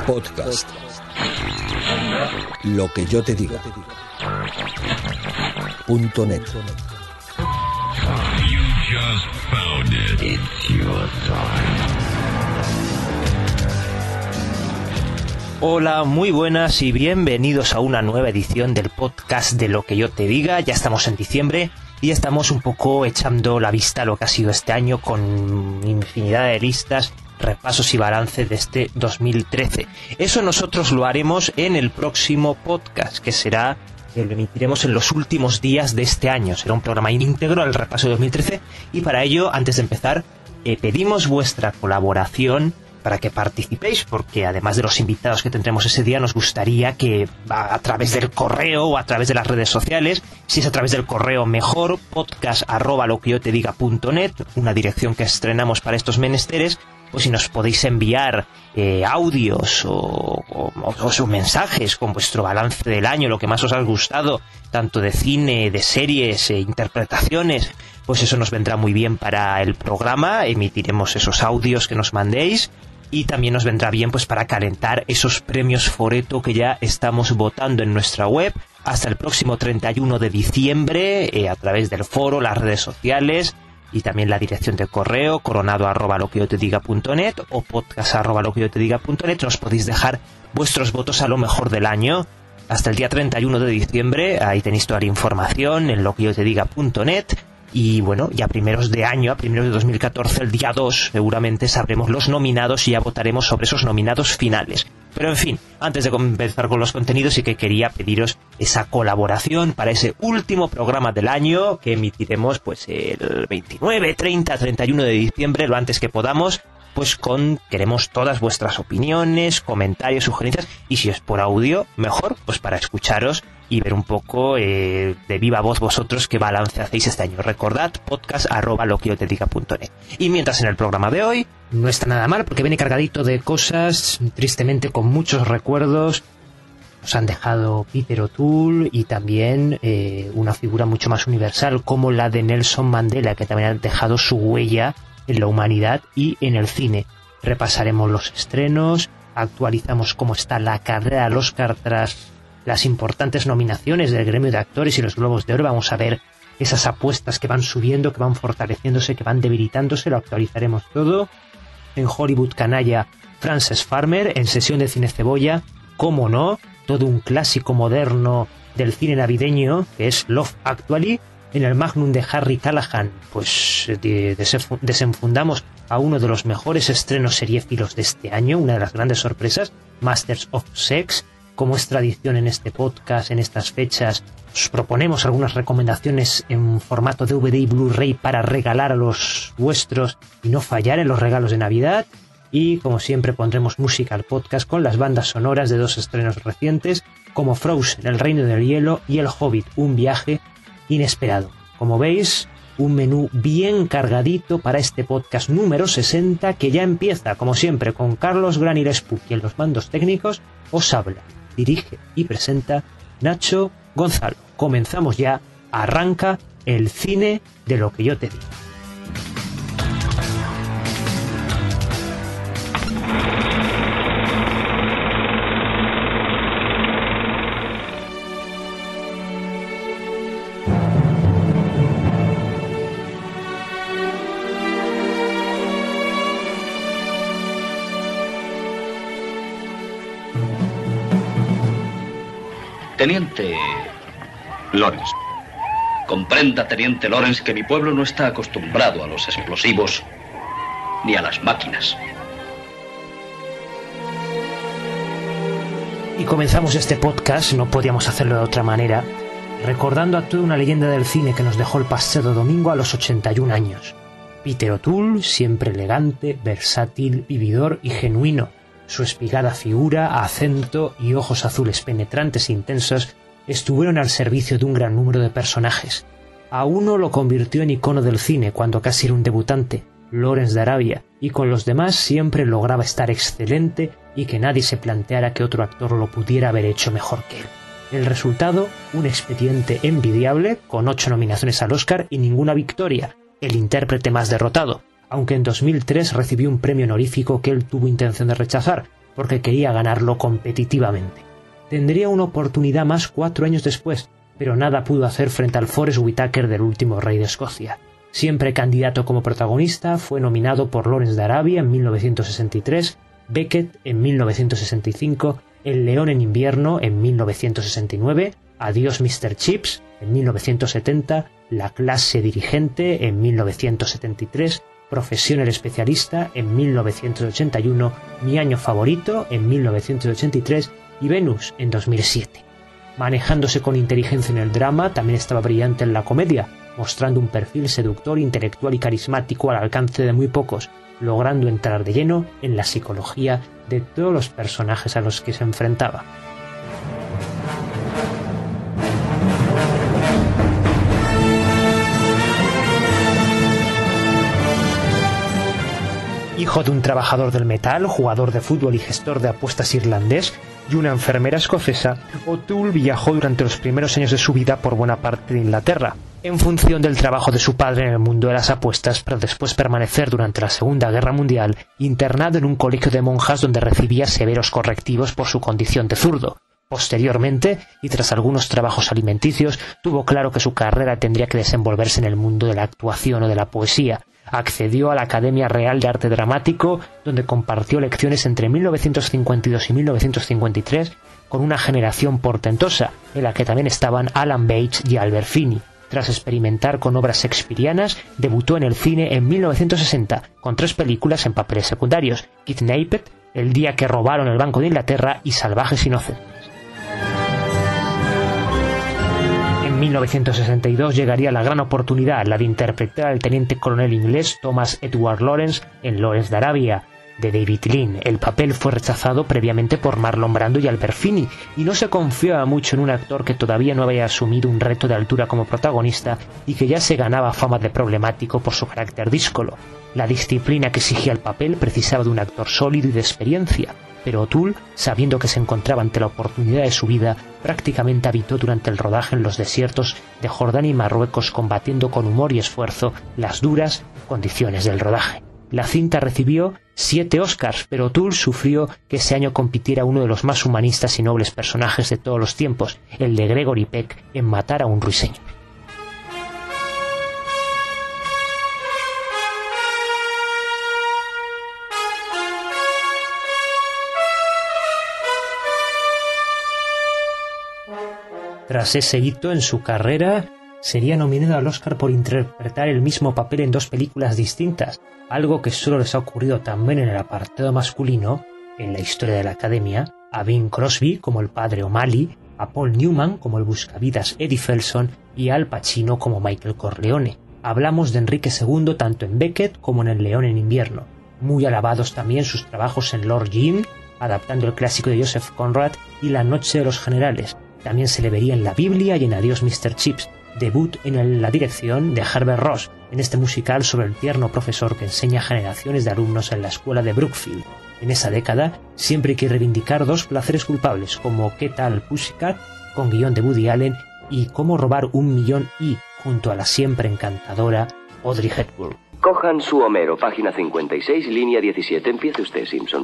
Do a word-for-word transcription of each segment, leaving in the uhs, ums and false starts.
Podcast. Lo que yo te diga. Punto net. You just found it. It's your time. Hola, muy buenas y bienvenidos a una nueva edición del podcast de Lo que yo te diga. Ya estamos en diciembre y estamos un poco echando la vista a lo que ha sido este año con infinidad de listas, repasos y balance de este dos mil trece. Eso nosotros lo haremos en el próximo podcast, que será, que lo emitiremos en los últimos días de este año. Será un programa íntegro al repaso de dos mil trece y para ello, antes de empezar, eh, pedimos vuestra colaboración para que participéis, porque además de los invitados que tendremos ese día, nos gustaría que a través del correo o a través de las redes sociales, si es a través del correo mejor, podcast arroba lo que yo te diga punto net, una dirección que estrenamos para estos menesteres, pues si nos podéis enviar eh, audios o, o, o, o mensajes con vuestro balance del año, lo que más os ha gustado, tanto de cine, de series, e interpretaciones, pues eso nos vendrá muy bien para el programa. Emitiremos esos audios que nos mandéis y también nos vendrá bien pues para calentar esos premios Foreto que ya estamos votando en nuestra web hasta el próximo treinta y uno de diciembre eh, a través del foro, las redes sociales y también la dirección de correo coronado arroba lo que yo te diga punto net o podcast arroba lo que yo te diga punto net. Nos podéis dejar vuestros votos a lo mejor del año hasta el día treinta y uno de diciembre. Ahí tenéis toda la información en lo que yo te diga punto net. Y bueno, ya primeros de año, a primeros de dos mil catorce, el día dos, seguramente sabremos los nominados y ya votaremos sobre esos nominados finales. Pero en fin, antes de empezar con los contenidos, sí que quería pediros esa colaboración para ese último programa del año que emitiremos pues el veintinueve, treinta, treinta y uno de diciembre, lo antes que podamos. Pues con, queremos todas vuestras opiniones, comentarios, sugerencias, y si es por audio, mejor, pues para escucharos y ver un poco eh, de viva voz vosotros qué balance hacéis este año. Recordad, podcast arroba lo que yo te diga punto net. Y mientras en el programa de hoy no está nada mal porque viene cargadito de cosas, tristemente con muchos recuerdos. Nos han dejado Peter O'Toole y también eh, una figura mucho más universal como la de Nelson Mandela, que también ha dejado su huella en la humanidad y en el cine. Repasaremos los estrenos, actualizamos cómo está la carrera al Oscar tras las importantes nominaciones del gremio de actores y los Globos de Oro. Vamos a ver esas apuestas que van subiendo, que van fortaleciéndose, que van debilitándose. Lo actualizaremos todo. En Hollywood Canalla, Frances Farmer. En Sesión de Cine Cebolla, cómo no, todo un clásico moderno del cine navideño que es Love Actually. En el Magnum de Harry Callahan, pues de, de, desenfundamos a uno de los mejores estrenos seriéfilos de este año, una de las grandes sorpresas, Masters of Sex. Como es tradición en este podcast, en estas fechas, os proponemos algunas recomendaciones en formato D V D y Blu-ray para regalar a los vuestros y no fallar en los regalos de Navidad. Y como siempre pondremos música al podcast con las bandas sonoras de dos estrenos recientes, como Frozen, El Reino del Hielo, y El Hobbit, Un viaje inesperado. Como veis, un menú bien cargadito para este podcast número sesenta, que ya empieza, como siempre, con Carlos Granilescu, y en los mandos técnicos os habla, dirige y presenta Nacho Gonzalo. Comenzamos ya, arranca el cine de lo que yo te digo. Teniente Lawrence. Comprenda, Teniente Lawrence, que mi pueblo no está acostumbrado a los explosivos ni a las máquinas. Y comenzamos este podcast, no podíamos hacerlo de otra manera, recordando a toda una leyenda del cine que nos dejó el pasado domingo a los ochenta y un años. Peter O'Toole, siempre elegante, versátil, vividor y genuino. Su espigada figura, acento y ojos azules penetrantes e intensos estuvieron al servicio de un gran número de personajes. A uno lo convirtió en icono del cine cuando casi era un debutante, Lawrence de Arabia, y con los demás siempre lograba estar excelente y que nadie se planteara que otro actor lo pudiera haber hecho mejor que él. El resultado, un expediente envidiable, con ocho nominaciones al Oscar y ninguna victoria, el intérprete más derrotado, aunque en dos mil tres recibió un premio honorífico que él tuvo intención de rechazar, porque quería ganarlo competitivamente. Tendría una oportunidad más cuatro años después, pero nada pudo hacer frente al Forest Whitaker del último rey de Escocia. Siempre candidato como protagonista, fue nominado por Lawrence de Arabia en mil novecientos sesenta y tres, Beckett en mil novecientos sesenta y cinco, El león en invierno en mil novecientos sesenta y nueve, Adiós mister Chips en mil novecientos setenta, La clase dirigente en mil novecientos setenta y tres, Profesión el especialista en mil novecientos ochenta y uno, Mi año favorito en mil novecientos ochenta y tres y Venus en dos mil siete. Manejándose con inteligencia en el drama, también estaba brillante en la comedia, mostrando un perfil seductor, intelectual y carismático al alcance de muy pocos, logrando entrar de lleno en la psicología de todos los personajes a los que se enfrentaba. Hijo de un trabajador del metal, jugador de fútbol y gestor de apuestas irlandés, y una enfermera escocesa, O'Toole viajó durante los primeros años de su vida por buena parte de Inglaterra, en función del trabajo de su padre en el mundo de las apuestas, para después permanecer durante la Segunda Guerra Mundial internado en un colegio de monjas donde recibía severos correctivos por su condición de zurdo. Posteriormente, y tras algunos trabajos alimenticios, tuvo claro que su carrera tendría que desenvolverse en el mundo de la actuación o de la poesía. Accedió a la Academia Real de Arte Dramático, donde compartió lecciones entre mil novecientos cincuenta y dos y mil novecientos cincuenta y tres con una generación portentosa, en la que también estaban Alan Bates y Albert Finney. Tras experimentar con obras shakespearianas, debutó en el cine en mil novecientos sesenta, con tres películas en papeles secundarios: Kidnapped, El día que robaron el Banco de Inglaterra y Salvajes Inocentes. En mil novecientos sesenta y dos llegaría la gran oportunidad, la de interpretar al teniente coronel inglés Thomas Edward Lawrence en Lawrence de Arabia, de David Lean. El papel fue rechazado previamente por Marlon Brando y Albert Finney, y no se confiaba mucho en un actor que todavía no había asumido un reto de altura como protagonista y que ya se ganaba fama de problemático por su carácter díscolo. La disciplina que exigía el papel precisaba de un actor sólido y de experiencia, pero O'Toole, sabiendo que se encontraba ante la oportunidad de su vida, prácticamente habitó durante el rodaje en los desiertos de Jordania y Marruecos, combatiendo con humor y esfuerzo las duras condiciones del rodaje. La cinta recibió siete Oscars, pero O'Toole sufrió que ese año compitiera uno de los más humanistas y nobles personajes de todos los tiempos, el de Gregory Peck, en Matar a un ruiseñor. Tras ese hito en su carrera, sería nominado al Oscar por interpretar el mismo papel en dos películas distintas, algo que solo les ha ocurrido también en el apartado masculino, en la historia de la Academia, a Bing Crosby como el padre O'Malley, a Paul Newman como el buscavidas Eddie Felson y a Al Pacino como Michael Corleone. Hablamos de Enrique segundo tanto en Beckett como en El león en invierno. Muy alabados también sus trabajos en Lord Jim, adaptando el clásico de Joseph Conrad, y La noche de los generales. También se le vería en La Biblia y en Adiós mister Chips, debut en el, la dirección de Herbert Ross, en este musical sobre el tierno profesor que enseña a generaciones de alumnos en la escuela de Brookfield. En esa década siempre hay que reivindicar dos placeres culpables, como ¿Qué tal Pussycat?, con guión de Woody Allen, y Cómo robar un millón y, junto a la siempre encantadora Audrey Hepburn. Cojan su Homero, página cincuenta y seis, línea diecisiete. Empiece usted, Simpson.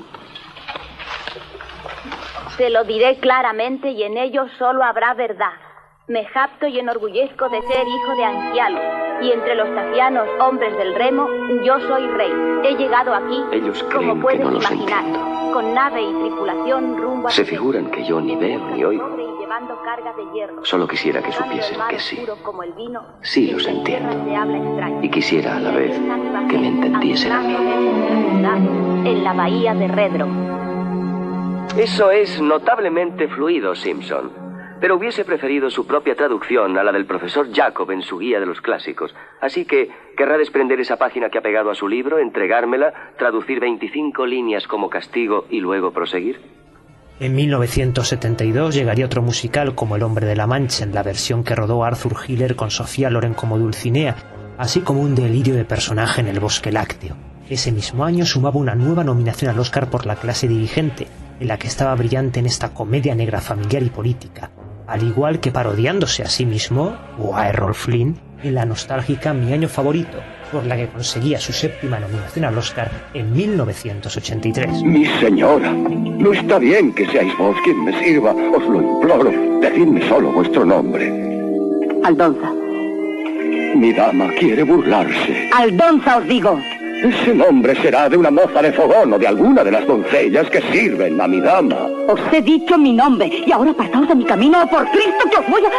Se lo diré claramente y en ello solo habrá verdad. Me jacto y enorgullezco de ser hijo de ancianos, y entre los tafianos hombres del remo, yo soy rey. He llegado aquí, Ellos creen como puedes que no los imaginar, entiendo. con nave y tripulación rumbo a... Se figuran que yo ni veo ni oigo. y llevando carga de hierro. Solo quisiera que Llevando el supiesen mar que sí. oscuro como el vino, Sí los y en tierra entiendo. se habla extraño. Y quisiera a la vez que me entendiesen a mí. En la bahía de Redro. Eso es notablemente fluido, Simpson. Pero hubiese preferido su propia traducción a la del profesor Jacob en su guía de los clásicos. Así que querrá desprender esa página que ha pegado a su libro, entregármela, traducir veinticinco líneas como castigo y luego proseguir. En mil novecientos setenta y dos llegaría otro musical como El hombre de la Mancha, en la versión que rodó Arthur Hiller con Sofía Loren como Dulcinea, así como un delirio de personaje en El bosque lácteo. Ese mismo año sumaba una nueva nominación al Oscar por La clase dirigente, en la que estaba brillante en esta comedia negra familiar y política, al igual que parodiándose a sí mismo, o a Errol Flynn, en la nostálgica Mi año favorito, por la que conseguía su séptima nominación al Oscar en mil novecientos ochenta y tres. Mi señora, no está bien que seáis vos quien me sirva, os lo imploro. Decidme solo vuestro nombre. Aldonza. Mi dama quiere burlarse. Aldonza, os digo. Ese nombre será de una moza de fogón o de alguna de las doncellas que sirven a mi dama. Os he dicho mi nombre y ahora apartaos de mi camino, o por Cristo que os voy a...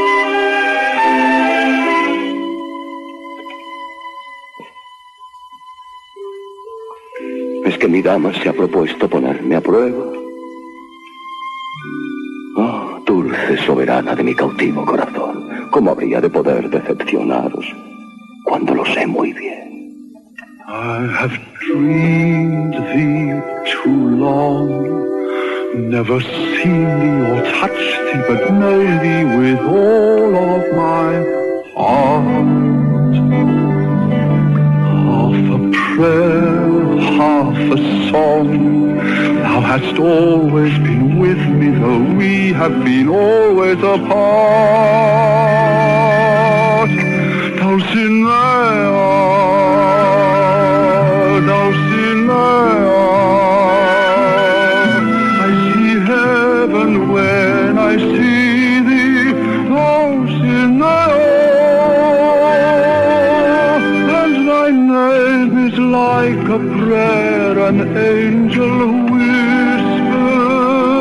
Es que mi dama se ha propuesto ponerme a prueba. Oh, dulce soberana de mi cautivo corazón, ¿cómo habría de poder decepcionaros cuando lo sé muy bien? I have dreamed thee too long, never seen thee or touched thee, but know thee with all of my heart. Half a prayer, half a song, thou hast always been with me, though we have been always apart. Dulcinea, Dulcinea, I see heaven when I see thee, Dulcinea, and thy name is like a prayer an angel whispers.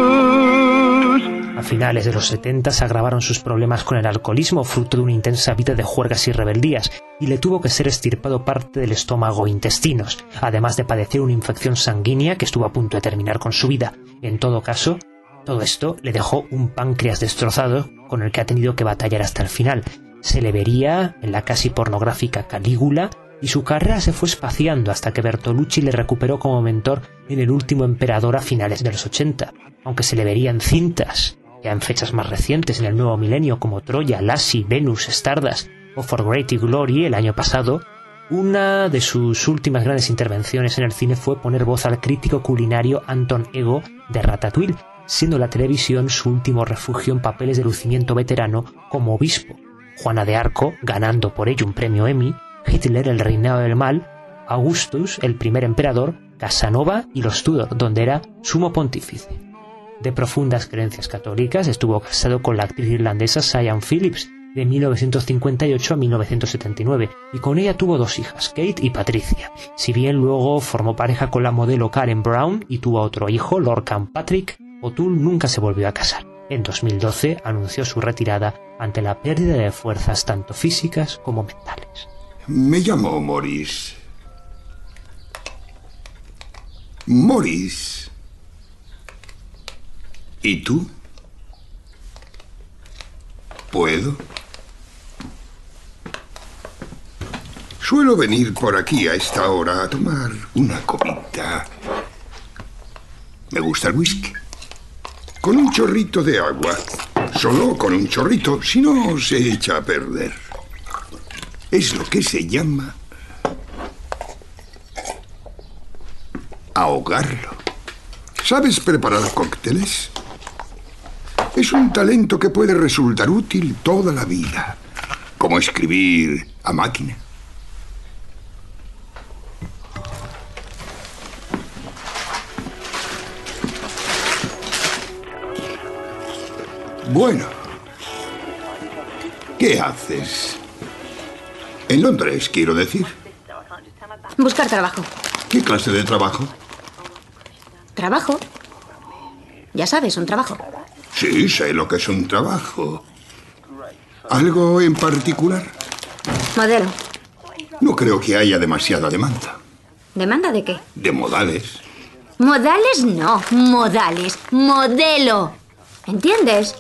A finales de los setenta se agravaron sus problemas con el alcoholismo, fruto de una intensa vida de juergas y rebeldías, y le tuvo que ser extirpado parte del estómago e intestinos, además de padecer una infección sanguínea que estuvo a punto de terminar con su vida. En todo caso, todo esto le dejó un páncreas destrozado con el que ha tenido que batallar hasta el final. Se le vería en la casi pornográfica Calígula y su carrera se fue espaciando hasta que Bertolucci le recuperó como mentor en El último emperador a finales de los ochenta, aunque se le vería en cintas ya en fechas más recientes en el nuevo milenio como Troya, Lassie, Venus, Stardust o For Great Glory el año pasado. Una de sus últimas grandes intervenciones en el cine fue poner voz al crítico culinario Anton Ego de Ratatouille, siendo la televisión su último refugio en papeles de lucimiento veterano como obispo, Juana de Arco, ganando por ello un premio Emmy, Hitler, el reinado del mal, Augustus, el primer emperador, Casanova y los Tudor, donde era sumo pontífice. De profundas creencias católicas, estuvo casado con la actriz irlandesa Sian Phillips de mil novecientos cincuenta y ocho a mil novecientos setenta y nueve, y con ella tuvo dos hijas, Kate y Patricia. Si bien luego formó pareja con la modelo Karen Brown y tuvo otro hijo, Lorcan Patrick, O'Toole nunca se volvió a casar. En dos mil doce anunció su retirada ante la pérdida de fuerzas tanto físicas como mentales. Me llamo Morris. Morris. ¿Y tú? ¿Puedo? Suelo venir por aquí a esta hora a tomar una copita. Me gusta el whisky. Con un chorrito de agua. Solo con un chorrito, si no se echa a perder. Es lo que se llama ahogarlo. ¿Sabes preparar cócteles? Es un talento que puede resultar útil toda la vida, como escribir a máquina. Bueno, ¿qué haces? En Londres, quiero decir. Buscar trabajo. ¿Qué clase de trabajo? ¿Trabajo? Ya sabes, un trabajo. Sí, sé lo que es un trabajo. ¿Algo en particular? Modelo. No creo que haya demasiada demanda. ¿Demanda de qué? De modales. Modales no, modales. Modelo. ¿Entiendes?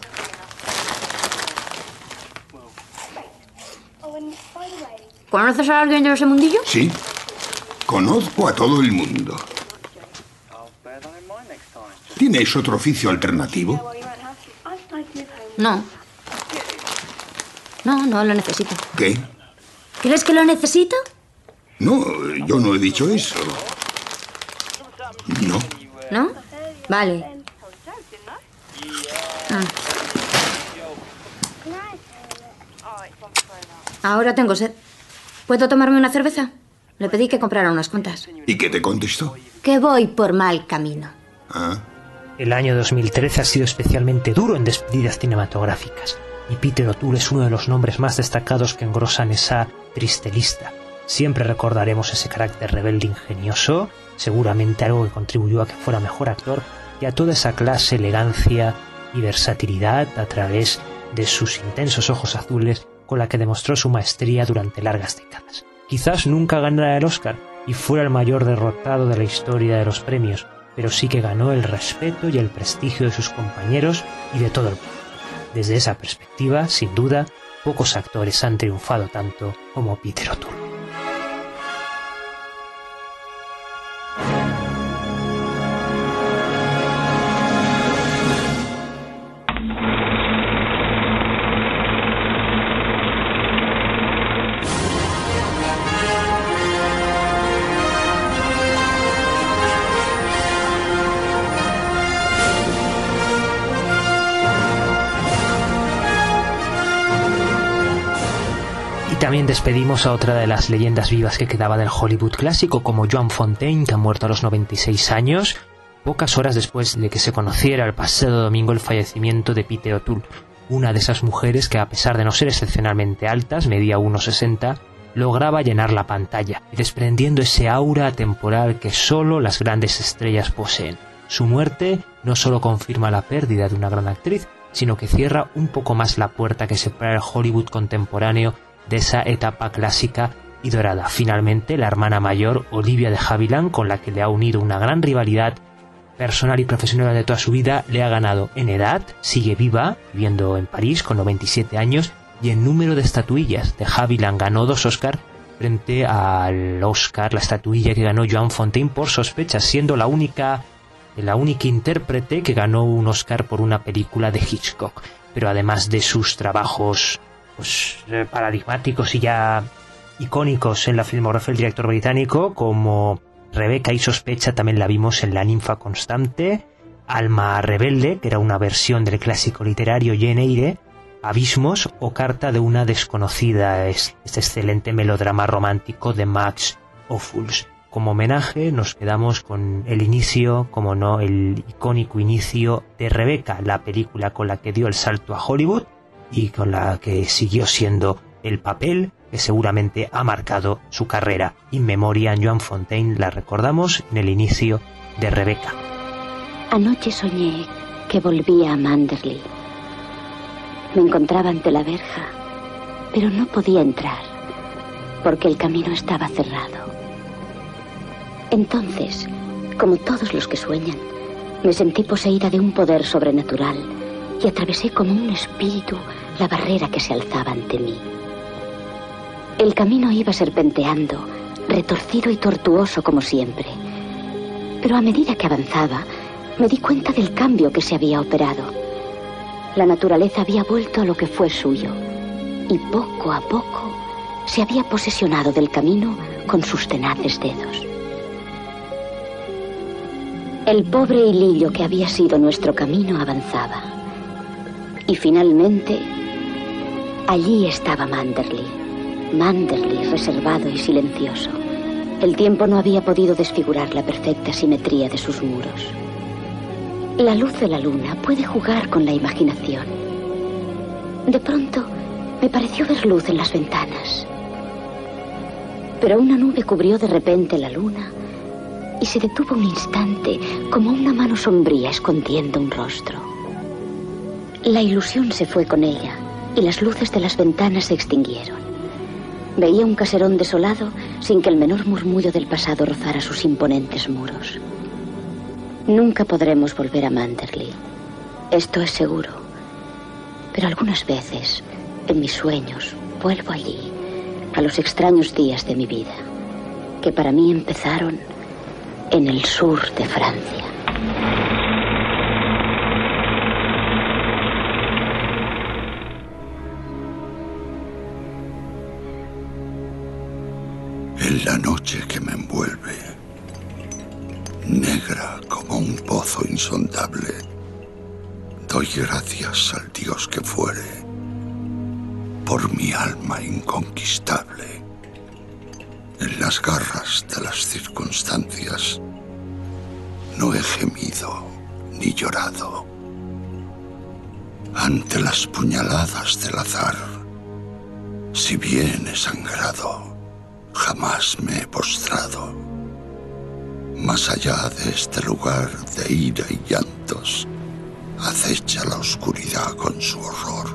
¿Conoces a alguien de ese mundillo? Sí. Conozco a todo el mundo. ¿Tienes otro oficio alternativo? No. No, no lo necesito. ¿Qué? ¿Crees que lo necesito? No, yo no he dicho eso. No. ¿No? Vale. Ah. Ahora tengo sed. ¿Puedo tomarme una cerveza? Le pedí que comprara unas cuantas. ¿Y qué te contestó? Que voy por mal camino. ¿Ah? El año dos mil trece ha sido especialmente duro en despedidas cinematográficas, y Peter O'Toole es uno de los nombres más destacados que engrosan esa triste lista. Siempre recordaremos ese carácter rebelde ingenioso, seguramente algo que contribuyó a que fuera mejor actor, y a toda esa clase, elegancia y versatilidad a través de sus intensos ojos azules con la que demostró su maestría durante largas décadas. Quizás nunca ganara el Oscar y fuera el mayor derrotado de la historia de los premios, pero sí que ganó el respeto y el prestigio de sus compañeros y de todo el mundo. Desde esa perspectiva, sin duda, pocos actores han triunfado tanto como Peter O'Toole. También despedimos a otra de las leyendas vivas que quedaba del Hollywood clásico, como Joan Fontaine, que ha muerto a los noventa y seis años, pocas horas después de que se conociera el pasado domingo el fallecimiento de Peter O'Toole, una de esas mujeres que, a pesar de no ser excepcionalmente altas, medía uno sesenta, lograba llenar la pantalla, desprendiendo ese aura atemporal que solo las grandes estrellas poseen. Su muerte no solo confirma la pérdida de una gran actriz, sino que cierra un poco más la puerta que separa el Hollywood contemporáneo de esa etapa clásica y dorada. Finalmente, la hermana mayor, Olivia de Havilland, con la que le ha unido una gran rivalidad personal y profesional de toda su vida, le ha ganado en edad, sigue viva, viviendo en París con noventa y siete años, y en número de estatuillas. De Havilland ganó dos Oscar frente al Oscar, la estatuilla que ganó Joan Fontaine por Sospechas, siendo la única, la única intérprete que ganó un Oscar por una película de Hitchcock. Pero además de sus trabajos pues, paradigmáticos y ya icónicos en la filmografía del director británico, como Rebeca y Sospecha, también la vimos en La ninfa constante, Alma rebelde, que era una versión del clásico literario Jane Eyre, Abismos o Carta de una desconocida, es este excelente melodrama romántico de Max Ophuls. Como homenaje nos quedamos con el inicio, como no, el icónico inicio de Rebeca, la película con la que dio el salto a Hollywood y con la que siguió siendo el papel que seguramente ha marcado su carrera. In memoriam Joan Fontaine la recordamos en el inicio de Rebeca. Anoche soñé que volvía a Manderley. Me encontraba ante la verja, pero no podía entrar porque el camino estaba cerrado. Entonces, como todos los que sueñan, me sentí poseída de un poder sobrenatural y atravesé como un espíritu la barrera que se alzaba ante mí. El camino iba serpenteando, retorcido y tortuoso como siempre. Pero a medida que avanzaba, me di cuenta del cambio que se había operado. La naturaleza había vuelto a lo que fue suyo, y poco a poco se había posesionado del camino con sus tenaces dedos. El pobre hilillo que había sido nuestro camino avanzaba. Y finalmente, allí estaba Manderley. Manderley reservado y silencioso. El tiempo no había podido desfigurar la perfecta simetría de sus muros. La luz de la luna puede jugar con la imaginación. De pronto, me pareció ver luz en las ventanas. Pero una nube cubrió de repente la luna y se detuvo un instante como una mano sombría escondiendo un rostro. La ilusión se fue con ella y las luces de las ventanas se extinguieron. Veía un caserón desolado sin que el menor murmullo del pasado rozara sus imponentes muros. Nunca podremos volver a Manderley, esto es seguro. Pero algunas veces, en mis sueños, vuelvo allí, a los extraños días de mi vida, que para mí empezaron en el sur de Francia. En la noche que me envuelve, negra como un pozo insondable, doy gracias al Dios que fuere por mi alma inconquistable. En las garras de las circunstancias no he gemido ni llorado. Ante las puñaladas del azar, si bien he sangrado, jamás me he postrado. Más allá de este lugar de ira y llantos, acecha la oscuridad con su horror.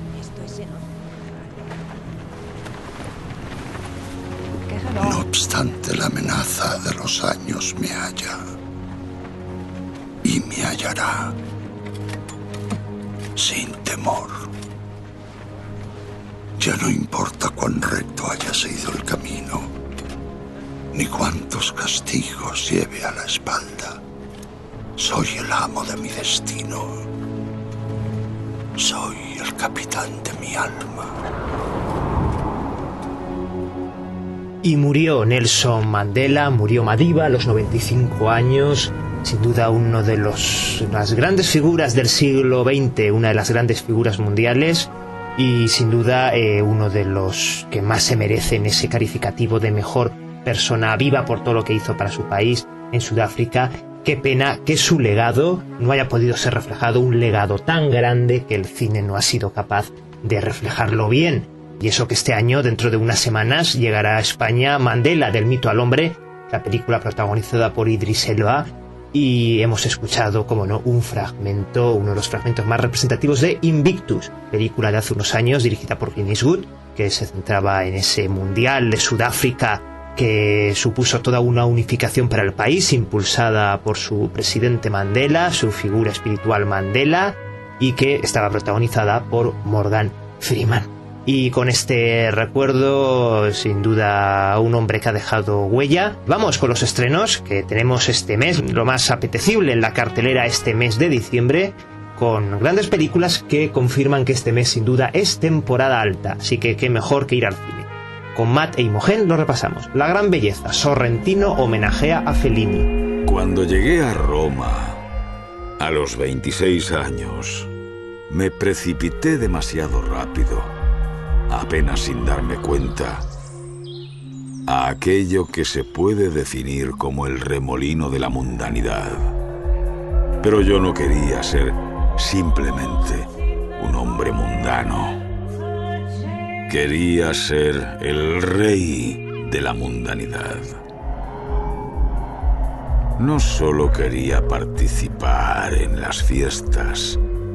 No obstante, la amenaza de los años me halla y me hallará sin temor. Ya no importa cuán recto haya sido el camino, ni cuántos castigos lleve a la espalda. Soy el amo de mi destino. Soy el capitán de mi alma. Y murió Nelson Mandela, murió Madiba a los noventa y cinco años, sin duda uno de los, las grandes figuras del siglo veinte, una de las grandes figuras mundiales y sin duda eh, uno de los que más se merecen ese calificativo de mejor persona viva por todo lo que hizo para su país en Sudáfrica. Qué pena que su legado no haya podido ser reflejado, un legado tan grande que el cine no ha sido capaz de reflejarlo bien. Y eso que este año, dentro de unas semanas, llegará a España Mandela, del mito al hombre, la película protagonizada por Idris Elba, y hemos escuchado, como no, un fragmento, uno de los fragmentos más representativos de Invictus, película de hace unos años dirigida por Clint Eastwood, que se centraba en ese mundial de Sudáfrica que supuso toda una unificación para el país, impulsada por su presidente Mandela, su figura espiritual Mandela, y que estaba protagonizada por Morgan Freeman. Y con este recuerdo, sin duda, un hombre que ha dejado huella. Vamos con los estrenos que tenemos este mes, lo más apetecible en la cartelera este mes de diciembre, con grandes películas que confirman que este mes sin duda es temporada alta, así que qué mejor que ir al cine. Con Matt e Imogen lo repasamos. La gran belleza, Sorrentino homenajea a Fellini. Cuando llegué a Roma, a los veintiséis años, me precipité demasiado rápido, apenas sin darme cuenta, a aquello que se puede definir como el remolino de la mundanidad. Pero yo no quería ser simplemente un hombre mundano. Quería ser el rey de la mundanidad. No solo quería participar en las fiestas,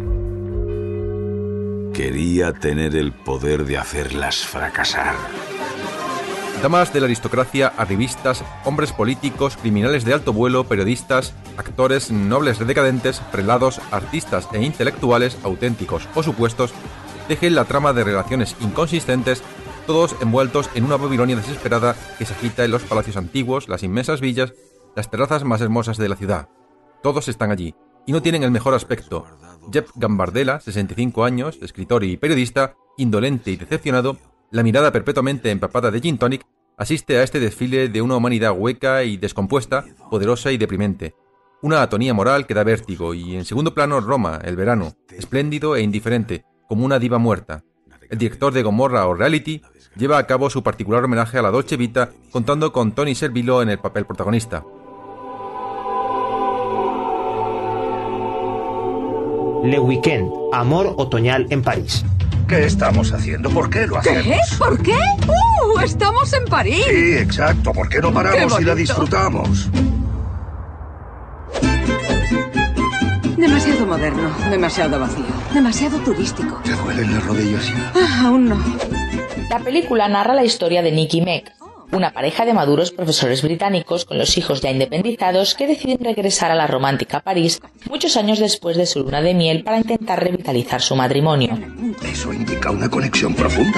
quería tener el poder de hacerlas fracasar. Damas de la aristocracia, arribistas, hombres políticos, criminales de alto vuelo, periodistas, actores, nobles decadentes, prelados, artistas e intelectuales, auténticos o supuestos, dejen la trama de relaciones inconsistentes, todos envueltos en una Babilonia desesperada que se agita en los palacios antiguos, las inmensas villas, las terrazas más hermosas de la ciudad. Todos están allí, y no tienen el mejor aspecto. Jeff Gambardella, sesenta y cinco años, escritor y periodista, indolente y decepcionado, la mirada perpetuamente empapada de gin tonic, asiste a este desfile de una humanidad hueca y descompuesta, poderosa y deprimente. Una atonía moral que da vértigo, y en segundo plano Roma, el verano, espléndido e indiferente, como una diva muerta. El director de Gomorra o Reality lleva a cabo su particular homenaje a la Dolce Vita, contando con Tony Servillo en el papel protagonista. Le Weekend, amor otoñal en París. ¿Qué estamos haciendo? ¿Por qué lo hacemos? ¿Qué? ¿Por qué? ¡Uh! ¡Estamos en París! Sí, exacto. ¿Por qué no paramos y la disfrutamos? Demasiado moderno, demasiado vacío, demasiado turístico. ¿Te duelen las rodillas ya? Ah, aún no. La película narra la historia de Nick y Meg, una pareja de maduros profesores británicos con los hijos ya independizados que deciden regresar a la romántica París muchos años después de su luna de miel para intentar revitalizar su matrimonio. Eso indica una conexión profunda.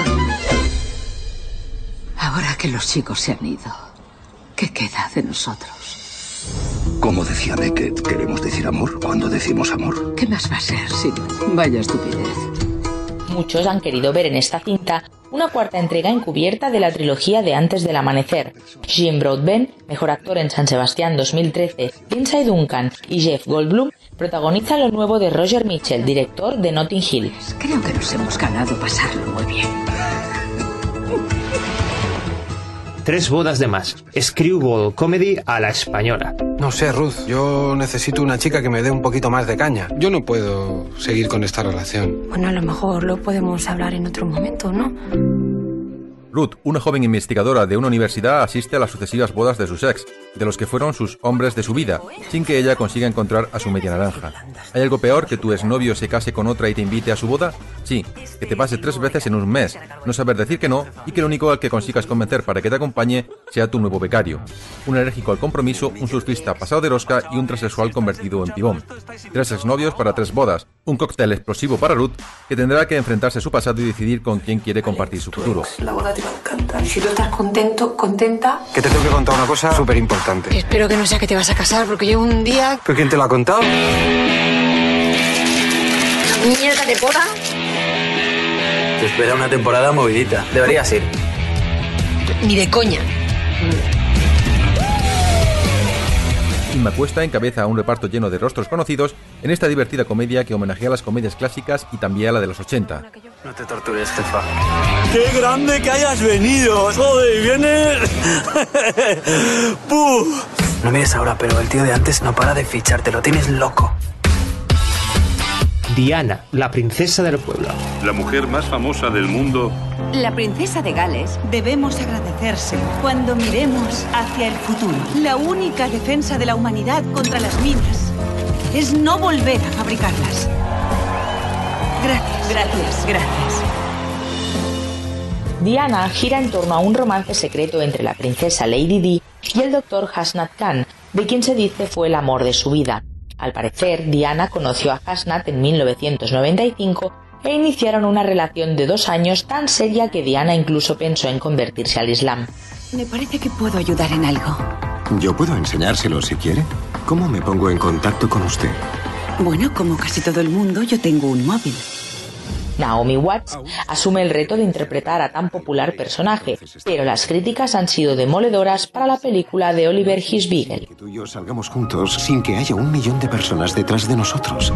Ahora que los chicos se han ido, ¿qué queda de nosotros? Como decía Beckett, queremos decir amor cuando decimos amor. ¿Qué más va a ser si vaya estupidez? Muchos han querido ver en esta cinta una cuarta entrega encubierta de la trilogía de Antes del Amanecer. Jim Broadbent, mejor actor en San Sebastián dos mil trece, Lindsay Duncan y Jeff Goldblum protagonizan lo nuevo de Roger Mitchell, director de Notting Hill. Creo que nos hemos ganado pasarlo muy bien. Tres bodas de más. Screwball comedy a la española. No sé, Ruth. Yo necesito una chica que me dé un poquito más de caña. Yo no puedo seguir con esta relación. Bueno, a lo mejor lo podemos hablar en otro momento, ¿no? Ruth, una joven investigadora de una universidad, asiste a las sucesivas bodas de sus ex, de los que fueron sus hombres de su vida, sin que ella consiga encontrar a su media naranja. ¿Hay algo peor que tu exnovio se case con otra y te invite a su boda? Sí, que te pase tres veces en un mes, no saber decir que no y que lo único al que consigas convencer para que te acompañe sea tu nuevo becario. Un alérgico al compromiso, un surfista pasado de rosca y un transexual convertido en pibón. Tres exnovios para tres bodas, un cóctel explosivo para Ruth, que tendrá que enfrentarse a su pasado y decidir con quién quiere compartir su futuro. La boda te va a encantar. Si tú estás contento, contenta... Que te tengo que contar una cosa súper importante. Espero que no sea que te vas a casar, porque llevo un día... ¿Pero quién te lo ha contado? ¿Mierda de boda? Te espera una temporada movidita. Deberías ir. Ni de coña. Inma Cuesta encabeza un reparto lleno de rostros conocidos en esta divertida comedia que homenajea a las comedias clásicas y también a la de los ochenta. No te tortures, jefa. ¡Qué grande que hayas venido! ¡Joder, vienes! ¡Puf! No mires ahora, pero el tío de antes no para de ficharte, lo tienes loco. Diana, la princesa del pueblo. La mujer más famosa del mundo. La princesa de Gales debemos agradecérselo cuando miremos hacia el futuro. La única defensa de la humanidad contra las minas es no volver a fabricarlas. Gracias, gracias, gracias. Diana gira en torno a un romance secreto entre la princesa Lady Di y el doctor Hasnat Khan, de quien se dice fue el amor de su vida. Al parecer, Diana conoció a Hasnat en mil novecientos noventa y cinco e iniciaron una relación de dos años tan seria que Diana incluso pensó en convertirse al Islam. Me parece que puedo ayudar en algo. Yo puedo enseñárselo si quiere. ¿Cómo me pongo en contacto con usted? Bueno, como casi todo el mundo, yo tengo un móvil. Naomi Watts asume el reto de interpretar a tan popular personaje, pero las críticas han sido demoledoras para la película de Oliver Hirschbiegel. Que tú y yo salgamos juntos sin que haya un millón de personas detrás de nosotros.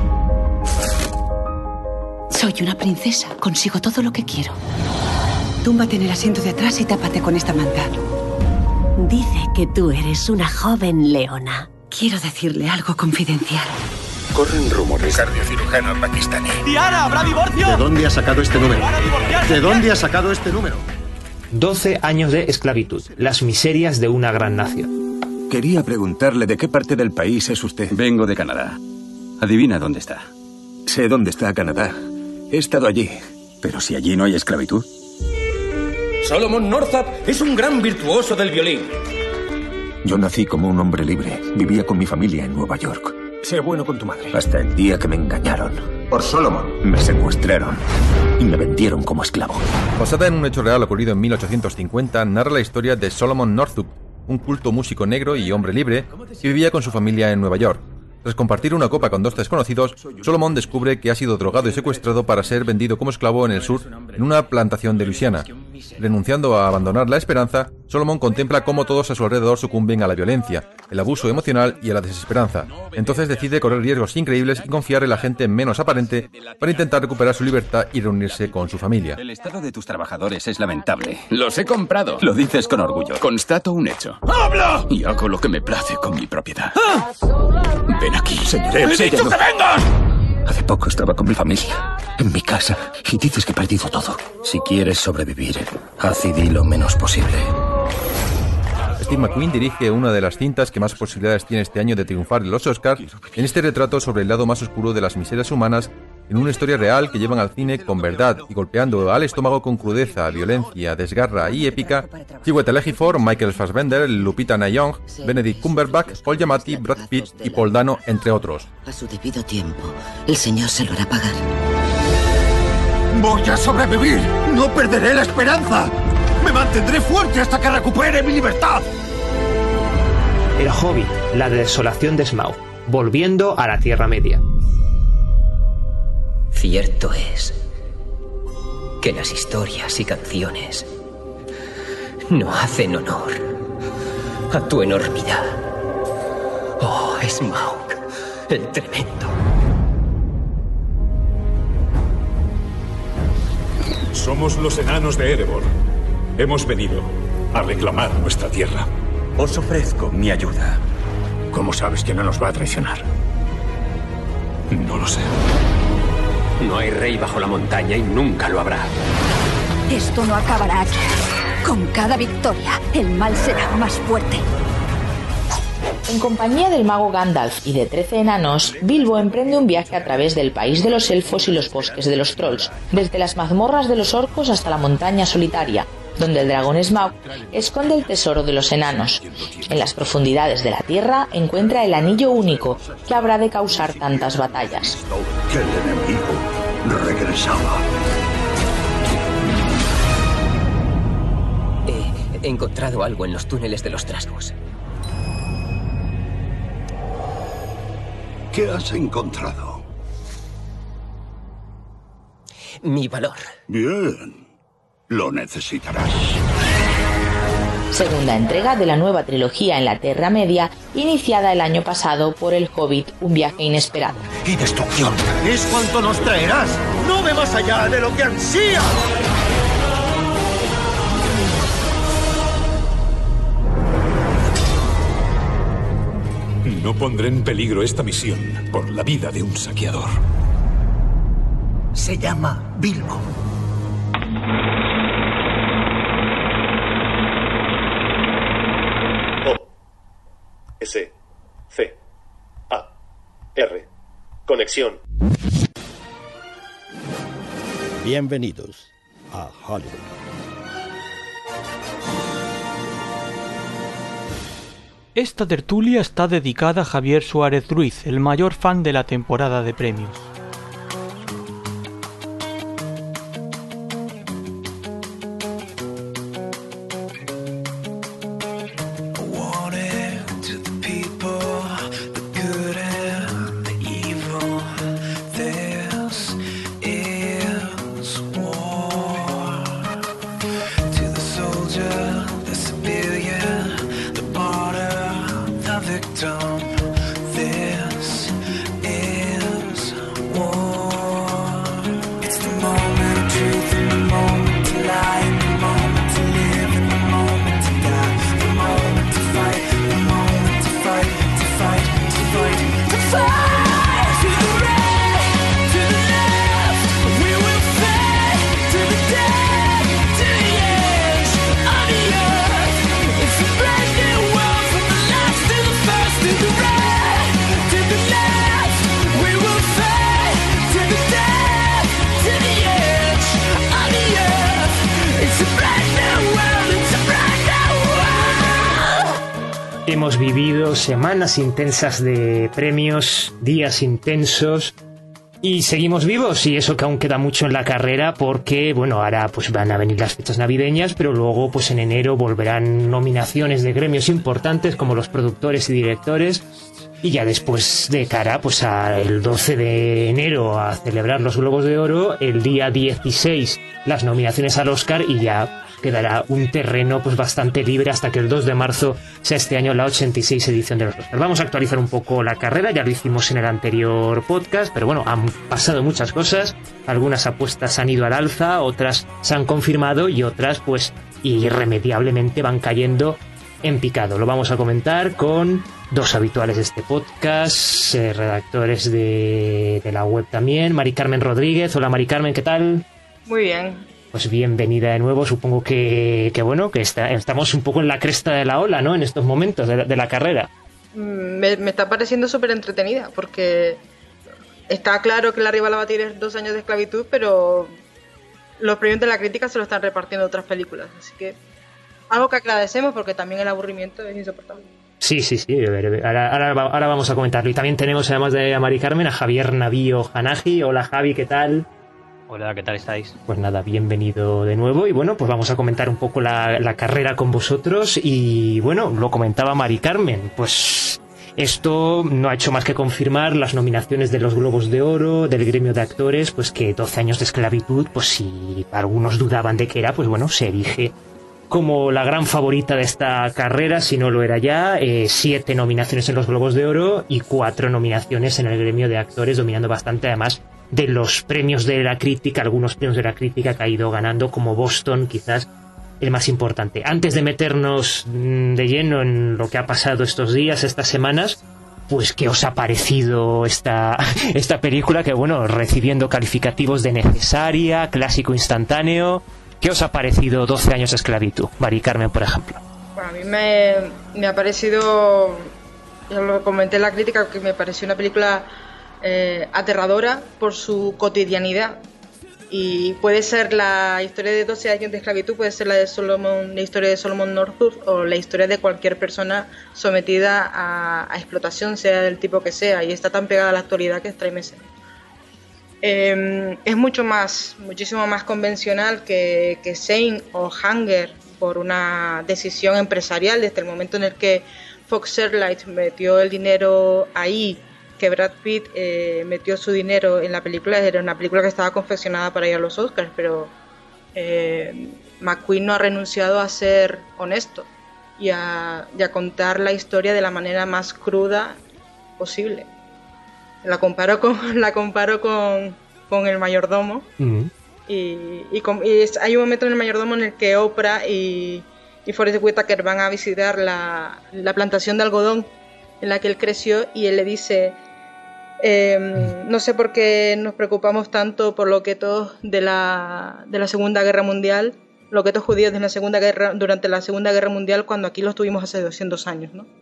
Soy una princesa, consigo todo lo que quiero. Túmbate en el asiento de atrás y tápate con esta manta. Dice que tú eres una joven leona. Quiero decirle algo confidencial. Corren rumores. Cardiocirujano pakistaní. ¡Diana, habrá divorcio! ¿De dónde ha sacado este número? ¿De dónde ha sacado este número? doce años de esclavitud. Las miserias de una gran nación. Quería preguntarle de qué parte del país es usted. Vengo de Canadá. Adivina dónde está. Sé dónde está Canadá. He estado allí. Pero si allí no hay esclavitud. Solomon Northup es un gran virtuoso del violín. Yo nací como un hombre libre. Vivía con mi familia en Nueva York. Sé bueno con tu madre. Hasta el día que me engañaron. Por Solomon. Me secuestraron y me vendieron como esclavo. Basada en un hecho real ocurrido en mil ochocientos cincuenta, narra la historia de Solomon Northup, un culto músico negro y hombre libre que vivía con su familia en Nueva York. Tras compartir una copa con dos desconocidos, Solomon descubre que ha sido drogado y secuestrado para ser vendido como esclavo en el sur, en una plantación de Luisiana. Renunciando a abandonar la esperanza, Solomon contempla cómo todos a su alrededor sucumben a la violencia, el abuso emocional y a la desesperanza. Entonces decide correr riesgos increíbles y confiar en la gente menos aparente para intentar recuperar su libertad y reunirse con su familia. El estado de tus trabajadores es lamentable. Los he comprado. Lo dices con orgullo. Constato un hecho. ¡Habla! Y hago lo que me place con mi propiedad. ¡Ah! Ven aquí, señor. ¡He dicho que vengas! Hace poco estaba con mi familia, en mi casa, y dices que he perdido todo. Si quieres sobrevivir, haz y di lo menos posible. Steve McQueen dirige una de las cintas que más posibilidades tiene este año de triunfar en los Oscars, en este retrato sobre el lado más oscuro de las miserias humanas, en una historia real que llevan al cine con verdad y golpeando al estómago con crudeza, violencia, desgarra y épica. Chiwetel Ejiofor, Michael Fassbender, Lupita Nyong'o, Benedict Cumberbatch, Paul Giamatti, Brad Pitt y Paul Dano, entre otros. A su debido tiempo, el Señor se lo hará pagar. ¡Voy a sobrevivir! ¡No perderé la esperanza! ¡Me mantendré fuerte hasta que recupere mi libertad! El Hobbit, la desolación de Smaug, volviendo a la Tierra Media. Cierto es que las historias y canciones no hacen honor a tu enormidad. Oh, Smaug, el tremendo. Somos los enanos de Erebor. Hemos venido a reclamar nuestra tierra. Os ofrezco mi ayuda. ¿Cómo sabes que no nos va a traicionar? No lo sé. No hay rey bajo la montaña y nunca lo habrá. Esto no acabará aquí. Con cada victoria, el mal será más fuerte. En compañía del mago Gandalf y de trece enanos, Bilbo emprende un viaje a través del país de los elfos y los bosques de los trolls, desde las mazmorras de los orcos hasta la montaña solitaria, donde el dragón Smaug esconde el tesoro de los enanos. En las profundidades de la tierra encuentra el anillo único que habrá de causar tantas batallas. Que el enemigo regresaba. He encontrado algo en los túneles de los trasgos. ¿Qué has encontrado? Mi valor. Bien. Lo necesitarás. Segunda entrega de la nueva trilogía en la Tierra Media, iniciada el año pasado por el Hobbit, un viaje inesperado. Y destrucción es cuanto nos traerás. No ve más allá de lo que ansía. No pondré en peligro esta misión por la vida de un saqueador. Se llama Bilbo. O S C A R Conexión. Bienvenidos a Hollywood. Esta tertulia está dedicada a Javier Suárez Ruiz, el mayor fan de la temporada de premios. Hemos vivido semanas intensas de premios, días intensos y seguimos vivos, y eso que aún queda mucho en la carrera, porque bueno, ahora pues van a venir las fechas navideñas, pero luego pues en enero volverán nominaciones de gremios importantes como los productores y directores, y ya después, de cara pues al doce de enero a celebrar los Globos de Oro, el día dieciséis las nominaciones al Oscar, y ya quedará un terreno pues bastante libre hasta que el dos de marzo sea este año la ochenta y seis edición de los Oscars. Vamos a actualizar un poco la carrera, ya lo hicimos en el anterior podcast, pero bueno, han pasado muchas cosas, algunas apuestas han ido al alza, otras se han confirmado y otras pues irremediablemente van cayendo en picado. Lo vamos a comentar con dos habituales de este podcast, eh, redactores de, de la web también, Mari Carmen Rodríguez. Hola Mari Carmen, ¿qué tal? Muy bien. Pues bienvenida de nuevo. Supongo que, que bueno, que está, estamos un poco en la cresta de la ola, ¿no? En estos momentos de la, de la carrera. Me, me está pareciendo súper entretenida, porque está claro que la rival a batir es Dos años de esclavitud, pero los premios de la crítica se lo están repartiendo otras películas. Así que algo que agradecemos, porque también el aburrimiento es insoportable. Sí, sí, sí. Ahora, ahora, ahora vamos a comentarlo. Y también tenemos, además de a Mari Carmen, a Javier Navío Hanaji. Hola Javi, ¿qué tal? Hola, ¿qué tal estáis? Pues nada, bienvenido de nuevo. Y bueno, pues vamos a comentar un poco la, la carrera con vosotros. Y bueno, lo comentaba Mari Carmen, pues esto no ha hecho más que confirmar las nominaciones de los Globos de Oro, del gremio de actores, pues que doce años de esclavitud, pues si algunos dudaban de qué era, pues bueno, se erige como la gran favorita de esta carrera, si no lo era ya. Eh, siete nominaciones en los Globos de Oro y cuatro nominaciones en el gremio de actores, dominando bastante además de los premios de la crítica, algunos premios de la crítica que ha ido ganando, como Boston, quizás el más importante. Antes de meternos de lleno en lo que ha pasado estos días, estas semanas, pues ¿qué os ha parecido esta, esta película? Que bueno, recibiendo calificativos de necesaria, clásico instantáneo. ¿Qué os ha parecido doce años de esclavitud? Mari Carmen, por ejemplo. Bueno, a mí me, me ha parecido, ya lo comenté en la crítica, que me pareció una película eh, aterradora por su cotidianidad. Y puede ser la historia de doce años de esclavitud, puede ser la de Solomon, la historia de Solomon Northup, o la historia de cualquier persona sometida a, a explotación, sea del tipo que sea, y está tan pegada a la actualidad que estremece. Eh, es mucho más, muchísimo más convencional que, que Shame o Hunger, por una decisión empresarial desde el momento en el que Fox Searchlight metió el dinero ahí, que Brad Pitt eh, metió su dinero en la película. Era una película que estaba confeccionada para ir a los Oscars, pero eh, McQueen no ha renunciado a ser honesto y a, y a contar la historia de la manera más cruda posible. La comparo con, la comparo con, con El Mayordomo. Uh-huh. y, y, con, y es, hay un momento en El Mayordomo en el que Oprah y, y Forest Whitaker van a visitar la, la plantación de algodón en la que él creció, y él le dice... Eh, no sé por qué nos preocupamos tanto por los guetos de la, de la Segunda Guerra Mundial, los guetos judíos de la Segunda Guerra, durante la Segunda Guerra Mundial, cuando aquí los tuvimos hace doscientos años, ¿no?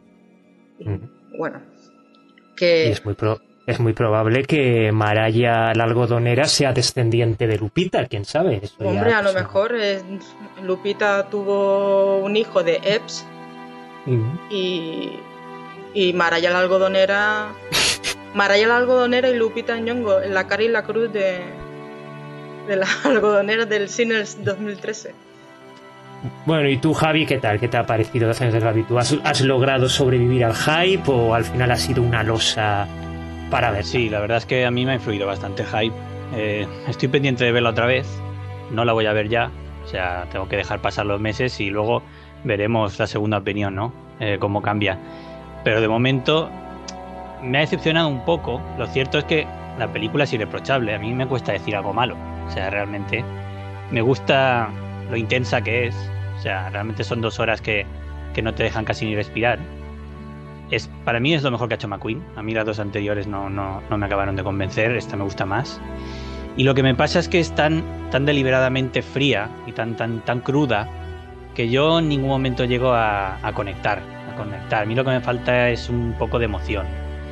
Mm. Bueno, que... Y es muy, pro, es muy probable que Maraya la algodonera sea descendiente de Lupita, quién sabe. Eso Hombre, ya, a lo pues, mejor eh, Lupita tuvo un hijo de Epps mm. y, y Maraya la algodonera... Maraya la algodonera y Lupita Nyong'o, la cara y la cruz de, de la algodonera del Sinners dos mil trece. Bueno, y tú, Javi, ¿qué tal? ¿Qué te ha parecido doce años de esclavitud? ¿Has, ¿Has logrado sobrevivir al hype o al final ha sido una losa para ver? Sí, la verdad es que a mí me ha influido bastante hype. Eh, estoy pendiente de verla otra vez. No la voy a ver ya. O sea, tengo que dejar pasar los meses y luego veremos la segunda opinión, ¿no? Eh, cómo cambia. Pero de momento... me ha decepcionado un poco. Lo cierto es que la película es irreprochable. A mí me cuesta decir algo malo. O sea, realmente me gusta lo intensa que es. O sea, realmente son dos horas que, que no te dejan casi ni respirar. Es, para mí es lo mejor que ha hecho McQueen. A mí las dos anteriores no, no, no me acabaron de convencer. Esta me gusta más. Y lo que me pasa es que es tan, tan deliberadamente fría y tan, tan, tan cruda que yo en ningún momento llego a, a conectar. A conectar. A mí lo que me falta es un poco de emoción.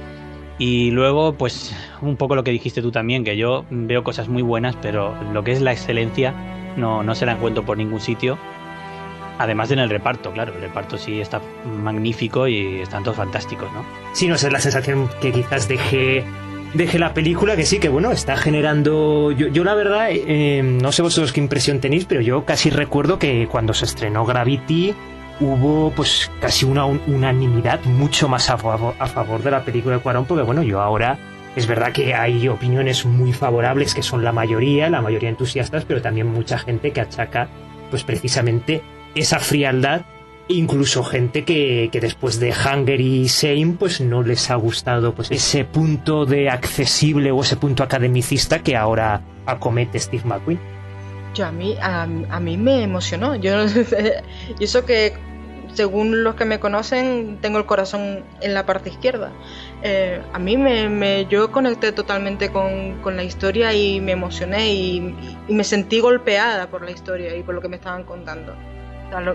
Y luego, pues, un poco lo que dijiste tú también, que yo veo cosas muy buenas, pero lo que es la excelencia no, no se la encuentro por ningún sitio. Además de en el reparto, claro, el reparto sí está magnífico y están todos fantásticos, ¿no? Sí, no sé, es la sensación que quizás deje, deje la película, que sí, que bueno, está generando... Yo, yo la verdad, eh, no sé vosotros qué impresión tenéis, pero yo casi recuerdo que cuando se estrenó Gravity... hubo pues casi una un, unanimidad mucho más a favor, a favor de la película de Cuarón, porque bueno, yo ahora es verdad que hay opiniones muy favorables que son la mayoría, la mayoría entusiastas, pero también mucha gente que achaca pues precisamente esa frialdad, incluso gente que, que después de Hunger y Shame pues no les ha gustado pues ese punto de accesible o ese punto academicista que ahora acomete Steve McQueen. Yo a mí a, a mí me emocionó. Yo y eso que según los que me conocen tengo el corazón en la parte izquierda. Eh, a mí me, me yo conecté totalmente con, con la historia y me emocioné y, y me sentí golpeada por la historia y por lo que me estaban contando. O sea, lo,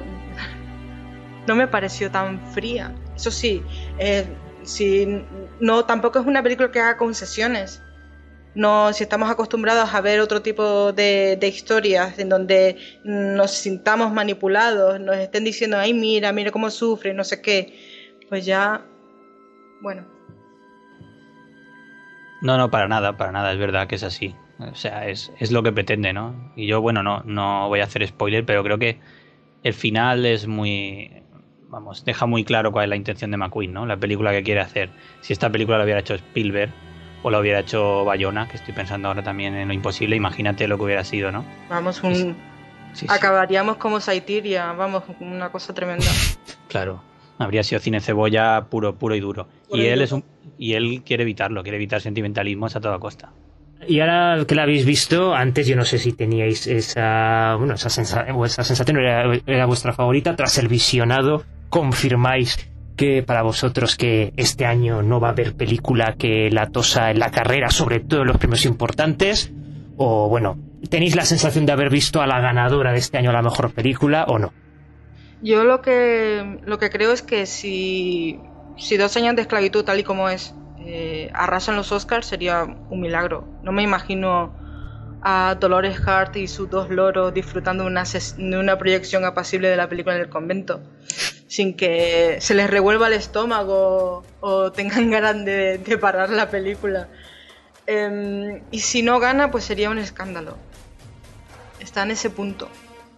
no me pareció tan fría. Eso sí, eh, si no tampoco es una película que haga concesiones. No, si estamos acostumbrados a ver otro tipo de, de historias en donde nos sintamos manipulados, nos estén diciendo, ay, mira, mira cómo sufre, no sé qué, pues ya, bueno. No, no, para nada, para nada, es verdad que es así. O sea, es, es lo que pretende, ¿no? Y yo, bueno, no, no voy a hacer spoiler, pero creo que el final es muy... Vamos, deja muy claro cuál es la intención de McQueen, ¿no? La película que quiere hacer. Si esta película la hubiera hecho Spielberg, o lo hubiera hecho Bayona, que estoy pensando ahora también en lo imposible, imagínate lo que hubiera sido, ¿no? Vamos, un... sí, sí. Acabaríamos como Saitiria, vamos, una cosa tremenda. Claro, habría sido cine cebolla puro, puro y duro. Puro y, y él duro. Es un y él quiere evitarlo, quiere evitar sentimentalismos a toda costa. Y ahora que la habéis visto, antes yo no sé si teníais esa, bueno, esa, sensa, o esa sensación, era, era vuestra favorita, tras el visionado, confirmáis que para vosotros que este año no va a haber película que la tosa en la carrera, sobre todo en los premios importantes, o bueno, ¿tenéis la sensación de haber visto a la ganadora de este año a la mejor película o no? Yo lo que lo que creo es que si, si Dos años de esclavitud, tal y como es, eh, arrasan los Oscars, sería un milagro. No me imagino a Dolores Hart y sus dos loros disfrutando de una, ses- de una proyección apacible de la película en el convento, sin que se les revuelva el estómago o tengan ganas de, de parar la película. Eh, y si no gana, pues sería un escándalo. Está en ese punto.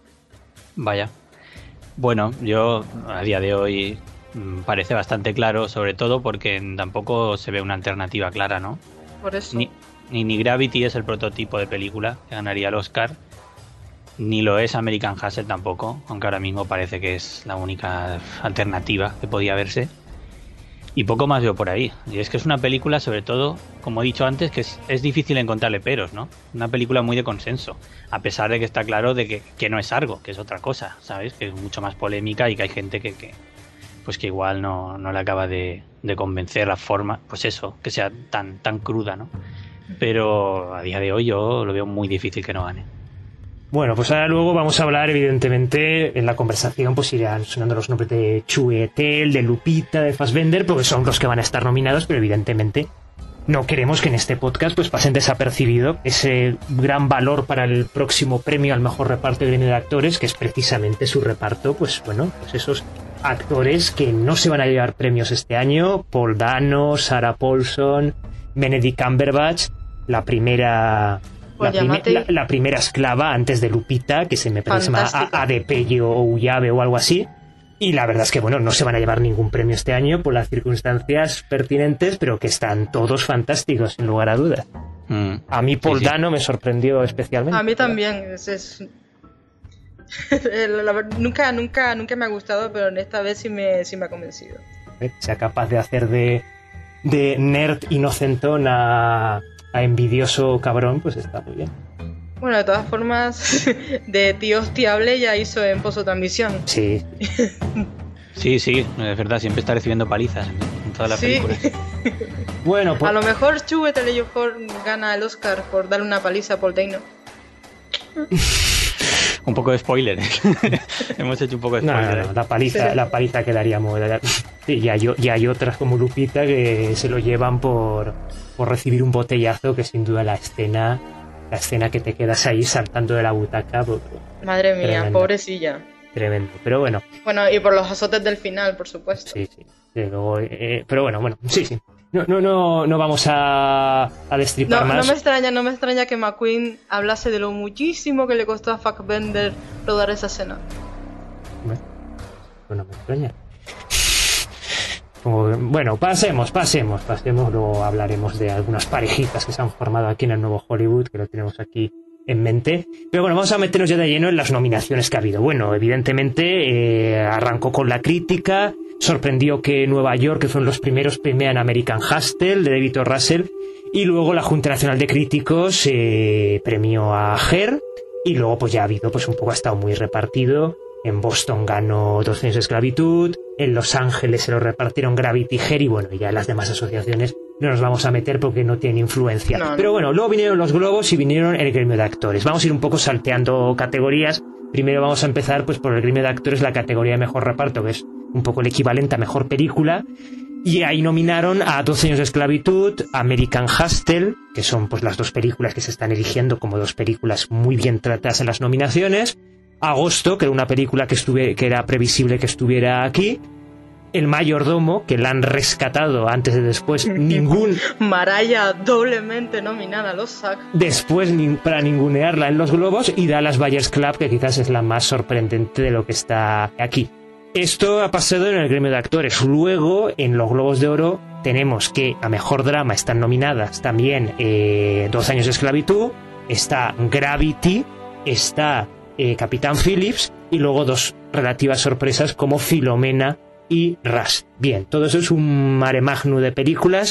Vaya. Bueno, yo a día de hoy mmm, parece bastante claro, sobre todo porque tampoco se ve una alternativa clara, ¿no? Por eso. Ni, ni, ni Gravity es el prototipo de película que ganaría el Oscar, ni lo es American Hustle tampoco, aunque ahora mismo parece que es la única alternativa que podía verse. Y poco más veo por ahí. Y es que es una película, sobre todo, como he dicho antes, que es, es difícil encontrarle peros, ¿no? Una película muy de consenso, a pesar de que está claro de que, que no es Argo, que es otra cosa, ¿sabes? Que es mucho más polémica y que hay gente que, que pues que igual no, no le acaba de, de convencer la forma, pues eso, que sea tan, tan cruda, ¿no? Pero a día de hoy yo lo veo muy difícil que no gane. Bueno, pues ahora luego vamos a hablar, evidentemente, en la conversación pues irán sonando los nombres de Chiwetel, de Lupita, de Fassbender, porque son los que van a estar nominados, pero evidentemente no queremos que en este podcast pues pasen desapercibido ese gran valor para el próximo premio al mejor reparto de Gremio de Actores, que es precisamente su reparto, pues bueno, pues esos actores que no se van a llevar premios este año: Paul Dano, Sarah Paulson, Benedict Cumberbatch, la primera... La, prime, la, la primera esclava antes de Lupita, que se me parece llama Adepeyo o Ullave o algo así. Y la verdad es que, bueno, no se van a llevar ningún premio este año por las circunstancias pertinentes, pero que están todos fantásticos, sin lugar a dudas. Mm. A mí Paul sí, sí. Dano me sorprendió especialmente. A mí también. Es, es... la, nunca, nunca, nunca me ha gustado, pero en esta vez sí me, sí me ha convencido. ¿Eh? Sea capaz de hacer de, de nerd inocentón a... a envidioso cabrón, pues está muy bien. Bueno, de todas formas, de tío hostiable ya hizo en Pozo Transmisión. Sí. Sí, sí, es verdad, siempre está recibiendo palizas en todas las sí. películas. Bueno, pues... A lo mejor Chiwetel Ejiofor gana el Oscar por darle una paliza a Paul Dano. Un poco de spoiler. Hemos hecho un poco de spoiler. No, no, no, la paliza, la paliza quedaríamos. Sí, y, hay, y hay otras como Lupita que se lo llevan por, por recibir un botellazo, que sin duda la escena, la escena que te quedas ahí saltando de la butaca. Pues, madre mía, tremendo, pobrecilla. Tremendo, pero bueno. Bueno, y por los azotes del final, por supuesto. Sí, sí. Luego, eh, pero bueno, bueno, sí, sí. No, no, no, no vamos a, a destripar no, más. No me extraña, no me extraña que McQueen hablase de lo muchísimo que le costó a Fassbender rodar esa escena. No, no me extraña. Como, bueno, pasemos, pasemos, pasemos. Luego hablaremos de algunas parejitas que se han formado aquí en el nuevo Hollywood, que lo tenemos aquí en mente. Pero bueno, vamos a meternos ya de lleno en las nominaciones que ha habido. Bueno, evidentemente eh, arrancó con la crítica. Sorprendió que Nueva York, que fueron los primeros, premian American Hustle de David O. Russell, y luego la Junta Nacional de Críticos eh, premió a Her, y luego pues ya ha habido, pues un poco, ha estado muy repartido. En Boston ganó Dos años de esclavitud, en Los Ángeles se lo repartieron Gravity, Her, y bueno, ya las demás asociaciones no nos vamos a meter porque no tienen influencia. No, no. Pero bueno, luego vinieron los Globos y vinieron el Gremio de Actores. Vamos a ir un poco salteando categorías. Primero vamos a empezar pues por el Gremio de Actores, la categoría de mejor reparto, que es un poco el equivalente a mejor película, y ahí nominaron a Doce años de esclavitud, American Hustle, que son pues las dos películas que se están eligiendo como dos películas muy bien tratadas en las nominaciones, Agosto, que era una película que estuve, que era previsible que estuviera aquí, El mayordomo, que la han rescatado antes de después, ningún... Mariah doblemente nominada a los S A G. Después ni, para ningunearla en los Globos, y Dallas Buyers Club, que quizás es la más sorprendente de lo que está aquí. Esto ha pasado en el Gremio de Actores. Luego, en los Globos de Oro, tenemos que a Mejor Drama están nominadas también eh, Dos años de esclavitud, está Gravity, está eh, Capitán Phillips, y luego dos relativas sorpresas como Filomena y Rush. Bien, todo eso es un mare magnum de películas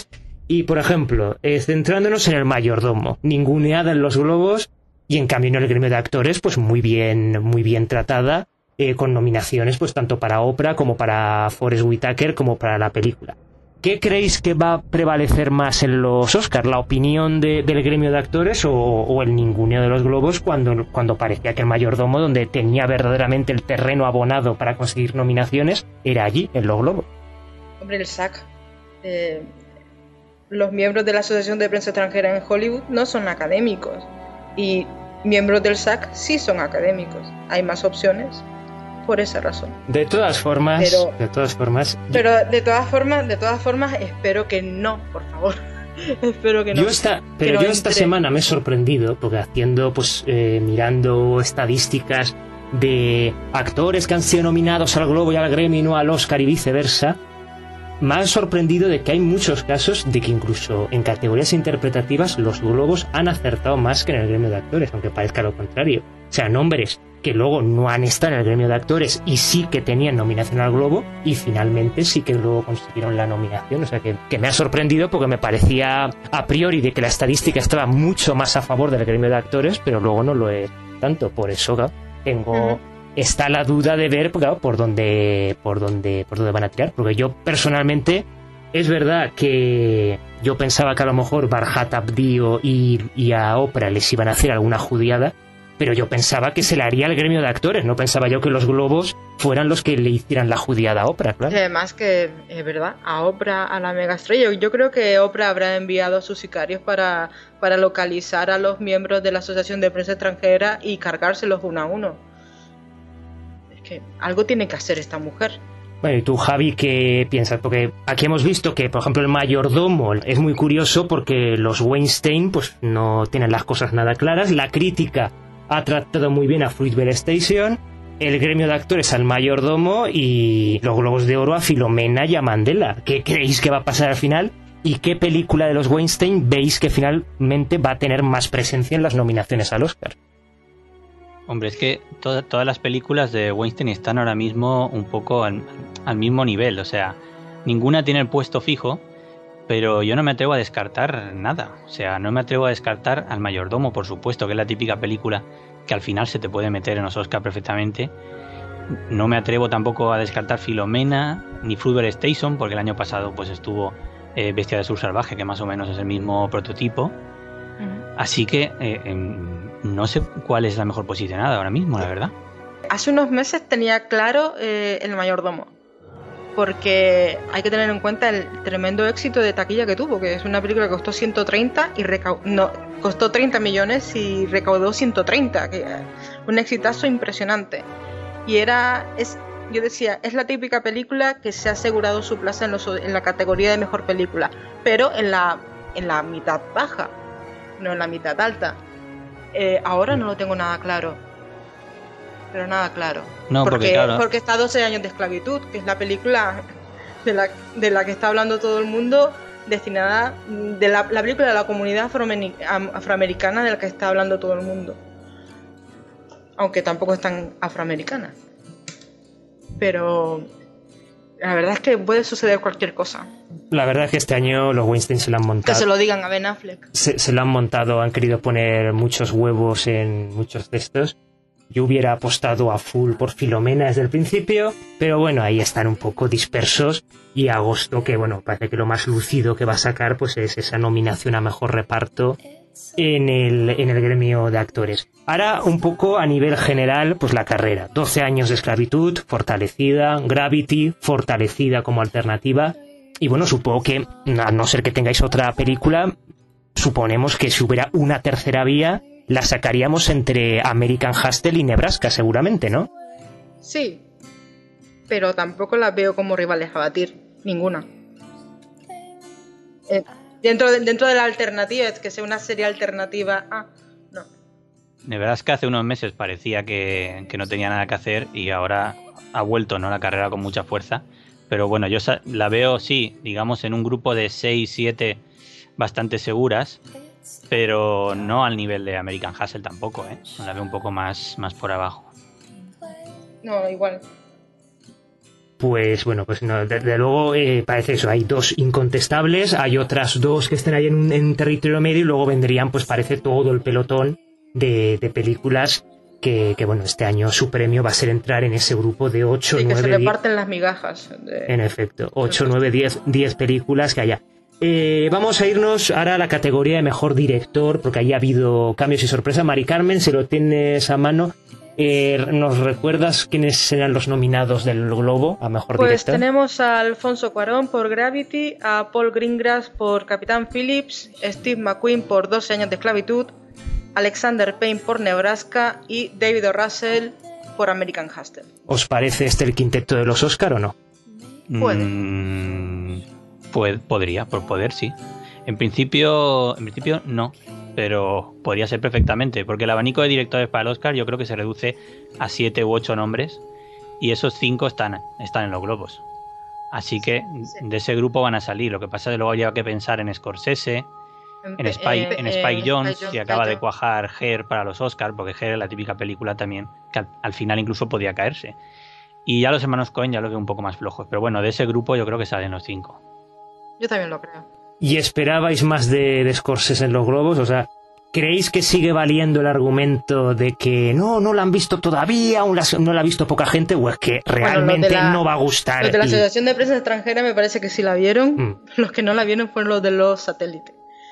Y, por ejemplo, eh, centrándonos en el mayordomo, ninguneada en los globos y, en cambio, en el gremio de actores, pues muy bien, muy bien tratada, eh, con nominaciones pues tanto para Oprah como para Forest Whitaker como para la película. ¿Qué creéis que va a prevalecer más en los Oscars? ¿La opinión de, del gremio de actores o, o el ninguneo de los globos cuando, cuando parecía que el mayordomo, donde tenía verdaderamente el terreno abonado para conseguir nominaciones, era allí, en los globos? Hombre, el S A C. Eh, los miembros de la Asociación de Prensa Extranjera en Hollywood no son académicos. Y miembros del S A C sí son académicos. Hay más opciones por esa razón. De todas formas, pero, de todas formas, pero de todas formas, de todas formas, espero que no, por favor. espero que no. Yo esta, pero no yo esta entre. semana me he sorprendido porque haciendo, pues, eh, mirando estadísticas de actores que han sido nominados al Globo y al Grammy, no al Oscar y viceversa, me ha sorprendido de que hay muchos casos de que incluso en categorías interpretativas los globos han acertado más que en el gremio de actores, aunque parezca lo contrario. O sea, nombres que luego no han estado en el gremio de actores y sí que tenían nominación al Globo y finalmente sí que luego consiguieron la nominación. O sea, que, que me ha sorprendido porque me parecía a priori de que la estadística estaba mucho más a favor del gremio de actores, pero luego no lo es tanto. Por eso, claro, tengo... Uh-huh. Está la duda de ver, claro, por dónde, por dónde, por dónde van a tirar, porque yo personalmente es verdad que yo pensaba que a lo mejor Barhat Abdi y, y a Oprah les iban a hacer alguna judiada, pero yo pensaba que se le haría al gremio de actores, no pensaba yo que los globos fueran los que le hicieran la judiada a Oprah, claro. Y además que es verdad, a Oprah, a la mega estrella, yo creo que Oprah habrá enviado a sus sicarios para, para localizar a los miembros de la Asociación de Prensa Extranjera y cargárselos uno a uno. Que algo tiene que hacer esta mujer. Bueno, y tú, Javi, ¿qué piensas? Porque aquí hemos visto que, por ejemplo, el mayordomo es muy curioso porque los Weinstein pues no tienen las cosas nada claras. La crítica ha tratado muy bien a Fruitvale Station, el gremio de actores al mayordomo y los Globos de Oro a Filomena y a Mandela. ¿Qué creéis que va a pasar al final? ¿Y qué película de los Weinstein veis que finalmente va a tener más presencia en las nominaciones al Oscar? Hombre, es que to- todas las películas de Weinstein están ahora mismo un poco al, al mismo nivel. O sea, ninguna tiene el puesto fijo, pero yo no me atrevo a descartar nada. O sea, no me atrevo a descartar al mayordomo, por supuesto, que es la típica película que al final se te puede meter en los Oscar perfectamente. No me atrevo tampoco a descartar Filomena ni Fruitvale Station, porque el año pasado pues estuvo eh, Bestia del Sur Salvaje, que más o menos es el mismo prototipo. Uh-huh. Así que... Eh, eh, no sé cuál es la mejor posicionada ahora mismo, la verdad. Hace unos meses tenía claro eh, el mayordomo, porque hay que tener en cuenta el tremendo éxito de taquilla que tuvo, que es una película que costó ciento treinta y recau- no, costó treinta millones y recaudó ciento treinta, que un exitazo impresionante. Y era, es, yo decía, es la típica película que se ha asegurado su plaza en, los, en la categoría de mejor película, pero en la, en la mitad baja, no en la mitad alta. Eh, ahora no lo tengo nada claro, pero nada claro. No, porque, porque, claro. porque está doce años de esclavitud, que es la película de la, de la que está hablando todo el mundo, destinada, de la, la película de la comunidad afroamericana de la que está hablando todo el mundo. Aunque tampoco es tan afroamericana. Pero la verdad es que puede suceder cualquier cosa. La verdad es que este año los Weinstein se lo han montado. Que se lo digan a Ben Affleck. Se, se lo han montado, han querido poner muchos huevos en muchos cestos. Yo hubiera apostado a full por Filomena desde el principio, pero bueno, ahí están un poco dispersos. Y agosto, que bueno, parece que lo más lucido que va a sacar pues es esa nominación a mejor reparto en el, en el gremio de actores. Ahora, un poco a nivel general, pues la carrera. doce años de esclavitud, fortalecida. Gravity, fortalecida como alternativa. Y bueno, supongo que, a no ser que tengáis otra película, suponemos que si hubiera una tercera vía, la sacaríamos entre American Hustle y Nebraska, seguramente, ¿no? Sí, pero tampoco las veo como rivales a batir, ninguna. Eh, dentro, de, dentro de la alternativa, es que sea una serie alternativa a... No. Nebraska hace unos meses parecía que, que no tenía nada que hacer y ahora ha vuelto, ¿no?, la carrera con mucha fuerza. Pero bueno, yo la veo, sí, digamos, en un grupo de seis, siete bastante seguras, pero no al nivel de American Hustle tampoco, ¿eh? La veo un poco más, más por abajo. No, igual. Pues bueno, pues no, desde luego eh, parece eso, hay dos incontestables, hay otras dos que están ahí en, en territorio medio y luego vendrían, pues parece todo el pelotón de, de películas que, que bueno, este año su premio va a ser entrar en ese grupo de ocho, sí, nueve, que se reparten las migajas. De... En efecto, ocho, nueve, diez películas que haya. Eh, vamos a irnos ahora a la categoría de mejor director, porque ahí ha habido cambios y sorpresas. Mari Carmen, si lo tienes a mano, Eh, ¿nos recuerdas quiénes serán los nominados del Globo a mejor pues director? Pues tenemos a Alfonso Cuarón por Gravity, a Paul Greengrass por Capitán Phillips, Steve McQueen por doce años de esclavitud, Alexander Payne por Nebraska y David O. Russell por American Hustle. ¿Os parece este el quinteto de los Oscar o no? Puede. Mm, puede podría, por poder sí. En principio, en principio no. Pero podría ser perfectamente, porque el abanico de directores para el Oscar yo creo que se reduce a siete u ocho nombres y esos cinco están, están en los Globos. Así que de ese grupo van a salir. Lo que pasa es que luego hay que pensar en Scorsese, en Spike, eh, en Spike eh, Jonze, Spike si acaba Spike. de cuajar Her para los Oscar, porque Her es la típica película también que al, al final incluso podía caerse. Y ya los hermanos Coen ya los veo un poco más flojos, pero bueno, de ese grupo yo creo que salen los cinco. Yo también lo creo. ¿Y esperabais más de, de Scorsese en los Globos? O sea, ¿creéis que sigue valiendo el argumento de que no, no la han visto todavía, aún la, no la ha visto poca gente, o es que realmente bueno, la, no va a gustar? Los de la y... Asociación de Prensa Extranjera me parece que sí la vieron. Mm. Los que no la vieron fueron los de los satélites.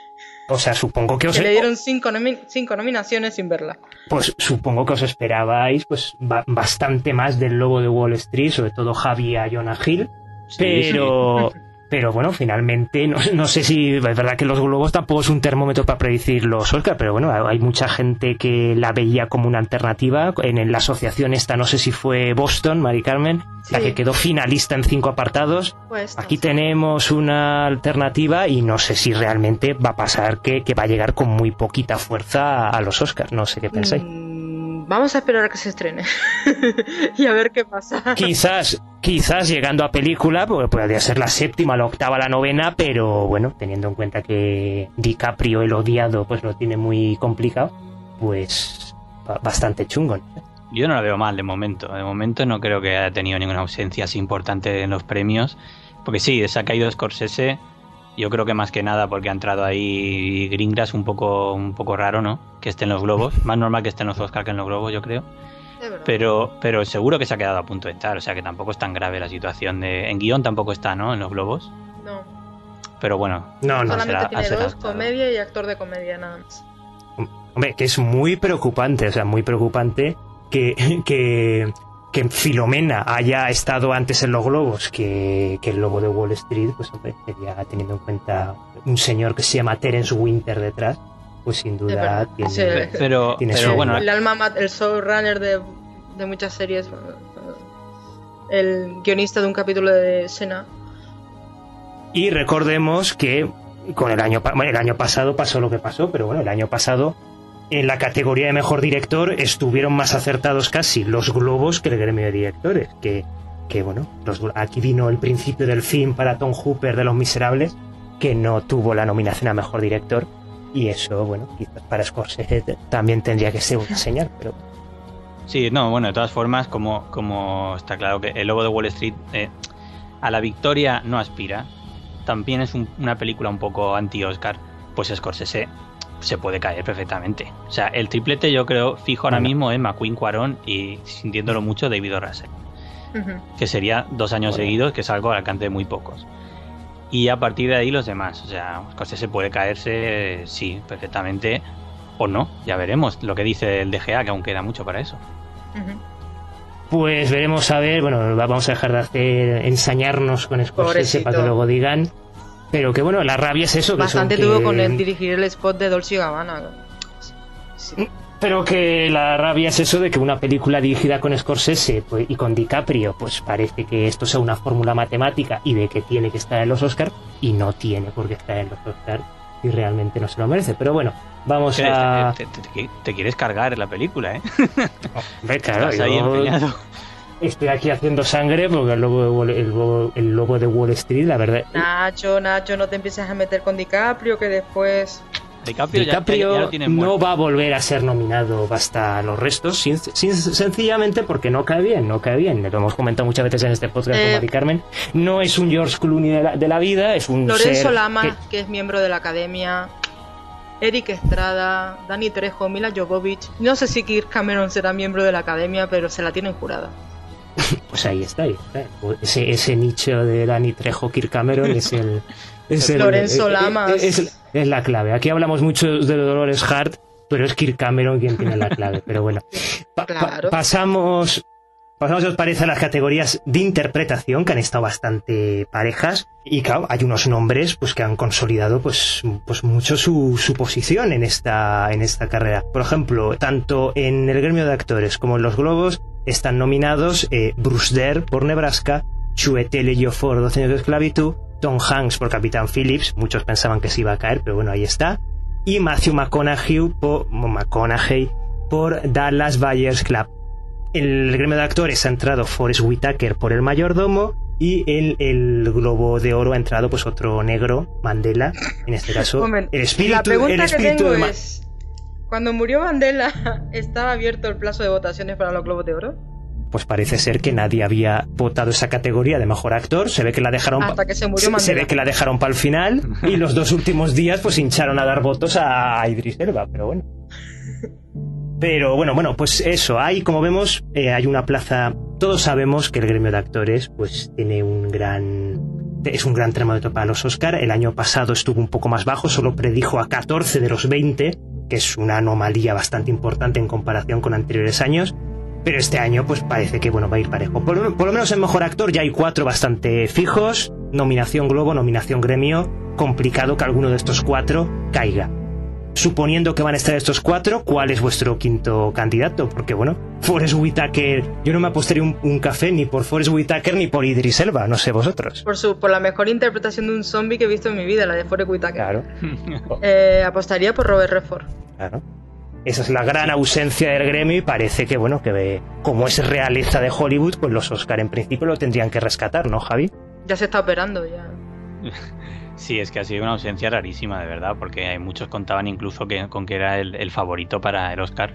O sea, supongo que os... Que le dieron cinco, nomi- cinco nominaciones sin verla. Pues supongo que os esperabais pues ba- bastante más del Lobo de Wall Street, sobre todo Javi a Jonah Hill, sí, pero... Sí. Pero bueno, finalmente, no, no sé si es verdad que los Globos tampoco es un termómetro para predecir los Oscars, pero bueno, hay mucha gente que la veía como una alternativa. En la asociación esta, no sé si fue Boston, Mari Carmen, sí. La que quedó finalista en cinco apartados. Pues aquí tenemos una alternativa y no sé si realmente va a pasar que, que va a llegar con muy poquita fuerza a los Oscars. No sé qué pensáis. Mm. Vamos a esperar a que se estrene y a ver qué pasa. Quizás, quizás llegando a película, porque podría ser la séptima, la octava, la novena, pero bueno, teniendo en cuenta que DiCaprio, el odiado, pues lo tiene muy complicado, pues bastante chungo, ¿no? Yo no la veo mal de momento. De momento no creo que haya tenido ninguna ausencia así importante en los premios, porque sí, se ha caído Scorsese. Yo creo que más que nada porque ha entrado ahí Greengrass un poco un poco raro, ¿no? Que esté en los Globos. Más normal que esté en los Oscar que en los Globos, yo creo. Pero pero seguro que se ha quedado a punto de entrar. O sea que tampoco es tan grave la situación. de En guión tampoco está, ¿no? En los Globos. No. Pero bueno. No, no. Solamente será, tiene será, dos, será. comedia y actor de comedia nada más. Hombre, que es muy preocupante. O sea, muy preocupante que... que... que Filomena haya estado antes en los Globos que, que el Lobo de Wall Street, pues hombre, sería, teniendo en cuenta un señor que se llama Terence Winter detrás, pues sin duda sí, tiene, sí, pero, tiene pero su... bueno, el alma, el showrunner de, de muchas series, el guionista de un capítulo de Senna. Y recordemos que con el año, bueno, el año pasado pasó lo que pasó, pero bueno, el año pasado en la categoría de mejor director estuvieron más acertados casi los Globos que el gremio de directores, que, que bueno, los, aquí vino el principio del fin para Tom Hooper de Los Miserables, que no tuvo la nominación a mejor director, y eso, bueno, quizás para Scorsese también tendría que ser una señal, pero... Sí, no, bueno, de todas formas, como, como está claro que el Lobo de Wall Street eh, a la victoria no aspira, también es un, una película un poco anti-Oscar, pues Scorsese se puede caer perfectamente. O sea, el triplete yo creo fijo ahora bueno. mismo es McQueen, Cuarón y, sintiéndolo mucho, David O. Russell. Uh-huh. Que sería dos años bueno. seguidos, que es algo al alcance de muy pocos. Y a partir de ahí los demás. O sea, Scorsese puede caerse, sí, perfectamente, o no, ya veremos lo que dice el D G A, que aún queda mucho para eso. Uh-huh. Pues veremos a ver, bueno, vamos a dejar de hacer ensañarnos con Scorsese Pobrecito. Para que luego digan. Pero que bueno, la rabia es eso. Bastante que tuvo que... con el dirigir el spot de Dolce y Gabbana. Sí. Pero que la rabia es eso de que una película dirigida con Scorsese pues, y con DiCaprio, pues parece que esto sea una fórmula matemática y de que tiene que estar en los Oscars y no tiene por qué estar en los Oscars y realmente no se lo merece. Pero bueno, vamos a... Te, te, te, te quieres cargar la película, ¿eh? Hombre, claro, Estás ahí yo... empeñado. Estoy aquí haciendo sangre porque el lobo, de Wall, el, lobo, el lobo de Wall Street, la verdad... Nacho, Nacho, no te empieces a meter con DiCaprio, que después... DiCaprio, DiCaprio ya, ya, ya lo tienen muerto. no va a volver a ser nominado hasta los restos, sin, sin, sencillamente porque no cae bien, no cae bien. Lo hemos comentado muchas veces en este podcast eh, con Mari Carmen. No es un George Clooney de la, de la vida, es un Lorenzo ser Lamas, que... que es miembro de la Academia, Eric Estrada, Dani Trejo, Mila Jovovich. No sé si Kirk Cameron será miembro de la Academia, pero se la tienen jurada. Pues ahí está, ahí está. Ese, ese nicho de Dani Trejo, Kirk Cameron es el... Es el, Lorenzo Lamas. Es, es, es la clave. Aquí hablamos mucho de Dolores Hart, pero es Kirk Cameron quien tiene la clave. Pero bueno, pa, claro. pa, pasamos, pasamos, si os parece, a las categorías de interpretación, que han estado bastante parejas. Y claro, hay unos nombres pues que han consolidado pues, pues mucho su, su posición en esta, en esta carrera. Por ejemplo, tanto en el gremio de actores como en los Globos están nominados eh, Bruce Dare por Nebraska, Chiwetel Ejiofor, doce años de esclavitud, Tom Hanks por Capitán Phillips, muchos pensaban que se iba a caer, pero bueno, ahí está, y Matthew McConaughey por, McConaughey por Dallas Buyers Club. En el gremio de actores ha entrado Forest Whitaker por El mayordomo, y en el Globo de Oro ha entrado pues otro negro, Mandela, en este caso. Moment, el espíritu, la pregunta el espíritu que tengo de Ma- es, cuando murió Mandela, ¿estaba abierto el plazo de votaciones para los Globos de Oro? Pues parece ser que nadie había votado esa categoría de mejor actor. Se ve que la dejaron hasta pa- que se murió se, Mandela. se ve que la dejaron para el final, y los dos últimos días pues hincharon a dar votos a Idris Elba, pero bueno. Pero bueno, bueno, pues eso, hay, como vemos, eh, hay una plaza. Todos sabemos que el gremio de actores pues tiene un gran es un gran termómetro para los Oscar. El año pasado estuvo un poco más bajo, solo predijo a catorce de los veinte, que es una anomalía bastante importante en comparación con anteriores años. Pero este año pues parece que bueno va a ir parejo. Por, por lo menos en mejor actor ya hay cuatro bastante fijos. Nominación Globo, nominación Gremio. Complicado que alguno de estos cuatro caiga. Suponiendo que van a estar estos cuatro, ¿cuál es vuestro quinto candidato? Porque bueno, Forest Whitaker, yo no me apostaría un, un café ni por Forest Whitaker ni por Idris Elba, no sé vosotros. Por su por la mejor interpretación de un zombie que he visto en mi vida, la de Forest Whitaker. Claro. eh, apostaría por Robert Redford. Claro. Esa es la gran ausencia del gremio, y parece que, bueno, que como es realeza de Hollywood, pues los Oscar en principio lo tendrían que rescatar, ¿no, Javi? Ya se está operando, ya. Sí, es que ha sido una ausencia rarísima, de verdad, porque hay muchos contaban incluso que, con que era el, el favorito para el Oscar,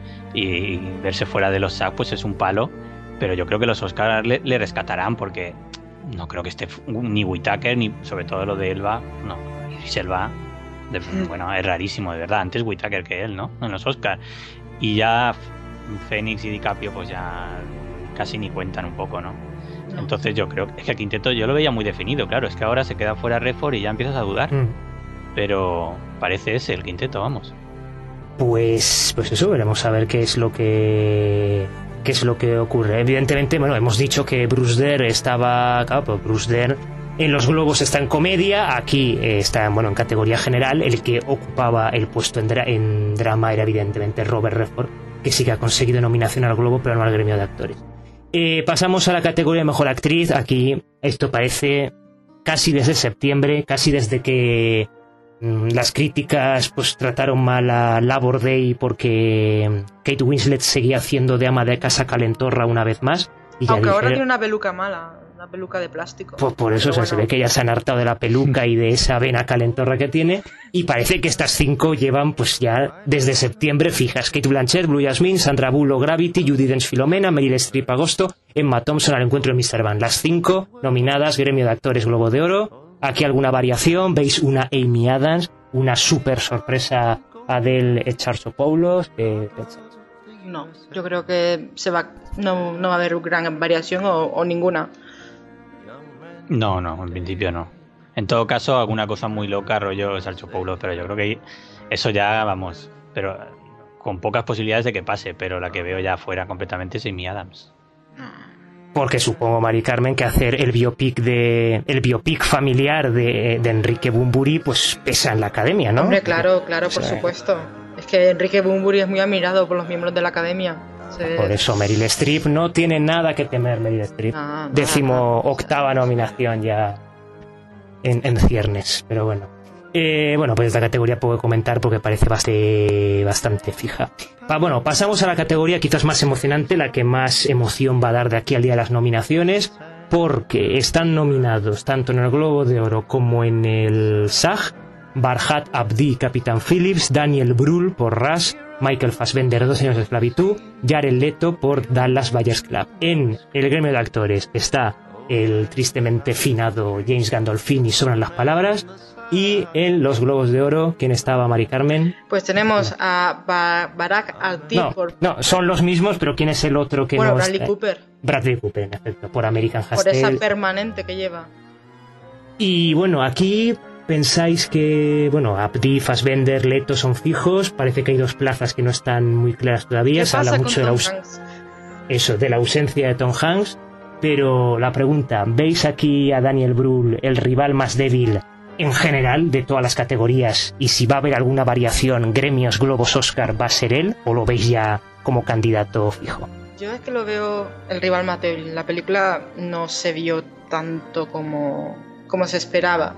y verse fuera de los S A G pues es un palo, pero yo creo que los Oscar le, le rescatarán, porque no creo que esté ni Whitaker, ni sobre todo lo de Elba, no, Idris Elba. De, bueno, es rarísimo, de verdad. Antes Whitaker que él, ¿no? En los Oscars. Y ya Phoenix y DiCaprio pues ya casi ni cuentan un poco, ¿no? no. Entonces yo creo es que el quinteto yo lo veía muy definido, claro. Es que ahora se queda fuera Redford y ya empiezas a dudar. Mm. Pero parece ese el quinteto, vamos. Pues, pues eso, veremos a ver qué es lo que qué es lo que ocurre. Evidentemente, bueno, hemos dicho que Bruce Dare estaba... Claro, pues Bruce Dare en los Globos está en comedia, aquí eh, está bueno, en categoría general. El que ocupaba el puesto en, dra- en drama era evidentemente Robert Redford, que sí que ha conseguido nominación al Globo, pero no al gremio de actores. Eh, pasamos a la categoría de mejor actriz. Aquí esto parece casi desde septiembre, casi desde que mmm, las críticas pues trataron mal a Labor Day porque Kate Winslet seguía haciendo de ama de casa calentorra una vez más. Y ya aunque dije, ahora tiene una peluca mala. Una peluca de plástico. Pues por eso, o sea, bueno, se ve que ya se han hartado de la peluca y de esa vena calentorra que tiene, y parece que estas cinco llevan pues ya desde septiembre fijas. Kate Blanchett, Blue Jasmine, Sandra Bullock, Gravity, Judi Dench, Filomena, Meryl Streep, Agosto, Emma Thompson, Al encuentro de míster Van. Las cinco nominadas, gremio de actores Globo de Oro. Aquí alguna variación, veis una Amy Adams, una súper sorpresa Adele Exarchopoulos. ¿Qué pensáis? No, yo creo que se va, no, no va a haber gran variación o, o ninguna. No, no, en principio no. En todo caso, alguna cosa muy loca, rollo Exarchopoulos, pero yo creo que eso ya, vamos, pero con pocas posibilidades de que pase, pero la que veo ya fuera completamente es Amy Adams. Porque supongo, Mari Carmen, que hacer el biopic de el biopic familiar de, de Enrique Bunbury pues pesa en la academia, ¿no? Hombre, claro, claro, por o sea, supuesto. Es que Enrique Bunbury es muy admirado por los miembros de la academia. Se... Por eso Meryl Streep no tiene nada que temer. Meryl Streep, ah, décimo octava nominación ya en, en ciernes, pero bueno. Eh, bueno, pues esta categoría puedo comentar porque parece bastante, bastante fija. Pa, bueno, pasamos a la categoría quizás más emocionante, la que más emoción va a dar de aquí al día de las nominaciones, porque están nominados tanto en el Globo de Oro como en el S A G Barhat Abdi, Capitán Phillips, Daniel Brühl por Rush, Michael Fassbender, Dos años de esclavitud, Jared Leto por Dallas Buyers Club. En el gremio de actores está el tristemente finado James Gandolfini, sobran las palabras, y en los Globos de Oro, ¿quién estaba, Mari Carmen? Pues tenemos a ba Barack Abdi no, por... No, son los mismos, pero ¿quién es el otro que bueno, no Bradley está? Cooper. Bradley Cooper, en efecto, por American Hustle. Por esa permanente que lleva. Y bueno, aquí pensáis que, bueno, Abdi, Fassbender, Leto son fijos, parece que hay dos plazas que no están muy claras todavía, se habla mucho de la, aus eso, de la ausencia de Tom Hanks, pero la pregunta, ¿veis aquí a Daniel Brühl el rival más débil en general de todas las categorías? Y si va a haber alguna variación, gremios, Globos, Oscar, ¿va a ser él o lo veis ya como candidato fijo? Yo es que lo veo el rival más débil. La película no se vio tanto como, como se esperaba.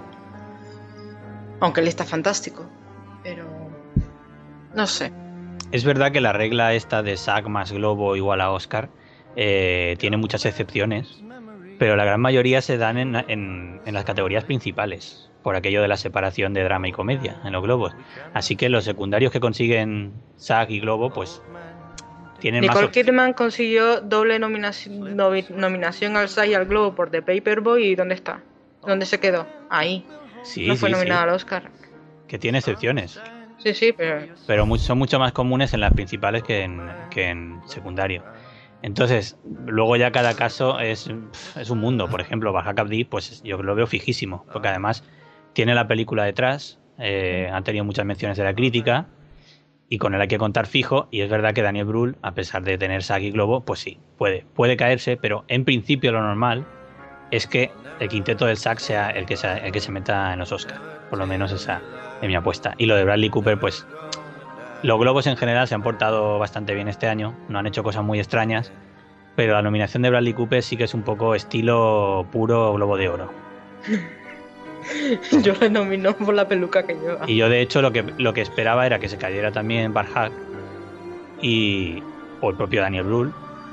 Aunque él está fantástico. Pero... no sé. Es verdad que la regla esta de S A G más Globo igual a Oscar eh, tiene muchas excepciones. Pero la gran mayoría se dan en, en, en las categorías principales. Por aquello de la separación de drama y comedia en los globos. Así que los secundarios que consiguen S A G y Globo, pues... tienen Nicole más Kidman consiguió doble nominación, nominación al S A G y al Globo por The Paperboy. ¿Y dónde está? ¿Dónde se quedó? Ahí. Sí, no fue sí, nominada sí. al Oscar. Que tiene excepciones. Sí, sí, pero... Pero mu son mucho más comunes en las principales que en, que en secundario. Entonces, luego ya cada caso es, es un mundo. Por ejemplo, Barhat Abdi, pues yo lo veo fijísimo. Porque además tiene la película detrás. Eh, han tenido muchas menciones de la crítica. Y con él hay que contar fijo, y es verdad que Daniel Brühl, a pesar de tener S A G y Globo, pues sí, puede, puede caerse, pero en principio lo normal es que el quinteto del S A G sea el que, sea el que se meta en los Oscars. Por lo menos esa es mi apuesta. Y lo de Bradley Cooper, pues los Globos en general se han portado bastante bien este año, no han hecho cosas muy extrañas, pero la nominación de Bradley Cooper sí que es un poco estilo puro Globo de Oro. Yo le nomino por la peluca que lleva. Y yo de hecho lo que, lo que esperaba era que se cayera también Barhat y o el propio Daniel Brühl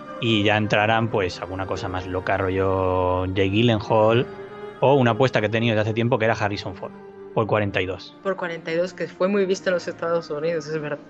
y ya entrarán pues alguna cosa más loca, rollo Jake Gyllenhaal o una apuesta que he tenido desde hace tiempo que era Harrison Ford por cuarenta y dos. Por cuarenta y dos, que fue muy vista en los Estados Unidos, es verdad.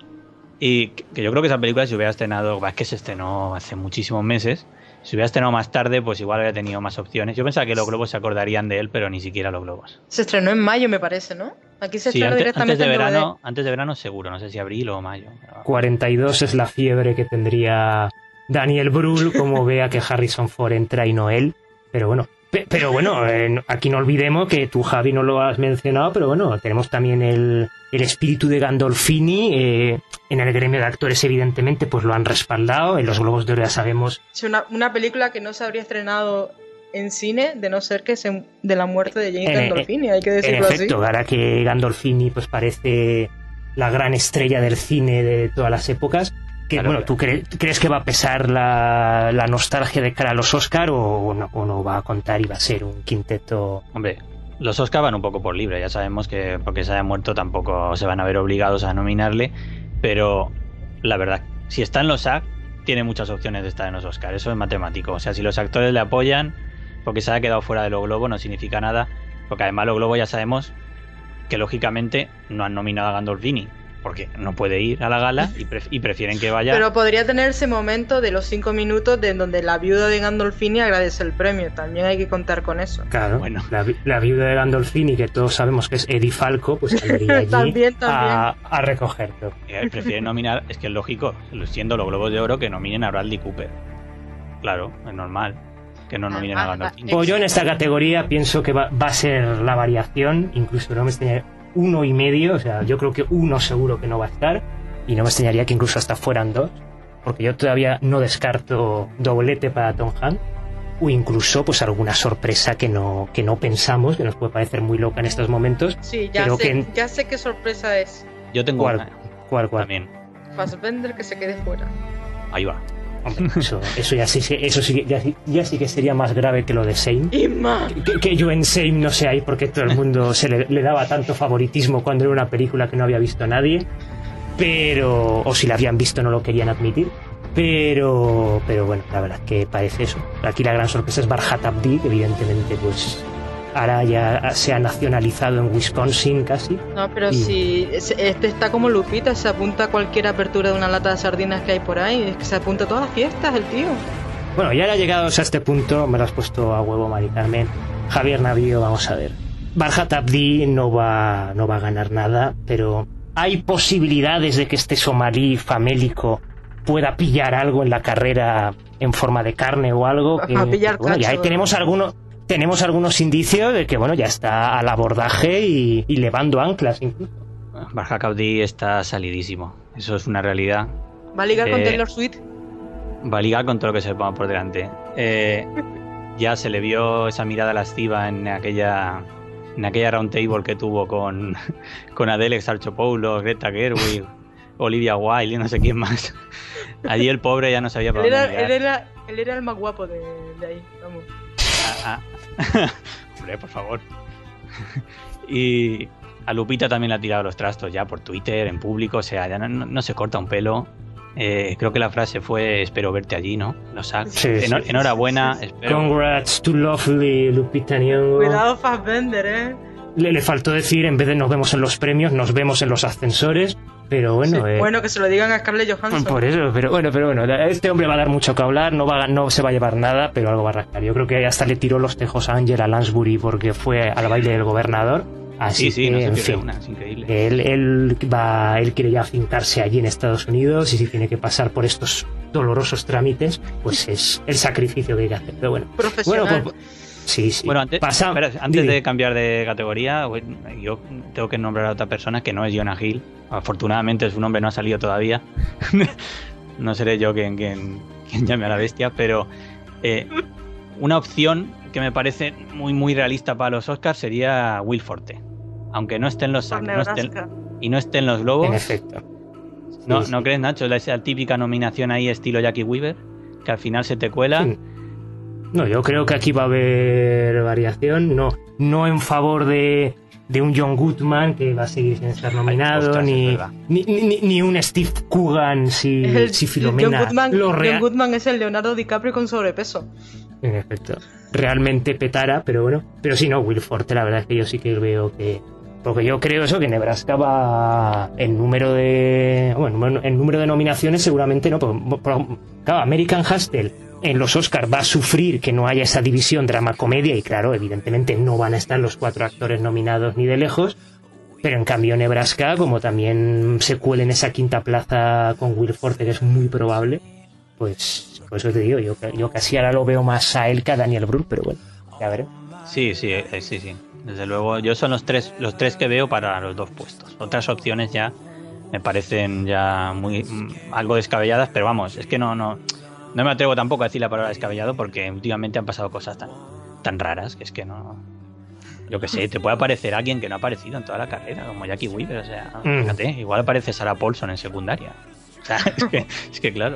Y que yo creo que esa película si hubiera estrenado, es que se estrenó hace muchísimos meses, si hubiera estrenado más tarde pues igual habría tenido más opciones. Yo pensaba que los Globos se acordarían de él, pero ni siquiera los Globos. Se estrenó en mayo, me parece, ¿no? Aquí se sí, estrenó antes, directamente antes de en D V D. verano, antes de verano seguro, no sé si abril o mayo. cuarenta y dos es la fiebre que tendría Daniel Brühl, como vea que Harrison Ford entra y no él. Pero bueno, pe pero bueno, eh, aquí no olvidemos que tú, Javi, no lo has mencionado, pero bueno, tenemos también el, el espíritu de Gandolfini. Eh, en el gremio de actores, evidentemente, pues lo han respaldado. En los Globos de Oro ya sabemos. Es una, una película que no se habría estrenado en cine de no ser que se, de la muerte de James En, Gandolfini, hay que decirlo en efecto, así. ahora que Gandolfini pues parece la gran estrella del cine de todas las épocas, que claro, bueno, ¿tú cre crees que va a pesar la, la nostalgia de cara a los Oscar o no, o no va a contar y va a ser un quinteto? Hombre, los Oscar van un poco por libre, ya sabemos que porque se haya muerto tampoco se van a ver obligados a nominarle, pero la verdad, si está en los S A G, tiene muchas opciones de estar en los Oscar, eso es matemático. O sea, si los actores le apoyan, porque se haya quedado fuera de los Globos no significa nada, porque además los Globos ya sabemos que lógicamente no han nominado a Gandolfini, porque no puede ir a la gala y, pref y prefieren que vaya. Pero podría tener ese momento de los cinco minutos de en donde la viuda de Gandolfini agradece el premio, también hay que contar con eso. Claro, bueno. la, vi la viuda de Gandolfini, que todos sabemos que es Eddie Falco, pues saldría allí también, también. A, a recogerlo. Eh, prefieren nominar, es que es lógico, siendo los Globos de Oro, que nominen a Bradley Cooper. Claro, es normal que no nominen a Gandolfini. Pues yo en esta categoría pienso que va, va a ser la variación, incluso no me extrañaría uno y medio, o sea, yo creo que uno seguro que no va a estar, y no me extrañaría que incluso hasta fueran dos, porque yo todavía no descarto doblete para Tom Hanks, o incluso pues alguna sorpresa que no, que no pensamos, que nos puede parecer muy loca en estos momentos. Sí, ya, pero sé, que... ya sé qué sorpresa es. Yo tengo ¿Cuál? una. ¿Cuál, cuál? También. Fassbender que se quede fuera. Ahí va. Hombre, eso, eso ya sí, eso sí, ya, ya sí que sería más grave que lo de Shame. Y más. Que, que yo en Shame no sé ahí porque todo el mundo se le, le daba tanto favoritismo cuando era una película que no había visto nadie, pero o si la habían visto no lo querían admitir. Pero, pero bueno, la verdad es que parece eso. Aquí la gran sorpresa es Barhat Abdi, que evidentemente pues ahora ya se ha nacionalizado en Wisconsin casi. No, pero y... si este está como Lupita, se apunta a cualquier apertura de una lata de sardinas que hay por ahí, es que se apunta a todas las fiestas el tío. Bueno, ya llegados a este punto, me lo has puesto a huevo, Mari Carmen. Javier Navío, vamos a ver. Barhat Abdi no va, no va a ganar nada, pero hay posibilidades de que este somalí famélico pueda pillar algo en la carrera en forma de carne o algo. Que, a pillar bueno, cacho, ya tenemos algunos, tenemos algunos indicios de que bueno, ya está al abordaje y, y levando anclas incluso. Barhat Abdi está salidísimo, eso es una realidad. ¿Va a ligar eh, con Taylor Swift? Va a ligar con todo lo que se le ponga por delante. Eh, ya se le vio esa mirada lasciva en aquella en aquella round table que tuvo con, con Adele Exarchopoulos, Greta Gerwig, Olivia Wilde y no sé quién más. Allí el pobre ya no sabía para él dónde era, mirar. él, era, él era el más guapo de, de ahí, vamos. Ah, ah. Hombre, por favor. Y a Lupita también le ha tirado los trastos ya por Twitter, en público, o sea, ya no, no, no se corta un pelo. Eh, creo que la frase fue espero verte allí, ¿no? Los sí, Enhor- sí, enhorabuena. sí, sí. Espero... Congrats to lovely Lupita Nyong'o. Cuidado Fassbender, eh. Le, le faltó decir, en vez de nos vemos en los premios, nos vemos en los ascensores. Pero bueno, sí, eh, bueno, que se lo digan a Scarlett Johansson. Por eso, pero bueno, pero bueno, este hombre va a dar mucho que hablar, no va a, no se va a llevar nada, pero algo va a rascar. Yo creo que hasta le tiró los tejos a Angela Lansbury porque fue al baile del gobernador. Así sí, sí, que, no se en pierde fin, una, es increíble. Él, él va, él quiere ya afincarse allí en Estados Unidos y si tiene que pasar por estos dolorosos trámites, pues es el sacrificio que hay que hacer. Pero bueno, profesional. Bueno, pues, sí, sí. Bueno, antes, Pasa, espera, antes dime. de cambiar de categoría, yo tengo que nombrar a otra persona que no es Jonah Hill. Afortunadamente su nombre no ha salido todavía. No seré yo quien, quien, quien llame a la bestia, pero eh, una opción que me parece muy muy realista para los Oscars sería Will Forte. Aunque no esté en los no esté, y no esté en los Globos. En efecto. ¿No, sí, ¿no sí. crees, Nacho? Esa típica nominación ahí estilo Jackie Weaver, que al final se te cuela. Sí. No, yo creo que aquí va a haber variación, no, no en favor de, de un John Goodman que va a seguir sin ser nominado, Ostras, ni, ni, ni, ni un Steve Coogan si, El, si Filomena John Goodman, lo John rea- Goodman es el Leonardo DiCaprio con sobrepeso. En efecto, realmente petara, pero bueno, pero sí, no, Will Forte, la verdad es que yo sí que veo que, porque yo creo eso, que Nebraska va en número de, bueno, en número de nominaciones seguramente no, porque, por- claro, American Hustle en los Oscars va a sufrir que no haya esa división drama-comedia y claro, evidentemente no van a estar los cuatro actores nominados ni de lejos, pero en cambio Nebraska, como también se cuele en esa quinta plaza con Will Forte, que es muy probable, pues por eso te digo, yo, yo casi ahora lo veo más a él que a Daniel Brühl, pero bueno, ya veremos. Sí, sí, eh, sí, sí. Desde luego, yo son los tres, los tres que veo para los dos puestos. Otras opciones ya me parecen ya muy mm, algo descabelladas, pero vamos, es que no, no, no me atrevo tampoco a decir la palabra descabellado porque últimamente han pasado cosas tan, tan raras que es que no. Yo que sé, te puede aparecer alguien que no ha aparecido en toda la carrera, como Jackie Weaver, o sea, Mm. fíjate, igual aparece Sarah Paulson en secundaria. O sea, es que, es que claro.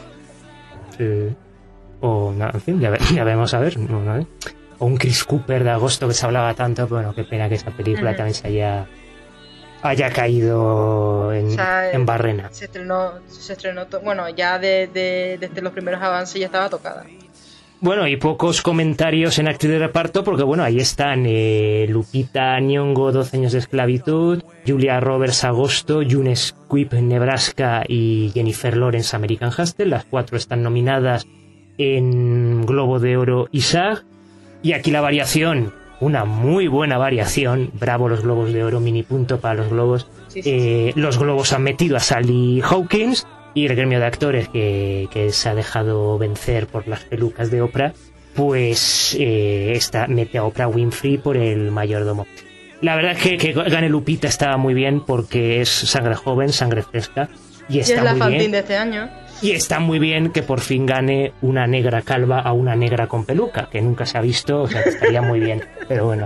Sí. O, no, en fin, ya, ve- ya veremos a ver. No, no, ¿eh? O un Chris Cooper de agosto que se hablaba tanto, bueno, qué pena que esa película Ujú. también se haya, haya caído en, O sea, en barrena. Se estrenó, se estrenó to- bueno, ya de, de- desde los primeros avances ya estaba tocada. Bueno, y pocos comentarios en actriz de reparto, porque bueno, ahí están eh, Lupita Nyong'o, doce años de esclavitud, Julia Roberts, Agosto, June Squibb, Nebraska y Jennifer Lawrence, American Hustle. Las cuatro están nominadas en Globo de Oro y SAG. Y aquí la variación, una muy buena variación, bravo los Globos de Oro, mini punto para los Globos. Sí, sí, Eh, los Globos han metido a Sally Hawkins y el gremio de actores que, que se ha dejado vencer por las pelucas de Oprah, pues eh, esta, mete a Oprah Winfrey por el mayordomo. La verdad es que, que gane Lupita estaba muy bien porque es sangre joven, sangre fresca y Y es está la muy Fantin bien. de este año. Y está muy bien que por fin gane una negra calva a una negra con peluca, que nunca se ha visto, o sea que estaría muy bien. Pero bueno,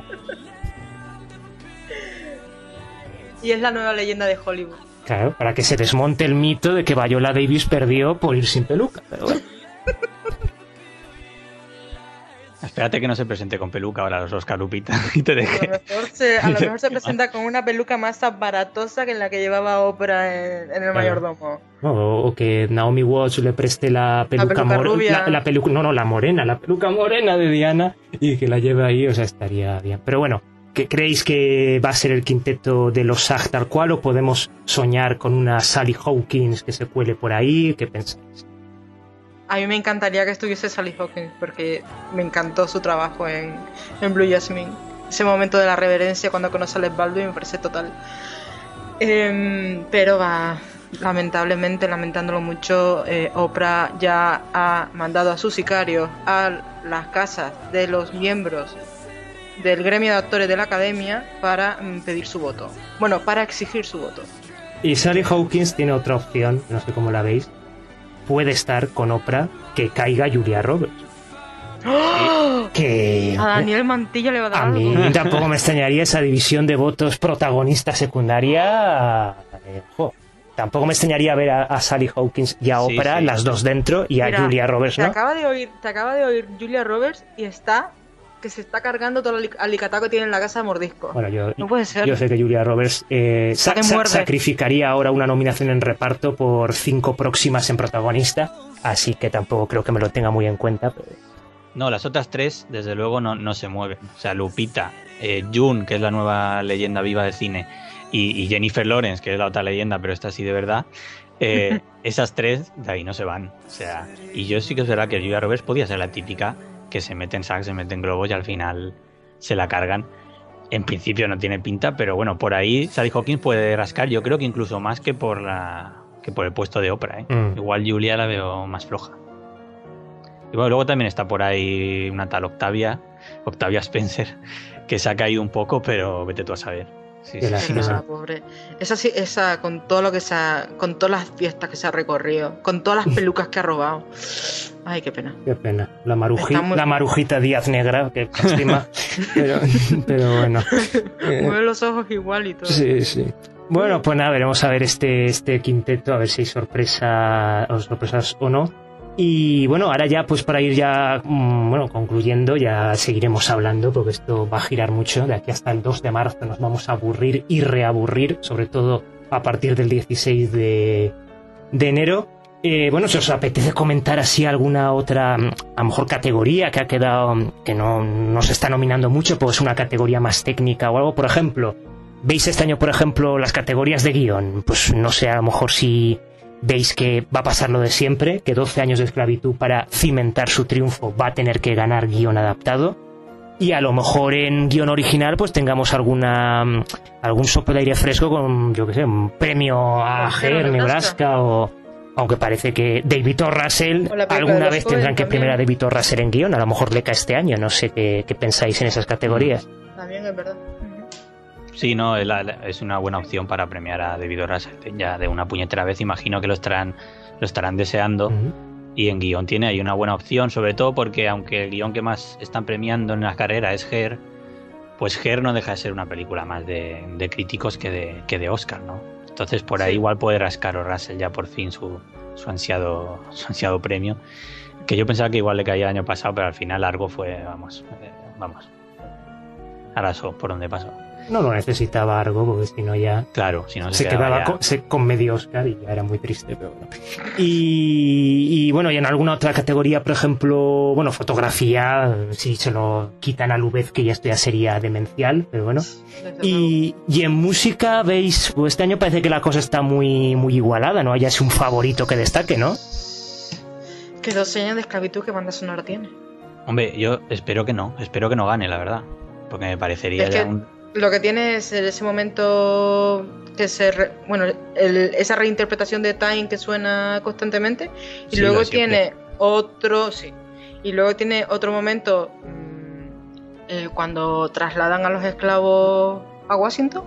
Y es la nueva leyenda de Hollywood. claro, para que se desmonte el mito de que Viola Davis perdió por ir sin peluca. Pero bueno. Espérate que no se presente con peluca ahora los Oscar, Lupita, y te deje. A lo mejor se, a lo mejor se presenta con una peluca más aparatosa que la que llevaba Oprah en, en el mayordomo. O, o que Naomi Watts le preste la peluca, la peluca mor- rubia. La, la peluca, no, no, la morena, la peluca morena de Diana y que la lleve ahí, o sea, estaría bien. Pero bueno, ¿qué creéis que va a ser el quinteto de los SAG tal cual o podemos soñar con una Sally Hawkins que se cuele por ahí? ¿Qué pensáis? A mí me encantaría que estuviese Sally Hawkins porque me encantó su trabajo en, en Blue Jasmine. Ese momento de la reverencia cuando conoce a Les Baldwin me parece total. Eh, pero va, lamentablemente, lamentándolo mucho, eh, Oprah ya ha mandado a sus sicarios a las casas de los miembros del gremio de actores de la academia para mm, pedir su voto. Bueno, para exigir su voto. Y Sally Hawkins tiene otra opción, no sé cómo la veis. Puede estar con Oprah que caiga Julia Roberts. ¡Oh! Que a Daniel Mantilla le va a dar a mí algo. tampoco me extrañaría esa división de votos protagonista secundaria. Eh, jo, tampoco me extrañaría ver a, a Sally Hawkins y a Sí, Oprah, sí. las dos dentro, y a Mira, Julia Roberts, te ¿no? acaba de oír, te acaba de oír Julia Roberts y está que se está cargando todo el alicatado que tiene en la casa de mordisco. Bueno, yo, no puede ser. yo sé que Julia Roberts eh, sa- que sa- muerde. sacrificaría ahora una nominación en reparto por cinco próximas en protagonista, así que tampoco creo que me lo tenga muy en cuenta. Pero... No, las otras tres, desde luego, no, no se mueven. O sea, Lupita, eh, June, que es la nueva leyenda viva del cine, y, y Jennifer Lawrence, que es la otra leyenda, pero esta sí de verdad, eh, esas tres de ahí no se van. O sea, y yo sí que es verdad que Julia Roberts podía ser la típica que se mete en sacs, se mete en globos y al final se la cargan. En principio no tiene pinta, pero bueno, por ahí Sally Hawkins puede rascar, yo creo que incluso más que por la que por el puesto de Oprah, ¿eh? Mm. Igual Julia la veo más floja. Y bueno, luego también está por ahí una tal Octavia, Octavia Spencer, que se ha caído un poco, pero vete tú a saber. Sí, Qué sí, lástima. sí. Ah, pobre. Esa sí, esa con todo lo que se ha, con todas las fiestas que se ha recorrido, con todas las pelucas que ha robado. Ay, qué pena. Qué pena. La, maruji, Está muy- la marujita Díaz Negra, que lástima. pero, pero bueno. Eh, Mueve los ojos igual y todo. sí, sí. Bueno, pues nada, veremos a ver este, este quinteto, a ver si hay sorpresa, o sorpresas o no. Y bueno, ahora ya, pues para ir ya, mm, bueno, concluyendo, ya seguiremos hablando, porque esto va a girar mucho. De aquí hasta el dos de marzo nos vamos a aburrir y reaburrir, sobre todo a partir del dieciséis de, de enero. Eh, bueno, si os apetece comentar así alguna otra, mm, a lo mejor categoría que ha quedado, mm, que no, no se está nominando mucho, pues una categoría más técnica o algo, por ejemplo. ¿Veis este año, por ejemplo, las categorías de guión? Pues no sé, a lo mejor si veis que va a pasar lo de siempre, que doce años de esclavitud para cimentar su triunfo va a tener que ganar guión adaptado. Y a lo mejor en guión original pues tengamos alguna algún soplo de aire fresco con, yo qué sé, un premio a Her, Nebraska o... Aunque parece que David O. Russell O la película de alguna los vez Coen tendrán que también. premiar a David O. Russell en guión. A lo mejor le cae este año, no sé qué, qué pensáis en esas categorías. También es verdad. Sí, no, es, la- la- es una buena opción para premiar a David O. Russell. Ya de una puñetera vez, imagino que lo estarán, lo estarán deseando. Y en guión tiene ahí una buena opción, sobre todo porque aunque el guión que más están premiando en la carrera es Her, pues Her no deja de ser una película más de, de críticos que de, que de Oscar, ¿no? Entonces por ahí Sí. igual puede rascar o Russell ya por fin su, su, ansiado, su ansiado premio. Que yo pensaba que igual le caía el año pasado, pero al final largo fue, vamos, eh, vamos, arrasó por donde pasó. No lo necesitaba Argo, porque si no ya... Claro, si no se, se quedaba ya- con, se- con medio Oscar y ya era muy triste, pero bueno. Y, y bueno, y en alguna otra categoría, por ejemplo, bueno, fotografía, si se lo quitan a Lubez, que ya esto ya sería demencial, pero bueno. Y, y en música, veis, pues este año parece que la cosa está muy, muy igualada, no hay así un favorito que destaque, ¿no? Que doce años de esclavitud que banda sonora tiene. Hombre, yo espero que no, espero que no gane, la verdad. Porque me parecería Es ya que un... lo que tiene es ese momento que se re- bueno el- esa reinterpretación de Time que suena constantemente y Sí, luego lo de siempre. tiene otro sí y luego tiene otro momento mm, eh, cuando trasladan a los esclavos a Washington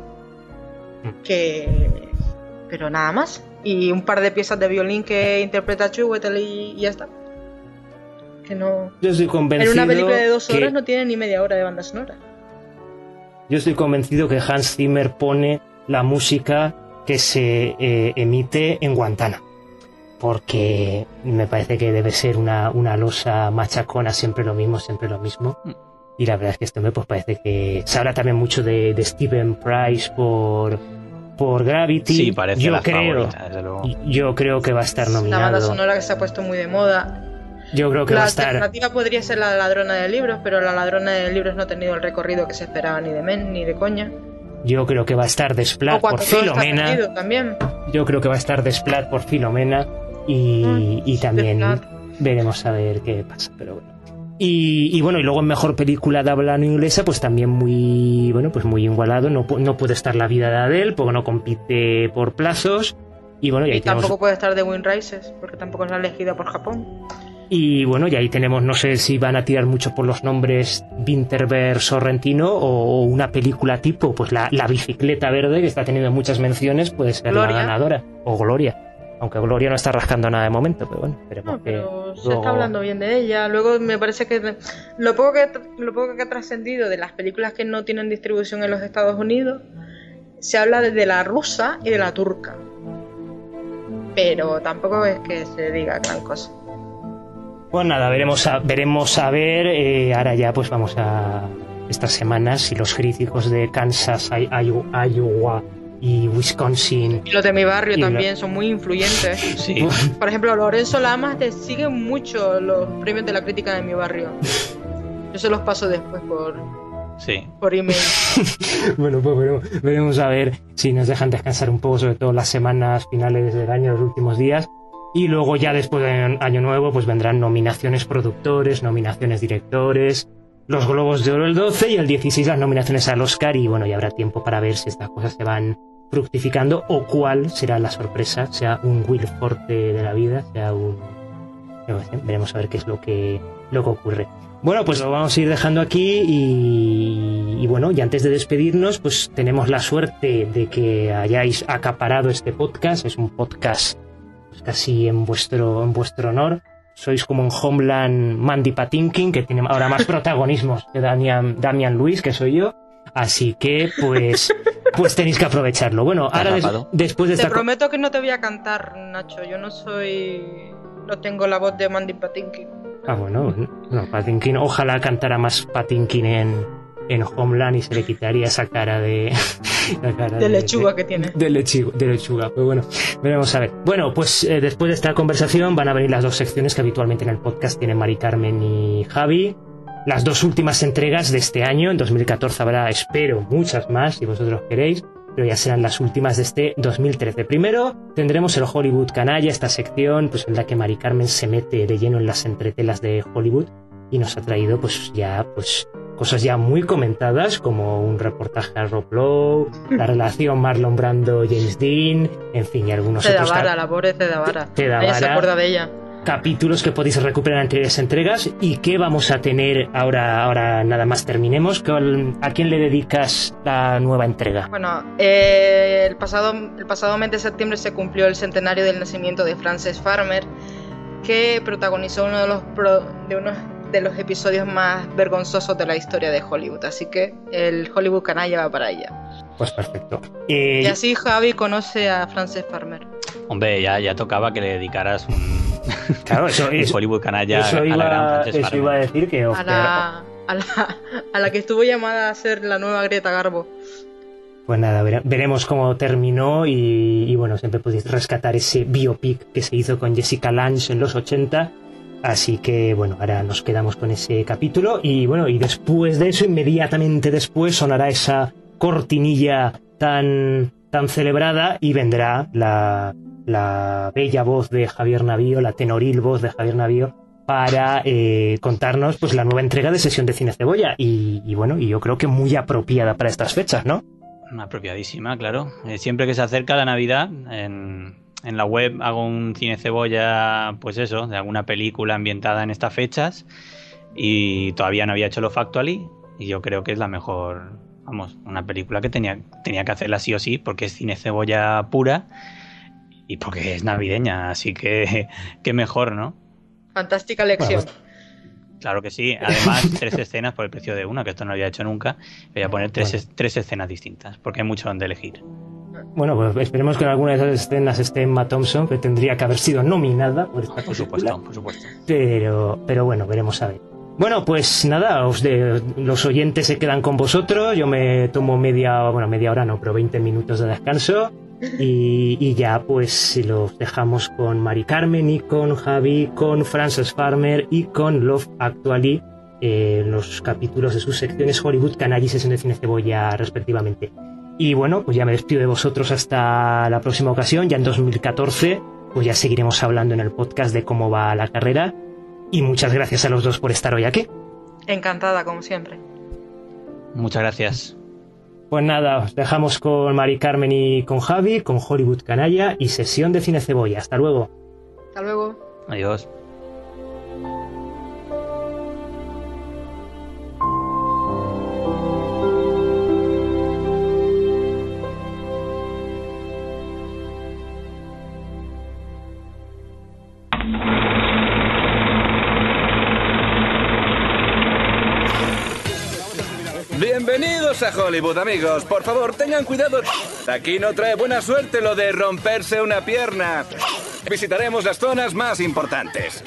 que pero nada más y un par de piezas de violín que interpreta Chiwetel y, y ya está que no Yo estoy en convencido una película de dos que- horas no tiene ni media hora de banda sonora. Yo estoy convencido que Hans Zimmer pone la música que se eh, emite en Guantánamo. porque me parece que debe ser una, una losa machacona, siempre lo mismo, siempre lo mismo. Y la verdad es que este hombre pues parece que se habla también mucho de, de Steven Price por, por Gravity. Sí, parece yo la creo, favorita, desde luego. Yo creo que va a estar nominado. La banda sonora que se ha puesto muy de moda. Yo creo que la va a estar... alternativa podría ser la ladrona de libros, pero la ladrona de libros no ha tenido el recorrido que se esperaba ni de men, ni de coña. Yo creo que va a estar Desplat por Filomena. También. Yo creo que va a estar Desplat por Filomena y, mm, y también Desplat. Veremos a ver qué pasa, pero bueno. Y, y bueno, y luego en mejor película de habla no inglesa, pues también muy, bueno, pues muy igualado. No, no puede estar La vida de Adele, porque no compite por plazos. Y bueno, y, ahí y tampoco tenemos... puede estar The Wind Rises, porque tampoco es la elegida por Japón. Y bueno, y ahí tenemos, no sé si van a tirar mucho por los nombres Winterberg, Sorrentino o una película tipo, pues la, la bicicleta verde, que está teniendo muchas menciones, puede ser Gloria. La ganadora. O Gloria. Aunque Gloria no está rascando nada de momento, pero bueno, esperemos no, pero que se luego... está hablando bien de ella. Luego me parece que lo poco que lo poco que ha trascendido de las películas que no tienen distribución en los Estados Unidos, se habla de la rusa y de la turca. Pero tampoco es que se diga gran cosa. Pues nada, veremos a, veremos a ver. Eh, ahora ya pues vamos a estas semanas si los críticos de Kansas, Iowa y Wisconsin y los de mi barrio y también lo... son muy influyentes. Sí. Por ejemplo, Lorenzo Lamas te sigue mucho los premios de la crítica de mi barrio. Yo se los paso después por, sí. por email. Bueno, pues veremos, veremos a ver si nos dejan descansar un poco, sobre todo las semanas finales del año, los últimos días. Y luego ya después de Año Nuevo pues vendrán nominaciones productores, nominaciones directores, los Globos de Oro el doce y el dieciséis las nominaciones al Oscar, y bueno, ya habrá tiempo para ver si estas cosas se van fructificando o cuál será la sorpresa, sea un Will Forte de la vida, sea un... No sé, veremos a ver qué es lo que, lo que ocurre. Bueno, pues lo vamos a ir dejando aquí y, y bueno, y antes de despedirnos, pues tenemos la suerte de que hayáis acaparado este podcast. Es un podcast pues, casi en vuestro, en vuestro honor. Sois como en Homeland Mandy Patinkin, que tiene ahora más protagonismos que Damian, Damian Lewis, que soy yo. Así que, pues, pues tenéis que aprovecharlo. Bueno, ahora des, después de Te esta... prometo que no te voy a cantar, Nacho. Yo no soy... No tengo la voz de Mandy Patinkin. Ah, bueno, no, Patinkin, ojalá cantara más Patinkin en, en Homeland y se le quitaría esa cara de... la cara de, de lechuga de, que tiene. De lechuga, de lechuga, pues bueno, veremos a ver. Bueno, pues eh, después de esta conversación van a venir las dos secciones que habitualmente en el podcast tienen Mari Carmen y Javi. Las dos últimas entregas de este año. En dos mil catorce habrá, espero, muchas más, si vosotros queréis, pero ya serán las últimas de este dos mil trece. Primero tendremos el Hollywood Canalla, esta sección pues en la que Mari Carmen se mete de lleno en las entretelas de Hollywood y nos ha traído pues ya pues cosas ya muy comentadas, como un reportaje a Rob Lowe, la relación Marlon Brando-James Dean, en fin, y algunos Ceda otros... Vara, la pobre Ceda Vara. Nadie se acuerda de ella. Capítulos que podéis recuperar en anteriores entregas. ¿Y qué vamos a tener ahora, ahora nada más terminemos? ¿A quién le dedicas la nueva entrega? Bueno, eh, el, pasado, el pasado mes de septiembre se cumplió el centenario del nacimiento de Frances Farmer, que protagonizó uno de los, pro, de uno de los episodios más vergonzosos de la historia de Hollywood. Así que el Hollywood Canalla va para ella. Pues perfecto. Eh... Y así Javi conoce a Frances Farmer. Hombre, ya, ya tocaba que le dedicaras un... Claro, eso es Hollywood Canalla eso iba, a la gran Frances eso Farmer. iba a decir que... A la, a, la, a la que estuvo llamada a ser la nueva Greta Garbo. Pues nada, vere, veremos cómo terminó y, y bueno, siempre podéis rescatar ese biopic que se hizo con Jessica Lange en los ochenta. Así que bueno, ahora nos quedamos con ese capítulo y bueno, y después de eso, inmediatamente después sonará esa cortinilla tan, tan celebrada y vendrá la, la bella voz de Javier Navío, la tenoril voz de Javier Navío, para eh, contarnos pues la nueva entrega de Sesión de Cine Cebolla y, y bueno, y yo creo que muy apropiada para estas fechas, ¿no? Apropiadísima, claro. Eh, siempre que se acerca la Navidad, en, en la web hago un Cine Cebolla, pues eso, de alguna película ambientada en estas fechas y todavía no había hecho lo Factually y yo creo que es la mejor, vamos, una película que tenía, tenía que hacerla sí o sí porque es Cine Cebolla pura y porque es navideña, así que qué mejor, ¿no? Fantástica lección. Bueno, claro que sí. Además, tres escenas por el precio de una, que esto no había hecho nunca. Voy a poner tres, bueno. tres escenas distintas, porque hay mucho donde elegir. Bueno, pues esperemos que en alguna de esas escenas esté Emma Thompson, que tendría que haber sido nominada por esta Por supuesto, por supuesto. Pero, pero bueno, veremos a ver. Bueno, pues nada, os de, los oyentes se quedan con vosotros. Yo me tomo media, bueno, media hora no, pero veinte minutos de descanso. Y, y ya pues los dejamos con Mari Carmen y con Javi, con Frances Farmer y con Love Actually, eh, los capítulos de sus secciones Hollywood, Canalla y Sesión de Cine Cebolla respectivamente. Y bueno, pues ya me despido de vosotros hasta la próxima ocasión. Ya en dos mil catorce pues ya seguiremos hablando en el podcast de cómo va la carrera. Y muchas gracias a los dos por estar hoy aquí. Encantada, como siempre. Muchas gracias. Pues nada, os dejamos con Mari Carmen y con Javi, con Hollywood Canalla y Sesión de Cine Cebolla. Hasta luego. Hasta luego. Adiós. Bienvenidos a Hollywood, amigos. Por favor, tengan cuidado. Aquí no trae buena suerte lo de romperse una pierna. Visitaremos las zonas más importantes.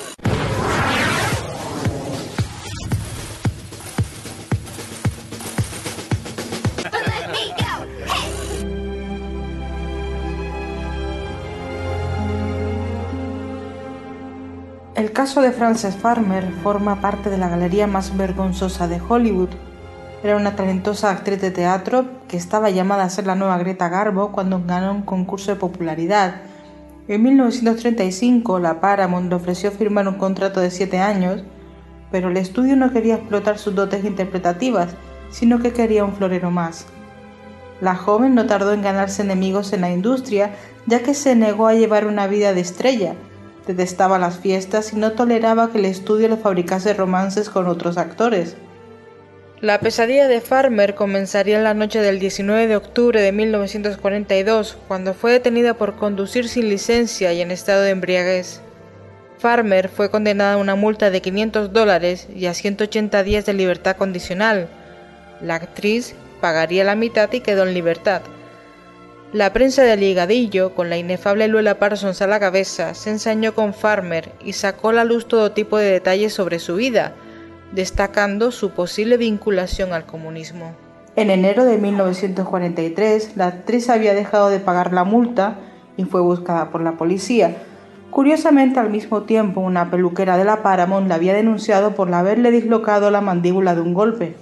El caso de Frances Farmer forma parte de la galería más vergonzosa de Hollywood. Era una talentosa actriz de teatro que estaba llamada a ser la nueva Greta Garbo cuando ganó un concurso de popularidad. En mil novecientos treinta y cinco, la Paramount le ofreció firmar un contrato de siete años, pero el estudio no quería explotar sus dotes interpretativas, sino que quería un florero más. La joven no tardó en ganarse enemigos en la industria, ya que se negó a llevar una vida de estrella. Detestaba las fiestas y no toleraba que el estudio le fabricase romances con otros actores. La pesadilla de Farmer comenzaría en la noche del diecinueve de octubre de mil novecientos cuarenta y dos, cuando fue detenida por conducir sin licencia y en estado de embriaguez. Farmer fue condenada a una multa de quinientos dólares y a ciento ochenta días de libertad condicional. La actriz pagaría la mitad y quedó en libertad. La prensa del Higadillo, con la inefable Luella Parsons a la cabeza, se ensañó con Farmer y sacó a la luz todo tipo de detalles sobre su vida, destacando su posible vinculación al comunismo. En enero de mil novecientos cuarenta y tres, la actriz había dejado de pagar la multa y fue buscada por la policía. Curiosamente, al mismo tiempo, una peluquera de la Paramount la había denunciado por haberle dislocado la mandíbula de un golpe.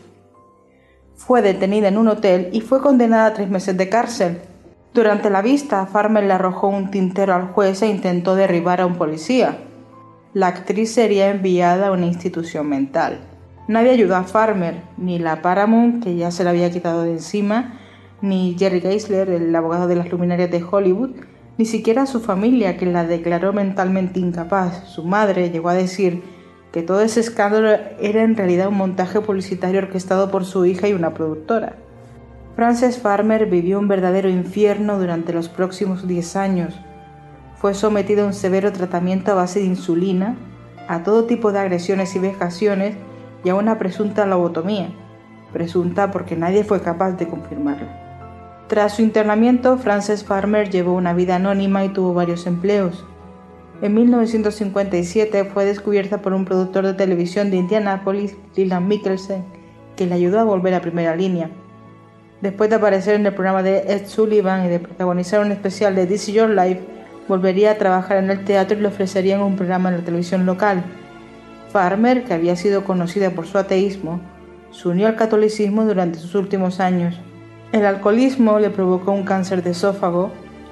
Fue detenida en un hotel y fue condenada a tres meses de cárcel. Durante la vista, Farmer le arrojó un tintero al juez e intentó derribar a un policía. La actriz sería enviada a una institución mental. Nadie ayudó a Farmer, ni la Paramount, que ya se la había quitado de encima, ni Jerry Geisler, el abogado de las luminarias de Hollywood, ni siquiera su familia, que la declaró mentalmente incapaz. Su madre llegó a decir que todo ese escándalo era en realidad un montaje publicitario orquestado por su hija y una productora. Frances Farmer vivió un verdadero infierno durante los próximos diez años. Fue sometida a un severo tratamiento a base de insulina, a todo tipo de agresiones y vejaciones y a una presunta lobotomía, presunta porque nadie fue capaz de confirmarla. Tras su internamiento, Frances Farmer llevó una vida anónima y tuvo varios empleos. En mil novecientos cincuenta y siete fue descubierta por un productor de televisión de Indianápolis, Leland Mickelson, que le ayudó a volver a primera línea. Después de aparecer en el programa de Ed Sullivan y de protagonizar un especial de This Is Your Life, volvería a trabajar en el teatro y le ofrecerían un programa en la televisión local. Farmer, que había sido conocida por su ateísmo, se unió al catolicismo durante sus últimos años. El alcoholismo le provocó un cáncer de esófago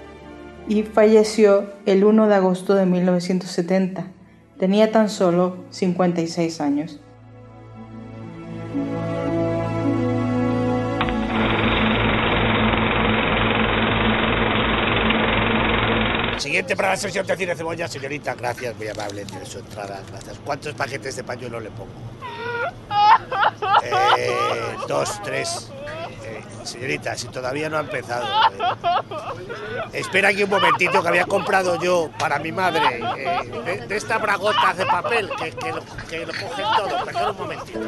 y falleció el primero de agosto de mil novecientos setenta. Tenía tan solo cincuenta y seis años. Siguiente para la sesión de Cine Cebolla, señorita. Gracias, muy amable, tiene su entrada. Gracias. ¿Cuántos paquetes de pañuelo le pongo? Eh, dos, tres. Eh, señorita, si todavía no ha empezado. Eh. Espera aquí un momentito, que había comprado yo para mi madre eh, de, de estas bragotas de papel que, que, lo, que lo cogen todo. Perdón un momentito.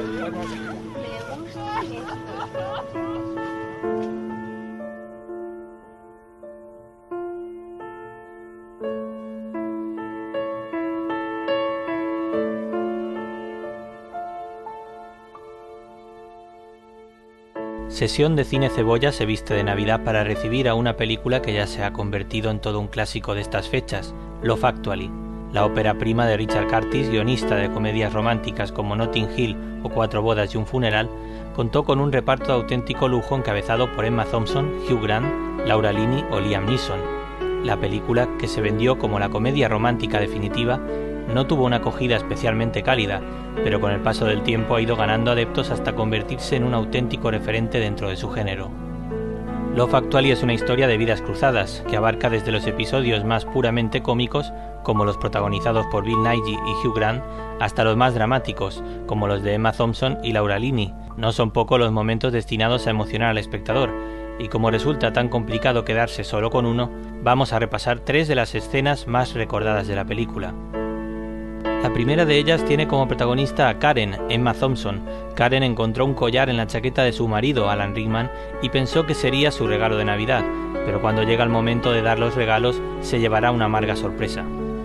Sesión de Cine Cebolla se viste de Navidad para recibir a una película que ya se ha convertido en todo un clásico de estas fechas, Love Actually, la ópera prima de Richard Curtis, guionista de comedias románticas como Notting Hill o Cuatro bodas y un funeral. Contó con un reparto de auténtico lujo encabezado por Emma Thompson, Hugh Grant, Laura Linney o Liam Neeson. La película, que se vendió como la comedia romántica definitiva, no tuvo una acogida especialmente cálida, pero con el paso del tiempo ha ido ganando adeptos hasta convertirse en un auténtico referente dentro de su género. Love Actually es una historia de vidas cruzadas, que abarca desde los episodios más puramente cómicos, como los protagonizados por Bill Nighy y Hugh Grant, hasta los más dramáticos, como los de Emma Thompson y Laura Linney. No son pocos los momentos destinados a emocionar al espectador, y como resulta tan complicado quedarse solo con uno, vamos a repasar tres de las escenas más recordadas de la película. La primera de ellas tiene como protagonista a Karen, Emma Thompson. Karen encontró un collar en la chaqueta de su marido, Alan Rickman, y pensó que sería su regalo de Navidad, pero cuando llega el momento de dar los regalos, se llevará una amarga sorpresa.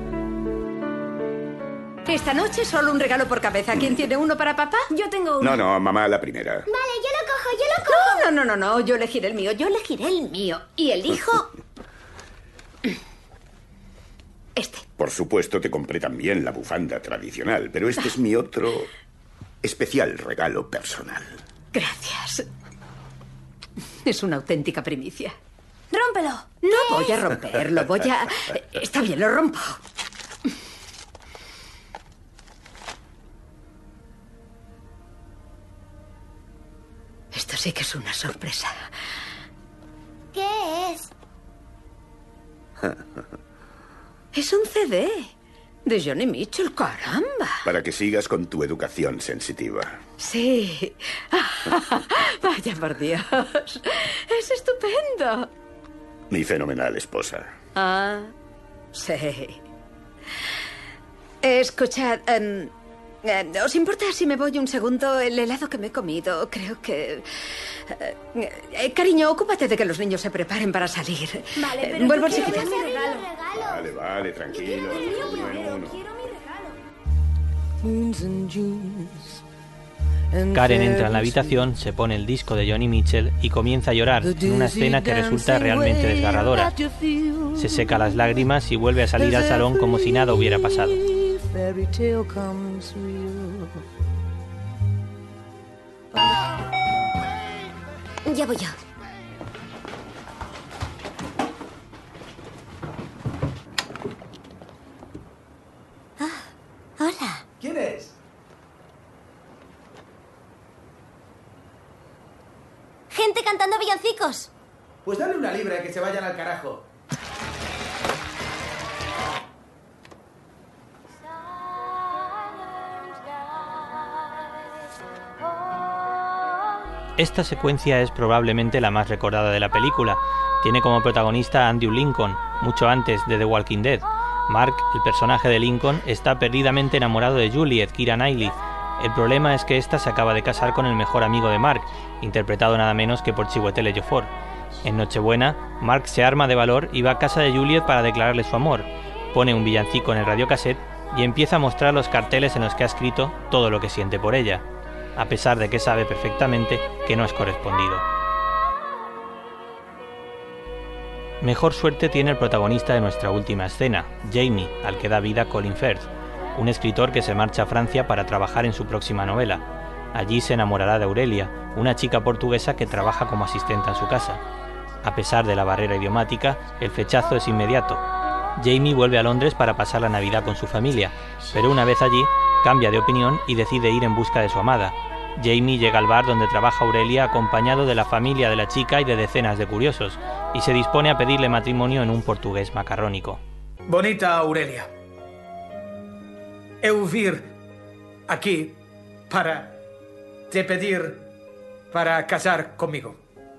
Esta noche solo un regalo por cabeza. ¿Quién tiene uno para papá? Yo tengo uno. No, no, mamá, la primera. Vale, yo lo cojo, yo lo cojo. No, no, no, no, no, yo elegiré el mío, yo elegiré el mío. Y elijo... este. Por supuesto, te compré también la bufanda tradicional, pero este es mi otro especial regalo personal. Gracias. Es una auténtica primicia. ¡Rómpelo! No voy a romperlo, voy a... Está bien, lo rompo. Esto sí que es una sorpresa. ¿Qué es? Es un C D de Johnny Mitchell, caramba. Para que sigas con tu educación sensitiva. Sí. Vaya por Dios. Es estupendo. Mi fenomenal esposa. Ah, sí. Escuchad, um, ¿os importa si me voy un segundo? El helado que me he comido, creo que... Eh, cariño, ocúpate de que los niños se preparen para salir. Vale, pero Vuelvo yo quiero enseguida. mi regalo. Vale, vale, tranquilo. Uno en uno. Karen entra en la habitación, se pone el disco de Johnny Mitchell y comienza a llorar en una escena que resulta realmente desgarradora. Se seca las lágrimas y vuelve a salir al salón como si nada hubiera pasado. Ya voy yo. Ah, hola. ¿Quién es? Gente cantando villancicos. Pues dale una libra que se vayan al carajo. Esta secuencia es probablemente la más recordada de la película. Tiene como protagonista a Andrew Lincoln, mucho antes de The Walking Dead. Mark, el personaje de Lincoln, está perdidamente enamorado de Juliet, Keira Knightley. El problema es que ésta se acaba de casar con el mejor amigo de Mark, interpretado nada menos que por Chiwetel Ejiofor. En Nochebuena, Mark se arma de valor y va a casa de Juliet para declararle su amor. Pone un villancico en el radiocassette y empieza a mostrar los carteles en los que ha escrito todo lo que siente por ella, a pesar de que sabe perfectamente que no es correspondido. Mejor suerte tiene el protagonista de nuestra última escena, Jamie, al que da vida Colin Firth, un escritor que se marcha a Francia para trabajar en su próxima novela. Allí se enamorará de Aurelia, una chica portuguesa que trabaja como asistente en su casa. A pesar de la barrera idiomática, el flechazo es inmediato. Jamie vuelve a Londres para pasar la Navidad con su familia, pero una vez allí, cambia de opinión y decide ir en busca de su amada. Jamie llega al bar donde trabaja Aurelia acompañado de la familia de la chica y de decenas de curiosos, y se dispone a pedirle matrimonio en un portugués macarrónico. Bonita Aurelia, eu vir aquí para te pedir para casar comigo.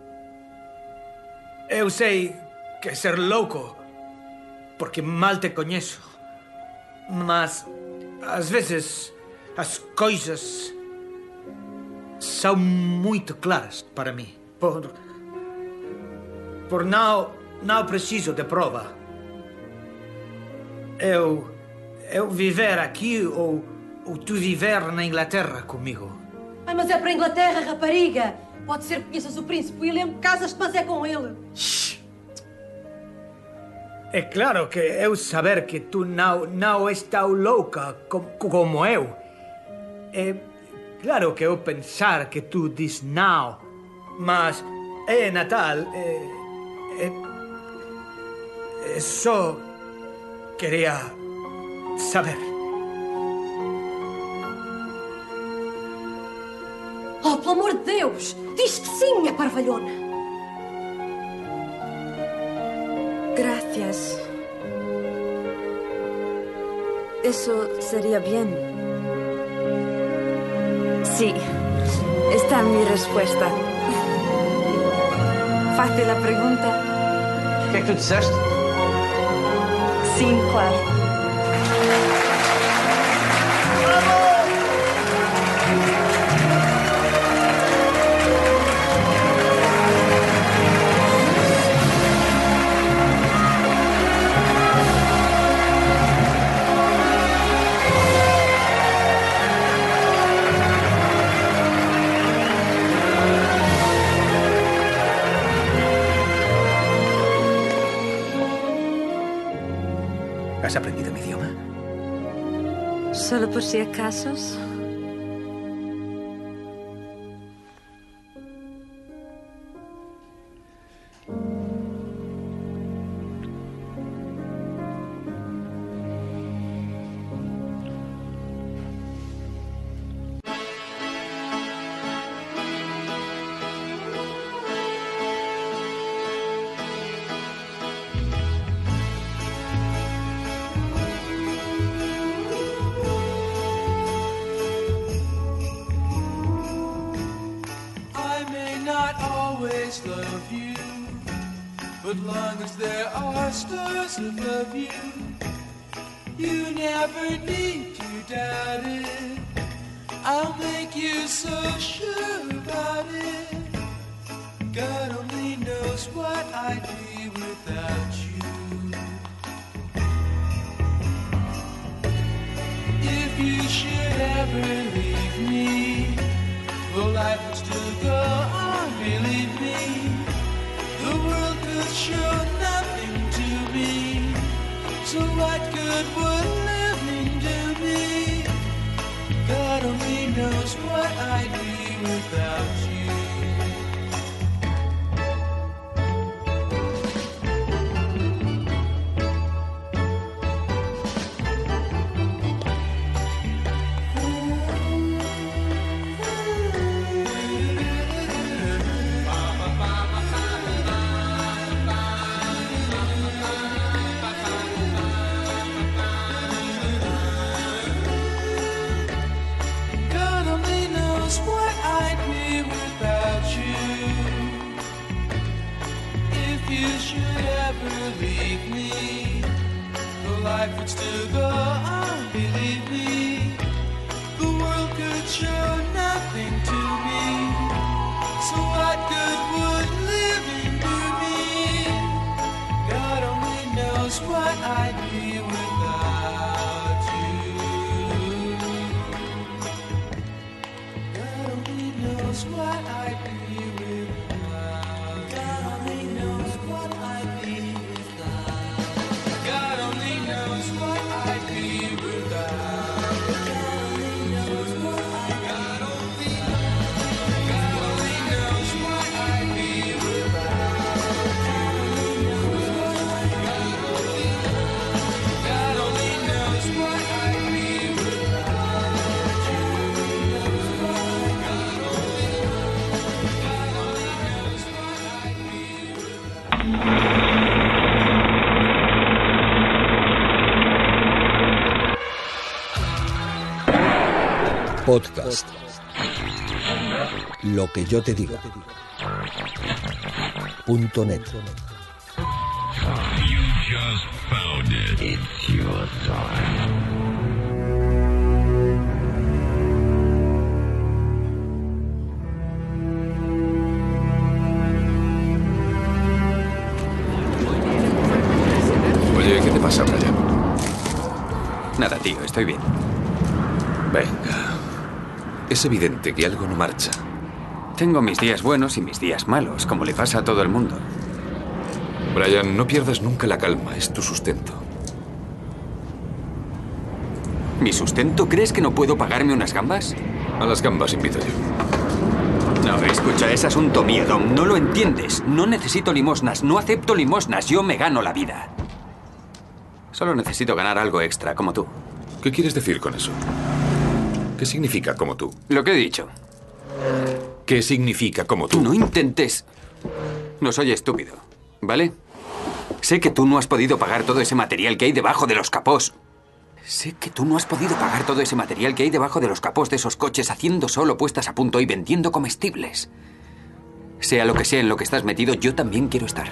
Eu sei que ser louco, porque mal te coñezo, mas às vezes as coisas são muito claras para mim. Por, por não, não preciso de prova. Eu... eu viver aqui ou, ou tu viver na Inglaterra comigo? Ai, mas é para a Inglaterra, rapariga. Pode ser que conheças o príncipe William, casas-te, mas é com ele. Shhh. É claro que eu saber que tu não, não és tão louca como, como eu. É claro que eu pensar que tu diz não, mas é Natal, é, é, é só queria saber. Oh, pelo amor de Deus! Diz que sim, minha parvalhona! Gracias. Eso sería bien. Sí, esta es mi respuesta. Fácil la pregunta. ¿Qué es que tú disseste? Sim, claro. ¿Has aprendido mi idioma? Solo por si acasos. Love you, but long as there are stars above you, you never need to doubt it. I'll make you so sure about it. God only knows what I'd be without you. If you should ever leave me, well, life would still go on, believe me. The world could show nothing to me, so what good would living do me? God only knows what I'd be without you. Life would still go on, believe me. The world could show nothing to me, so what good would living do me? God only knows what I'd be without you. God only knows what I'd be without. God only knows what I'd be without. God only knows what I'd be without. God only knows what I'd God only God only knows what I'd be without. God only knows what I'd be without you. God only God only knows what I'd be without. Podcast. Lo que yo te diga. Punto net. You just found it. It's your time. Oye, ¿qué te pasa, Brian? Nada, tío, estoy bien. Venga. Es evidente que algo no marcha. Tengo mis días buenos y mis días malos, como le pasa a todo el mundo. Brian, no pierdas nunca la calma. Es tu sustento. ¿Mi sustento? ¿Crees que no puedo pagarme unas gambas? A las gambas invito yo. No, escucha, es asunto mío, Dom. No lo entiendes. No necesito limosnas. No acepto limosnas. Yo me gano la vida. Solo necesito ganar algo extra, como tú. ¿Qué quieres decir con eso? ¿Qué significa como tú? Lo que he dicho. ¿Qué significa como tú? No intentes. No soy estúpido, ¿vale? Sé que tú no has podido pagar todo ese material que hay debajo de los capós. Sé que tú no has podido pagar todo ese material que hay debajo de los capós de esos coches haciendo solo puestas a punto y vendiendo comestibles. Sea lo que sea en lo que estás metido, yo también quiero estar.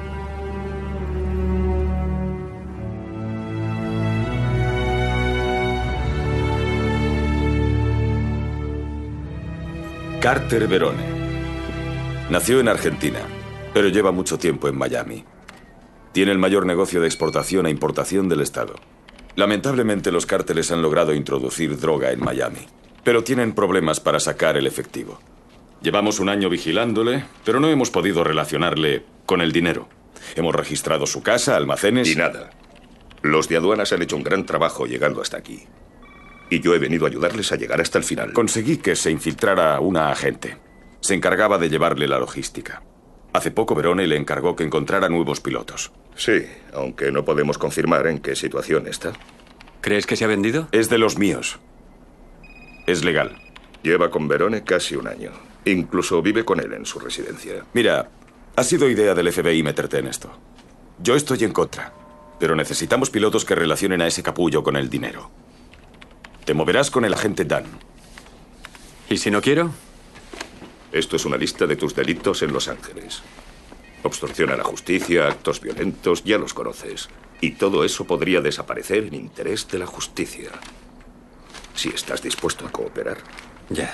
Carter Verone. Nació en Argentina, pero lleva mucho tiempo en Miami. Tiene el mayor negocio de exportación e importación del estado. Lamentablemente, los cárteles han logrado introducir droga en Miami, pero tienen problemas para sacar el efectivo. Llevamos un año vigilándole, pero no hemos podido relacionarle con el dinero. Hemos registrado su casa, almacenes... Y nada. Los de aduanas han hecho un gran trabajo llegando hasta aquí. Y yo he venido a ayudarles a llegar hasta el final. Conseguí que se infiltrara una agente. Se encargaba de llevarle la logística. Hace poco Verone le encargó que encontrara nuevos pilotos. Sí, aunque no podemos confirmar en qué situación está. ¿Crees que se ha vendido? Es de los míos. Es legal. Lleva con Verone casi un año. Incluso vive con él en su residencia. Mira, ha sido idea del F B I meterte en esto. Yo estoy en contra, pero necesitamos pilotos que relacionen a ese capullo con el dinero. Te moverás con el agente Dan. ¿Y si no quiero? Esto es una lista de tus delitos en Los Ángeles. Obstrucción a la justicia, actos violentos, ya los conoces. Y todo eso podría desaparecer en interés de la justicia. Si estás dispuesto a cooperar. Ya.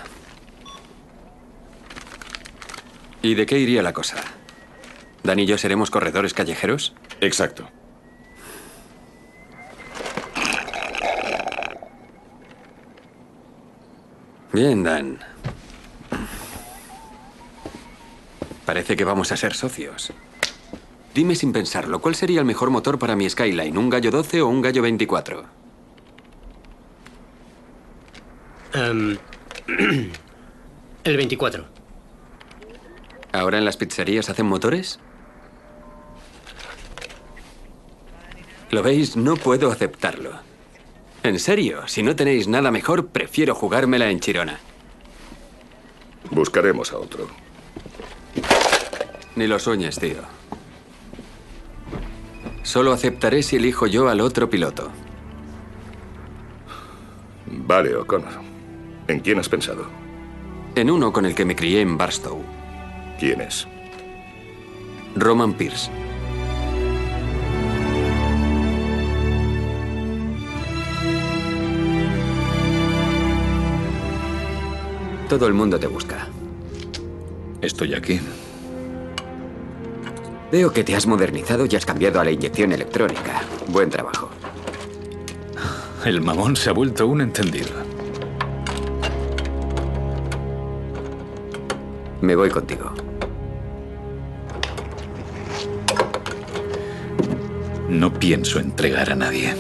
¿Y de qué iría la cosa? ¿Dan y yo seremos corredores callejeros? Exacto. Bien, Dan. Parece que vamos a ser socios. Dime sin pensarlo, ¿cuál sería el mejor motor para mi Skyline? ¿Un Gallo doce o un Gallo veinticuatro? Um, el veinticuatro. ¿Ahora en las pizzerías hacen motores? ¿Lo veis? No puedo aceptarlo. En serio, si no tenéis nada mejor, prefiero jugármela en Chirona. Buscaremos a otro. Ni lo sueñes, tío. Solo aceptaré si elijo yo al otro piloto. Vale, O'Connor. ¿En quién has pensado? En uno con el que me crié en Barstow. ¿Quién es? Roman Pierce. Todo el mundo te busca. Estoy aquí. Veo que te has modernizado y has cambiado a la inyección electrónica. Buen trabajo. El mamón se ha vuelto un entendido. Me voy contigo. No pienso entregar a nadie.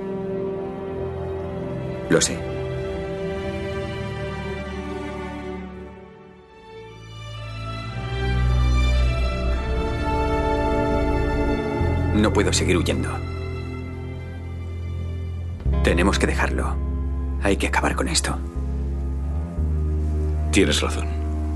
Lo sé. No puedo seguir huyendo. Tenemos que dejarlo. Hay que acabar con esto. Tienes razón.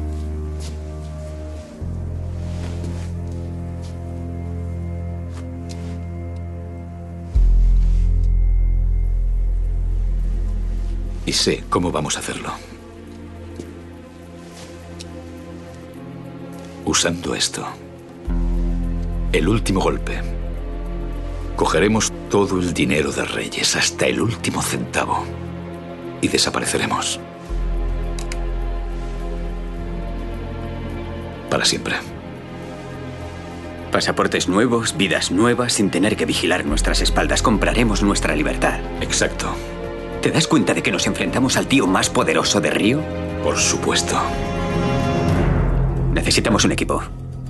Y sé cómo vamos a hacerlo. Usando esto. El último golpe. Cogeremos todo el dinero de Reyes, hasta el último centavo, y desapareceremos. Para siempre. Pasaportes nuevos, vidas nuevas, sin tener que vigilar nuestras espaldas. Compraremos nuestra libertad. Exacto. ¿Te das cuenta de que nos enfrentamos al tío más poderoso de Río? Por supuesto. Necesitamos un equipo.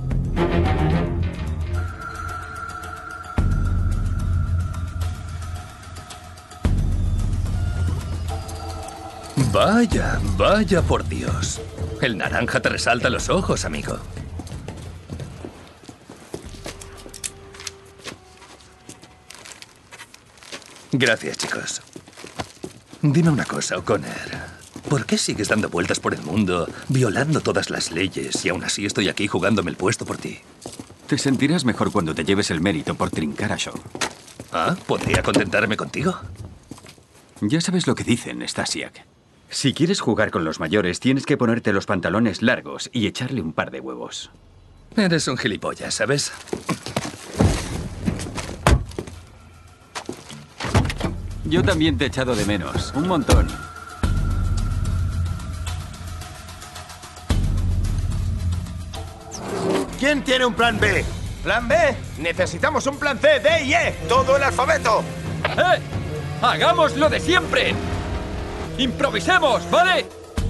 Vaya, vaya por Dios. El naranja te resalta los ojos, amigo. Gracias, chicos. Dime una cosa, O'Connor. ¿Por qué sigues dando vueltas por el mundo, violando todas las leyes, y aún así estoy aquí jugándome el puesto por ti? Te sentirás mejor cuando te lleves el mérito por trincar a Shaw. ¿Ah? ¿Podría contentarme contigo? Ya sabes lo que dicen, Stasiak. Si quieres jugar con los mayores, tienes que ponerte los pantalones largos y echarle un par de huevos. Eres un gilipollas, ¿sabes? Yo también te he echado de menos. Un montón. ¿Quién tiene un plan B? ¿Plan B? Necesitamos un plan C, D y E. Todo el alfabeto. ¡Eh! ¡Hagamos lo de siempre! ¡Improvisemos! ¿Vale?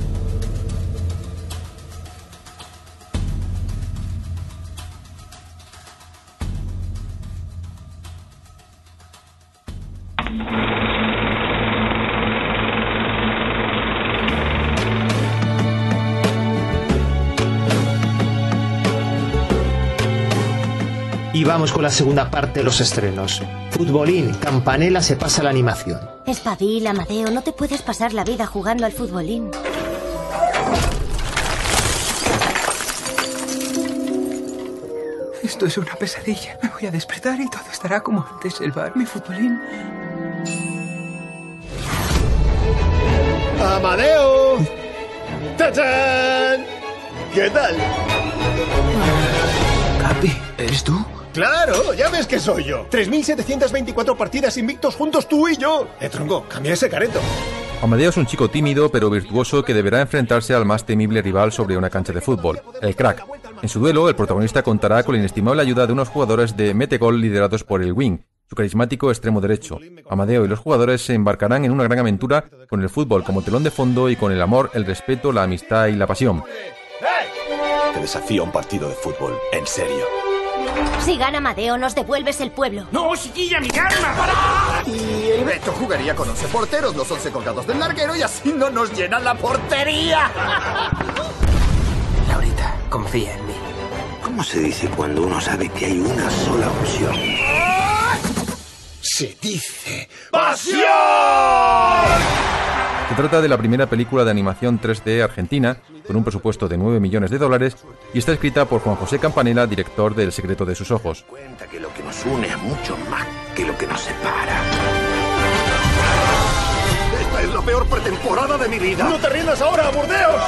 Y vamos con la segunda parte de los estrenos. Futbolín, Campanella se pasa a la animación. Espabila, Amadeo, no te puedes pasar la vida jugando al futbolín. Esto es una pesadilla. Me voy a despertar y todo estará como antes. El bar, mi futbolín. ¡Amadeo! ¡Tachán! ¿Qué tal? Capi, ¿eres tú? ¡Claro! ¡Ya ves que soy yo! tres mil setecientas veinticuatro partidas invictos juntos tú y yo. Eh, tronco, cambia ese careto. Amadeo es un chico tímido pero virtuoso que deberá enfrentarse al más temible rival sobre una cancha de fútbol, el crack. En su duelo, el protagonista contará con la inestimable ayuda de unos jugadores de Metegol liderados por el Wing, su carismático extremo derecho. Amadeo y los jugadores se embarcarán en una gran aventura con el fútbol como telón de fondo y con el amor, el respeto, la amistad y la pasión. Te desafío a un partido de fútbol, en serio. Si gana Amadeo, nos devuelves el pueblo. ¡No, chiquilla, mi arma! ¡Para! Y el Beto jugaría con once porteros, los once colgados del larguero, y así no nos llenan la portería. Laurita, confía en mí. ¿Cómo se dice cuando uno sabe que hay una sola opción? Se dice ¡pasión! Se trata de la primera película de animación tres D argentina, con un presupuesto de nueve millones de dólares, y está escrita por Juan José Campanella, director de El secreto de sus ojos. Cuenta que lo que nos une es mucho más que lo que nos separa. Esta es la peor pretemporada de mi vida. ¡No te rindas ahora, Burdeos!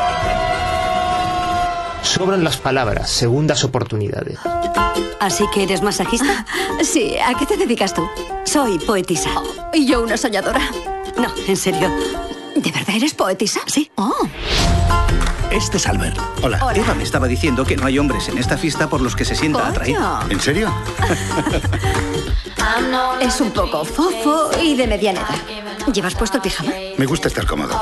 Sobran las palabras, segundas oportunidades. ¿Así que eres masajista? Sí, ¿a qué te dedicas tú? Soy poetisa. ¿Y yo una soñadora? No, en serio. ¿De verdad eres poetisa? Sí. Oh. Este es Albert. Hola. Hola. Eva me estaba diciendo que no hay hombres en esta fiesta por los que se sienta Coño. atraída. ¿En serio? Es un poco fofo y de mediana edad. ¿Llevas puesto el pijama? Me gusta estar cómodo.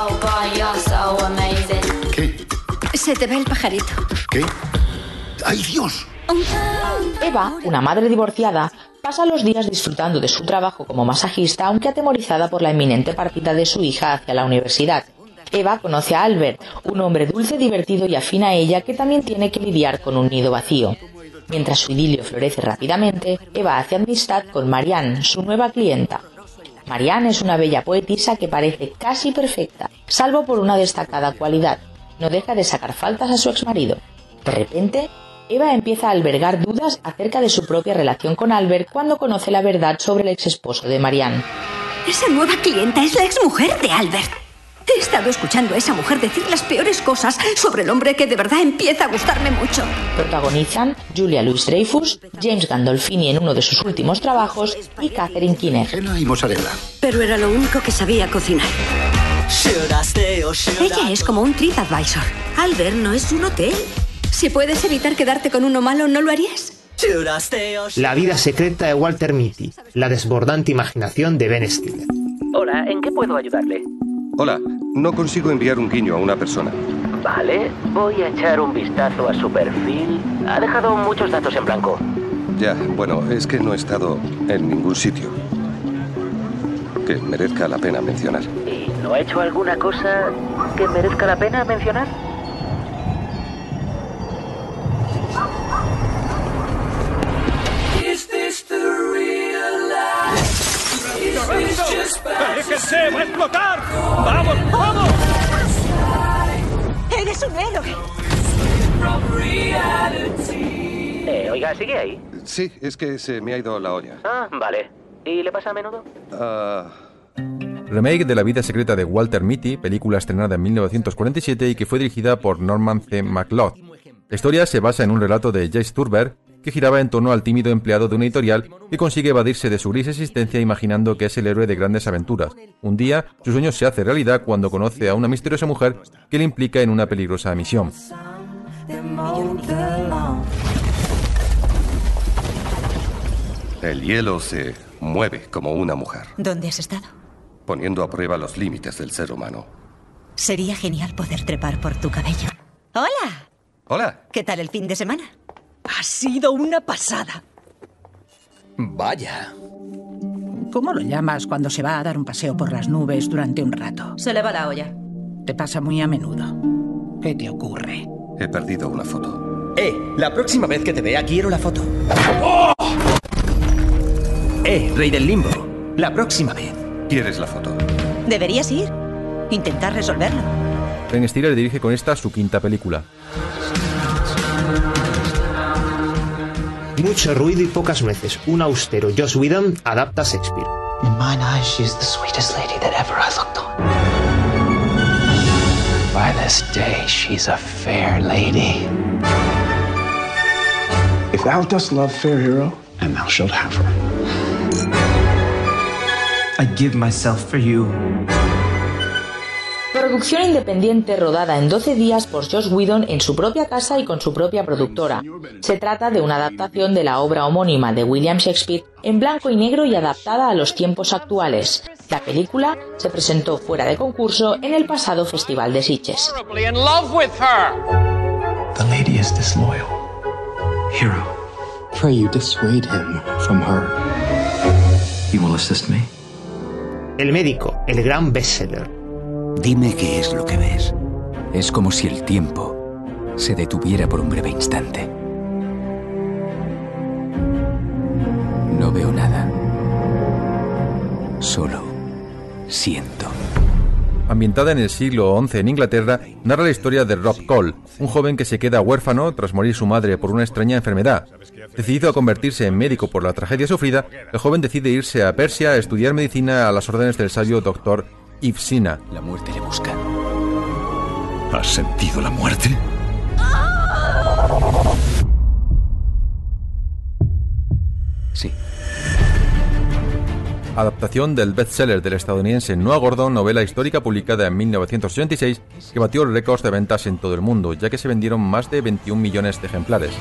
¿Qué? Se te ve el pajarito. ¿Qué? ¡Ay, Dios! Eva, una madre divorciada, pasa los días disfrutando de su trabajo como masajista, aunque atemorizada por la inminente partida de su hija hacia la universidad. Eva conoce a Albert, un hombre dulce, divertido y afín a ella que también tiene que lidiar con un nido vacío. Mientras su idilio florece rápidamente, Eva hace amistad con Marianne, su nueva clienta. Marianne es una bella poetisa que parece casi perfecta, salvo por una destacada cualidad: no deja de sacar faltas a su exmarido. De repente, Eva empieza a albergar dudas acerca de su propia relación con Albert cuando conoce la verdad sobre el exesposo de Marianne. Esa nueva clienta es la exmujer de Albert. He estado escuchando a esa mujer decir las peores cosas sobre el hombre que de verdad empieza a gustarme mucho. Protagonizan Julia Louis-Dreyfus, James Gandolfini en uno de sus últimos trabajos y Catherine Keener. Y mozzarella. Pero era lo único que sabía cocinar. Ella es como un TripAdvisor. Albert no es un hotel. Si puedes evitar quedarte con uno malo, ¿no lo harías? La vida secreta de Walter Mitty, la desbordante imaginación de Ben Stiller. Hola, ¿en qué puedo ayudarle? Hola, no consigo enviar un guiño a una persona. Vale, voy a echar un vistazo a su perfil. Ha dejado muchos datos en blanco. Ya, bueno, es que no he estado en ningún sitio que merezca la pena mencionar. ¿Y no ha hecho alguna cosa que merezca la pena mencionar? ¡Aléjense! ¡Va a explotar! ¡Vamos, vamos! ¡Eres un héroe! Eh, oiga, ¿sigue ahí? Sí, es que se me ha ido la olla. Ah, vale. ¿Y le pasa a menudo? Ah... Remake de La vida secreta de Walter Mitty, película estrenada en mil novecientos cuarenta y siete y que fue dirigida por Norman C. MacLeod. La historia se basa en un relato de Jace Thurber, que giraba en torno al tímido empleado de una editorial que consigue evadirse de su gris existencia imaginando que es el héroe de grandes aventuras. Un día, su sueño se hace realidad cuando conoce a una misteriosa mujer que le implica en una peligrosa misión. El hielo se mueve como una mujer, ¿Dónde has estado? poniendo a prueba los límites del ser humano. Sería genial poder trepar por tu cabello. ¡Hola! Hola. ¿Qué tal el fin de semana? Ha sido una pasada. Vaya. ¿Cómo lo llamas cuando se va a dar un paseo por las nubes durante un rato? Se le va la olla. Te pasa muy a menudo. ¿Qué te ocurre? He perdido una foto. Eh, la próxima vez que te vea quiero la foto. ¡Oh! Eh, Rey del Limbo. La próxima vez. ¿Quieres la foto? Deberías ir. Intentar resolverlo. Ben Stiller dirige con esta su quinta película. Mucho ruido y pocas nueces. Un austero Joss Whedon adapta a Shakespeare. In mine eyes, she's the sweetest lady that ever I looked on. By this day, she's a fair lady. If thou dost love fair hero, and thou shalt have her. I give myself for you. Producción independiente rodada en doce días por Joss Whedon en su propia casa y con su propia productora. Se trata de una adaptación de la obra homónima de William Shakespeare en blanco y negro y adaptada a los tiempos actuales. La película se presentó fuera de concurso en el pasado Festival de Sitges. The lady is disloyal. Hero, pray you dissuade him from her. You will assist me? El médico, el gran bestseller. Dime qué es lo que ves. Es como si el tiempo se detuviera por un breve instante. No veo nada. Solo siento. Ambientada en el siglo once en Inglaterra, narra la historia de Rob Cole, un joven que se queda huérfano tras morir su madre por una extraña enfermedad. Decidido a convertirse en médico por la tragedia sufrida, el joven decide irse a Persia a estudiar medicina a las órdenes del sabio doctor Ibn Sina. La muerte le busca. ¿Has sentido la muerte? Sí. Adaptación del bestseller del estadounidense Noah Gordon, novela histórica publicada en mil novecientos ochenta y seis, que batió récords de ventas en todo el mundo, ya que se vendieron más de veintiún millones de ejemplares.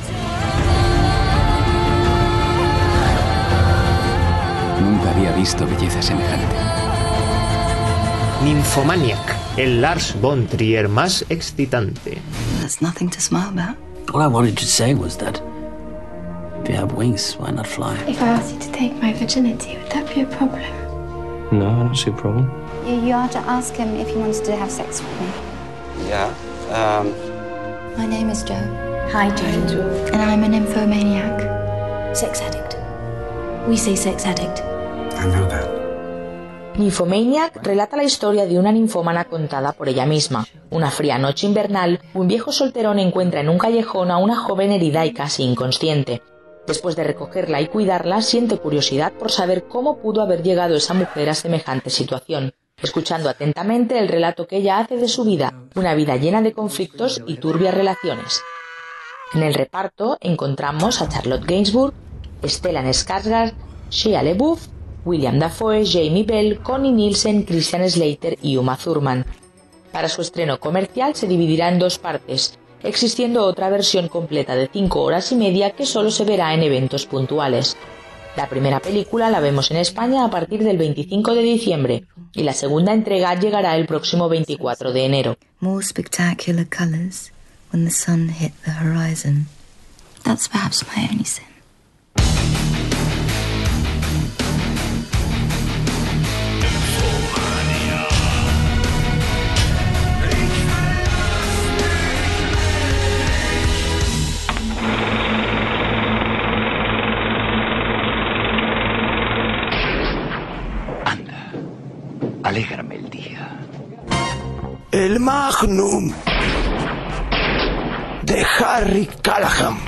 Nunca había visto belleza semejante. Nymphomaniac, el Lars von Trier más excitante. There's nothing to smile about. All I wanted to say was that if you have wings, why not fly? If I asked you to take my virginity, would that be a problem? No, I don't see a problem. You, you are to ask him if he wants to have sex with me. Yeah, um... My name is Jo. Hi, Jo. And I'm a nymphomaniac. Sex addict. We say sex addict. I know that. Nymphomaniac relata la historia de una ninfómana contada por ella misma. Una fría noche invernal, un viejo solterón encuentra en un callejón a una joven herida y casi inconsciente. Después de recogerla y cuidarla, siente curiosidad por saber cómo pudo haber llegado esa mujer a semejante situación, escuchando atentamente el relato que ella hace de su vida, una vida llena de conflictos y turbias relaciones. En el reparto encontramos a Charlotte Gainsbourg, Stellan Skarsgård, Shia LaBeouf, William Dafoe, Jamie Bell, Connie Nielsen, Christian Slater y Uma Thurman. Para su estreno comercial se dividirá en dos partes. existiendo otra versión completa de cinco horas y media que solo se verá en eventos puntuales. La primera película la vemos en España a partir del veinticinco de diciembre y la segunda entrega llegará el próximo veinticuatro de enero. More spectacular colors when the sun hit the horizon. That's perhaps my only sin. Alégrame el día. El Magnum de Harry Callahan.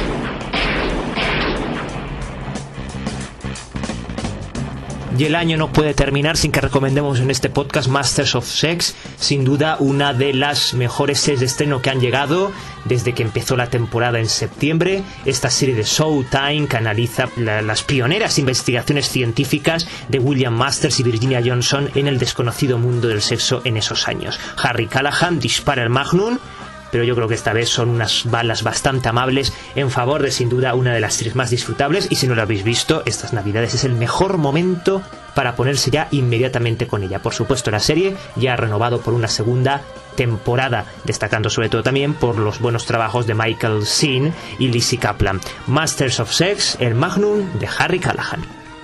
Y el año no puede terminar sin que recomendemos en este podcast Masters of Sex, sin duda una de las mejores series de estreno que han llegado desde que empezó la temporada en septiembre. Esta serie de Showtime que analiza la, las pioneras investigaciones científicas de William Masters y Virginia Johnson en el desconocido mundo del sexo en esos años. Harry Callahan dispara el Magnum, pero yo creo que esta vez son unas balas bastante amables en favor de, sin duda, una de las series más disfrutables, y si no lo habéis visto, estas navidades es el mejor momento para ponerse ya inmediatamente con ella. Por supuesto, la serie ya ha renovado por una segunda temporada, destacando sobre todo también por los buenos trabajos de Michael Sheen y Lizzie Kaplan. Masters of Sex, el Magnum de Harry Callahan.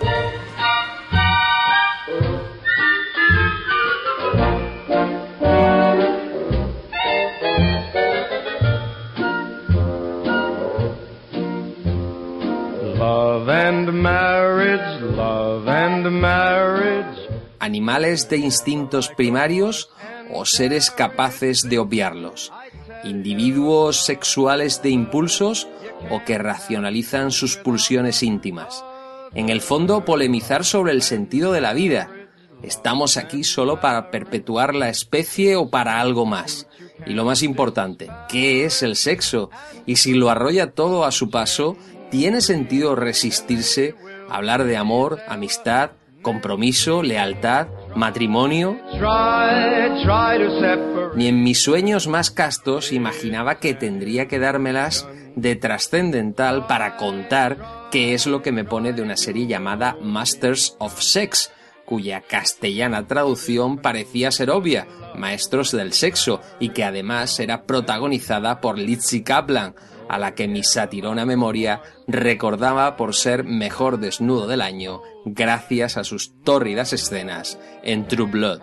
Love and marriage, love and marriage. ¿Animales de instintos primarios o seres capaces de obviarlos? ¿Individuos sexuales de impulsos o que racionalizan sus pulsiones íntimas? En el fondo, polemizar sobre el sentido de la vida. ¿Estamos aquí solo para perpetuar la especie o para algo más? Y lo más importante, ¿qué es el sexo? Y si lo arrolla todo a su paso, ¿tiene sentido resistirse a hablar de amor, amistad, compromiso, lealtad, matrimonio? Ni en mis sueños más castos imaginaba que tendría que dármelas de trascendental para contar qué es lo que me pone de una serie llamada Masters of Sex, cuya castellana traducción parecía ser obvia, Maestros del Sexo, y que además era protagonizada por Lizzie Kaplan, a la que mi satirona memoria recordaba por ser mejor desnudo del año gracias a sus tórridas escenas en True Blood.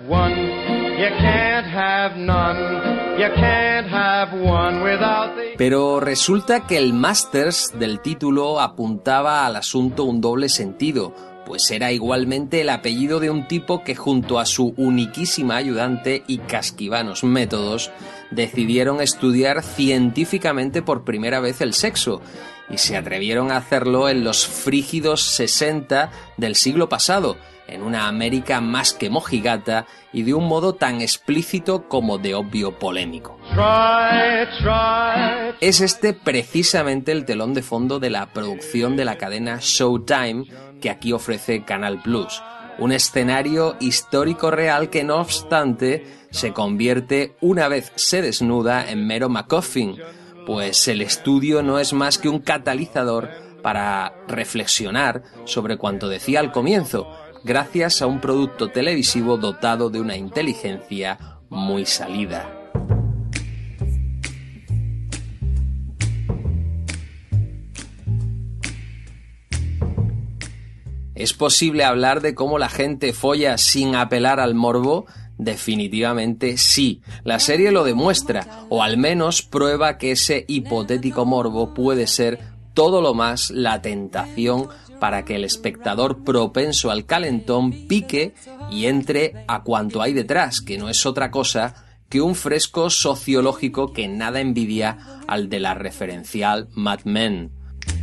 Pero resulta que el Masters del título apuntaba al asunto un doble sentido, pues era igualmente el apellido de un tipo que junto a su uniquísima ayudante y casquivanos métodos decidieron estudiar científicamente por primera vez el sexo, y se atrevieron a hacerlo en los frígidos sesenta del siglo pasado, en una América más que mojigata y de un modo tan explícito como de obvio polémico. Try, try. Es este precisamente el telón de fondo de la producción de la cadena Showtime que aquí ofrece Canal Plus, un escenario histórico real que no obstante se convierte una vez se desnuda en mero MacGuffin, pues el estudio no es más que un catalizador para reflexionar sobre cuanto decía al comienzo, gracias a un producto televisivo dotado de una inteligencia muy salida. ¿Es posible hablar de cómo la gente folla sin apelar al morbo? Definitivamente sí. La serie lo demuestra, o al menos prueba que ese hipotético morbo puede ser todo lo más la tentación para que el espectador propenso al calentón pique y entre a cuanto hay detrás, que no es otra cosa que un fresco sociológico que nada envidia al de la referencial Mad Men.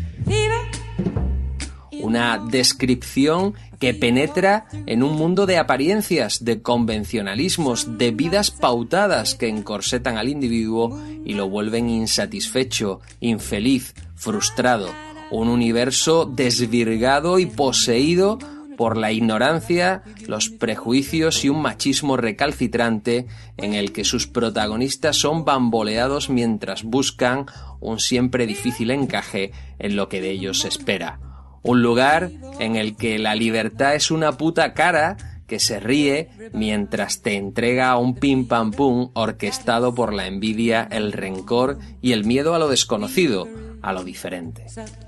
Una descripción que penetra en un mundo de apariencias, de convencionalismos, de vidas pautadas que encorsetan al individuo y lo vuelven insatisfecho, infeliz, frustrado. Un universo desvirgado y poseído por la ignorancia, los prejuicios y un machismo recalcitrante en el que sus protagonistas son bamboleados mientras buscan un siempre difícil encaje en lo que de ellos se espera. Un lugar en el que la libertad es una puta cara que se ríe mientras te entrega un pim pam pum orquestado por la envidia, el rencor y el miedo a lo desconocido, a lo diferente.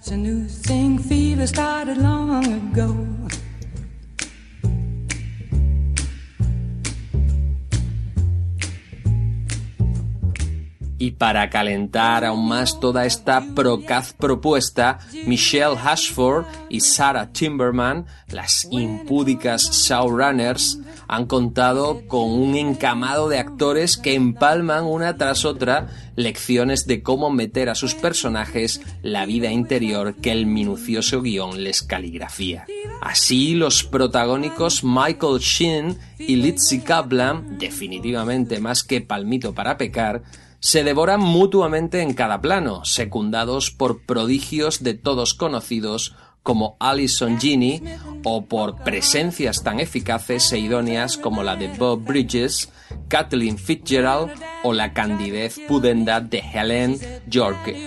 Y para calentar aún más toda esta procaz propuesta, Michelle Ashford y Sarah Timberman, las impúdicas showrunners, han contado con un encamado de actores que empalman una tras otra lecciones de cómo meter a sus personajes la vida interior que el minucioso guión les caligrafía. Así, los protagónicos Michael Sheen y Lizzie Kaplan, definitivamente más que palmito para pecar, se devoran mutuamente en cada plano, secundados por prodigios de todos conocidos como Alison Janney o por presencias tan eficaces e idóneas como la de Bob Bridges, Kathleen Fitzgerald o la candidez pudenda de Helen Yorke.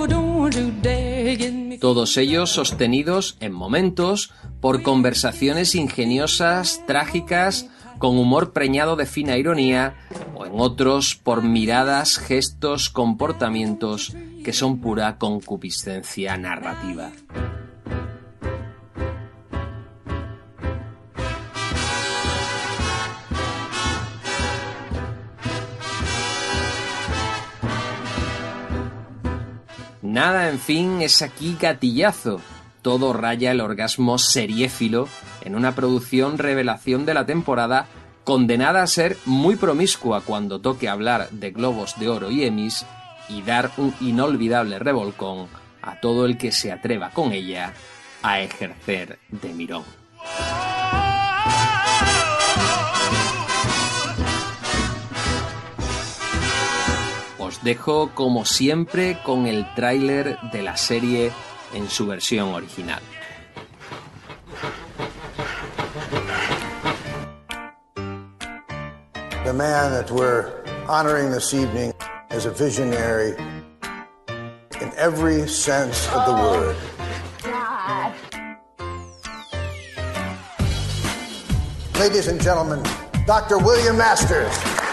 Todos ellos sostenidos en momentos por conversaciones ingeniosas, trágicas, con humor preñado de fina ironía, o en otros por miradas, gestos, comportamientos que son pura concupiscencia narrativa. Nada, en fin, es aquí gatillazo. Todo raya el orgasmo seriéfilo en una producción revelación de la temporada, condenada a ser muy promiscua cuando toque hablar de Globos de Oro y Emmys y dar un inolvidable revolcón a todo el que se atreva con ella a ejercer de mirón. Os dejo, como siempre, con el tráiler de la serie en su versión original. The man that we're honoring this evening is a visionary in every sense of the word. God. Ladies and gentlemen, Doctor William Masters.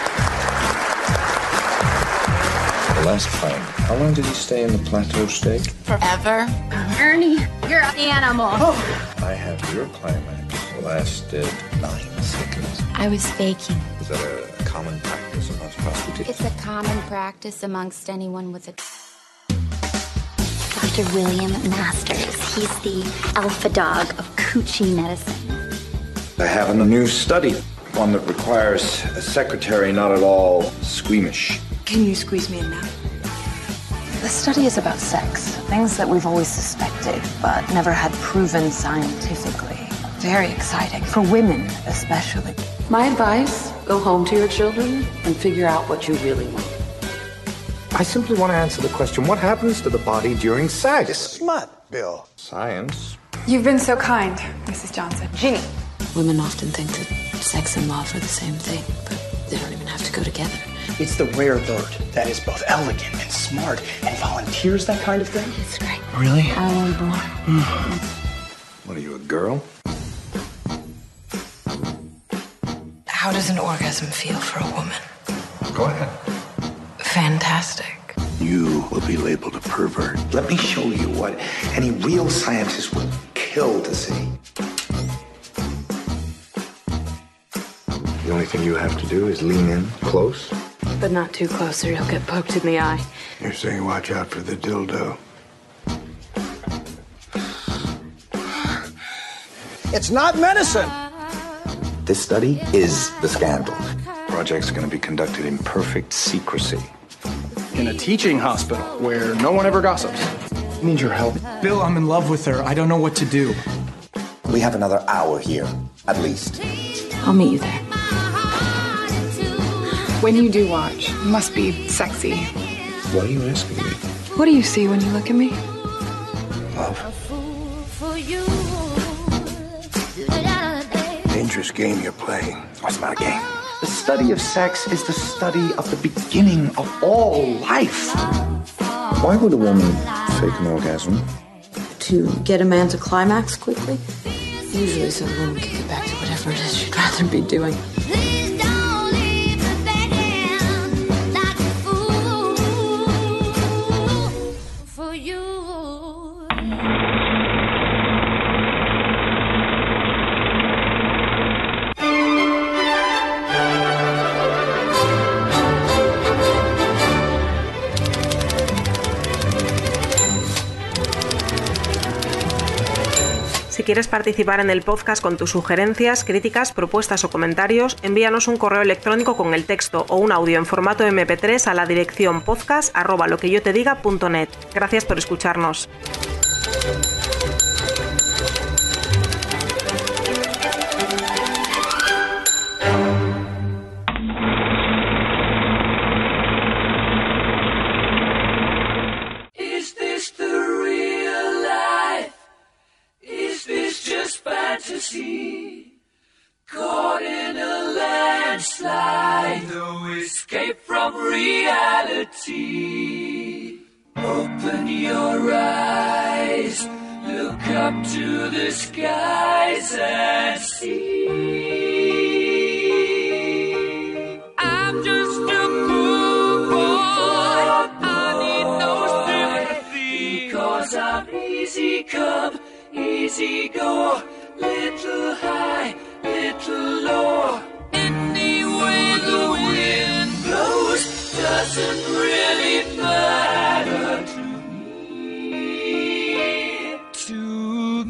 The last fight, how long did you stay in the plateau state? Forever. Ernie, you're an animal. Oh. I have your climax lasted nine seconds. I was faking. Is that a common practice amongst prostitutes? It's a common practice amongst anyone with a... Doctor William Masters. He's the alpha dog of coochie medicine. I have a new study, one that requires a secretary not at all squeamish. Can you squeeze me in now? The study is about sex, things that we've always suspected, but never had proven scientifically. Very exciting, for women especially. My advice, go home to your children and figure out what you really want. I simply want to answer the question, what happens to the body during sex? Smut, Bill. Science. You've been so kind, Missus Johnson. Ginny. Women often think that sex and love are the same thing, but they don't even have to go together. It's the rare bird that is both elegant and smart and volunteers that kind of thing. It's great. Really? How were we born? What are you, a girl? How does an orgasm feel for a woman? Go ahead. Fantastic. You will be labeled a pervert. Let me show you what any real scientist would kill to see. The only thing you have to do is lean in close. But not too close or you'll get poked in the eye. You're saying watch out for the dildo. It's not medicine. This study is the scandal. The project's going to be conducted in perfect secrecy. In a teaching hospital where no one ever gossips. I need your help. Bill, I'm in love with her. I don't know what to do. We have another hour here, at least. I'll meet you there. When you do watch, it must be sexy. What are you asking me? What do you see when you look at me? Love. For you. dangerous game you're playing. What's not a game? The study of sex is the study of the beginning of all life. Why would a woman fake an orgasm? To get a man to climax quickly? Usually so the woman can get back to whatever it is she'd rather be doing. Si quieres participar en el podcast con tus sugerencias, críticas, propuestas o comentarios, envíanos un correo electrónico con el texto o un audio en formato eme pe tres a la dirección podcast arroba loqueyotediga punto net. Gracias por escucharnos. Caught in a landslide, no escape from reality. Open your eyes, look up to the skies and see. I'm just a poor boy, I need no sympathy, 'cause I'm easy come, easy go. Little high, little low. Any way the wind blows doesn't really matter to me. To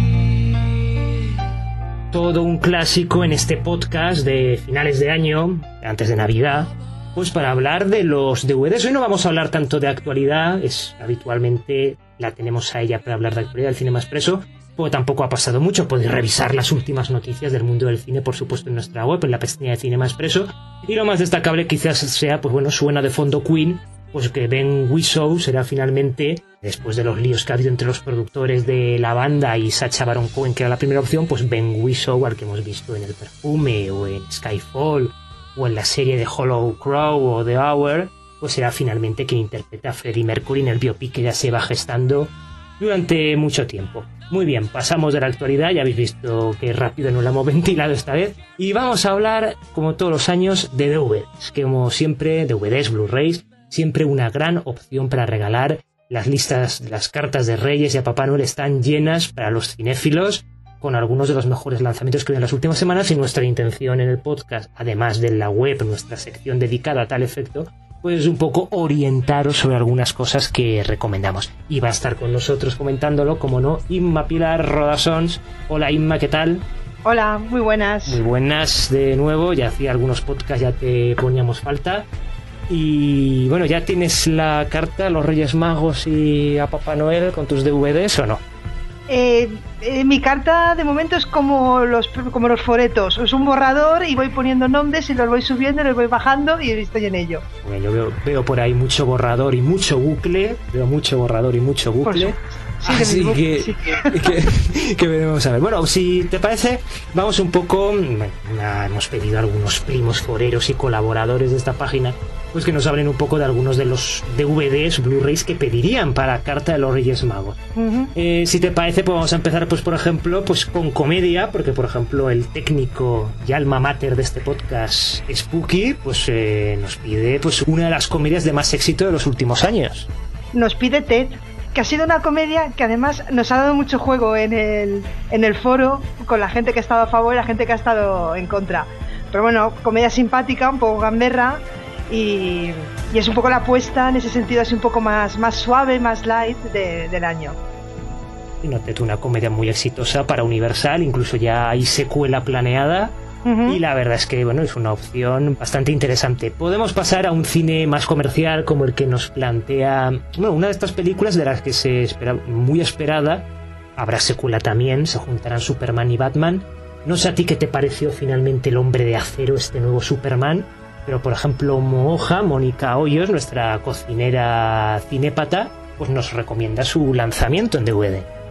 me. Todo un clásico en este podcast de finales de año, antes de Navidad, pues para hablar de los D V Ds. Hoy no vamos a hablar tanto de actualidad, es habitualmente la tenemos a ella para hablar de actualidad del Cinema Expreso. Pues tampoco ha pasado mucho, podéis revisar las últimas noticias del mundo del cine, por supuesto, en nuestra web, en la pestaña de Cinema Expreso. Y lo más destacable quizás sea, pues bueno, suena de fondo Queen, pues que Ben Whishaw será finalmente, después de los líos que ha habido entre los productores de la banda y Sacha Baron Cohen, que era la primera opción, pues Ben Whishaw, al que hemos visto en El Perfume, o en Skyfall, o en la serie de Hollow Crow o The Hour, pues será finalmente quien interpreta a Freddie Mercury en el biopic que ya se va gestando durante mucho tiempo. Muy bien, pasamos de la actualidad, ya habéis visto que rápido nos la hemos ventilado esta vez, y vamos a hablar, como todos los años, de D V Ds, que como siempre, D V Ds, Blu-rays, siempre una gran opción para regalar. Las listas, las cartas de Reyes y a Papá Noel están llenas para los cinéfilos, con algunos de los mejores lanzamientos que hay en las últimas semanas, y nuestra intención en el podcast, además de la web, nuestra sección dedicada a tal efecto, pues un poco orientaros sobre algunas cosas que recomendamos. Y va a estar con nosotros comentándolo, como no, Inma Pilar Rodasons. Hola Inma, ¿qué tal? Hola, muy buenas. Muy buenas de nuevo, ya hacía algunos podcasts, ya te poníamos falta. Y bueno, ¿ya tienes la carta a los Reyes Magos y a Papá Noel con tus D V Ds o no? Eh, eh, mi carta de momento es como los como los foretos, es un borrador y voy poniendo nombres y los voy subiendo, los voy bajando y estoy en ello. Bueno, yo veo, veo por ahí mucho borrador y mucho bucle, veo mucho borrador y mucho bucle. Sí, así mismo, que, sí. que, que veremos a ver. Bueno, si te parece, vamos un poco. Nah, hemos pedido a algunos primos foreros y colaboradores de esta página pues que nos hablen un poco de algunos de los D V Ds, Blu-rays que pedirían para Carta de los Reyes Magos. Uh-huh. Eh, si te parece, pues vamos a empezar, pues por ejemplo, pues con comedia, porque por ejemplo el técnico y alma mater de este podcast, Spooky, pues eh, nos pide pues una de las comedias de más éxito de los últimos años. Nos pide Ted, que ha sido una comedia que además nos ha dado mucho juego en el, en el foro, con la gente que ha estado a favor y la gente que ha estado en contra. Pero bueno, comedia simpática, un poco gamberra, y, y es un poco la apuesta en ese sentido, así un poco más, más suave, más light de, del año. Y no, es una comedia muy exitosa para Universal, incluso ya hay secuela planeada. Uh-huh. Y la verdad es que bueno, es una opción bastante interesante. Podemos pasar a un cine más comercial, como el que nos plantea, bueno, una de estas películas de las que se espera, muy esperada. Habrá secuela también, se juntarán Superman y Batman. No sé a ti qué te pareció finalmente El Hombre de Acero, este nuevo Superman, pero por ejemplo Mohoja, Mónica Hoyos, nuestra cocinera cinépata, pues nos recomienda su lanzamiento en D V D.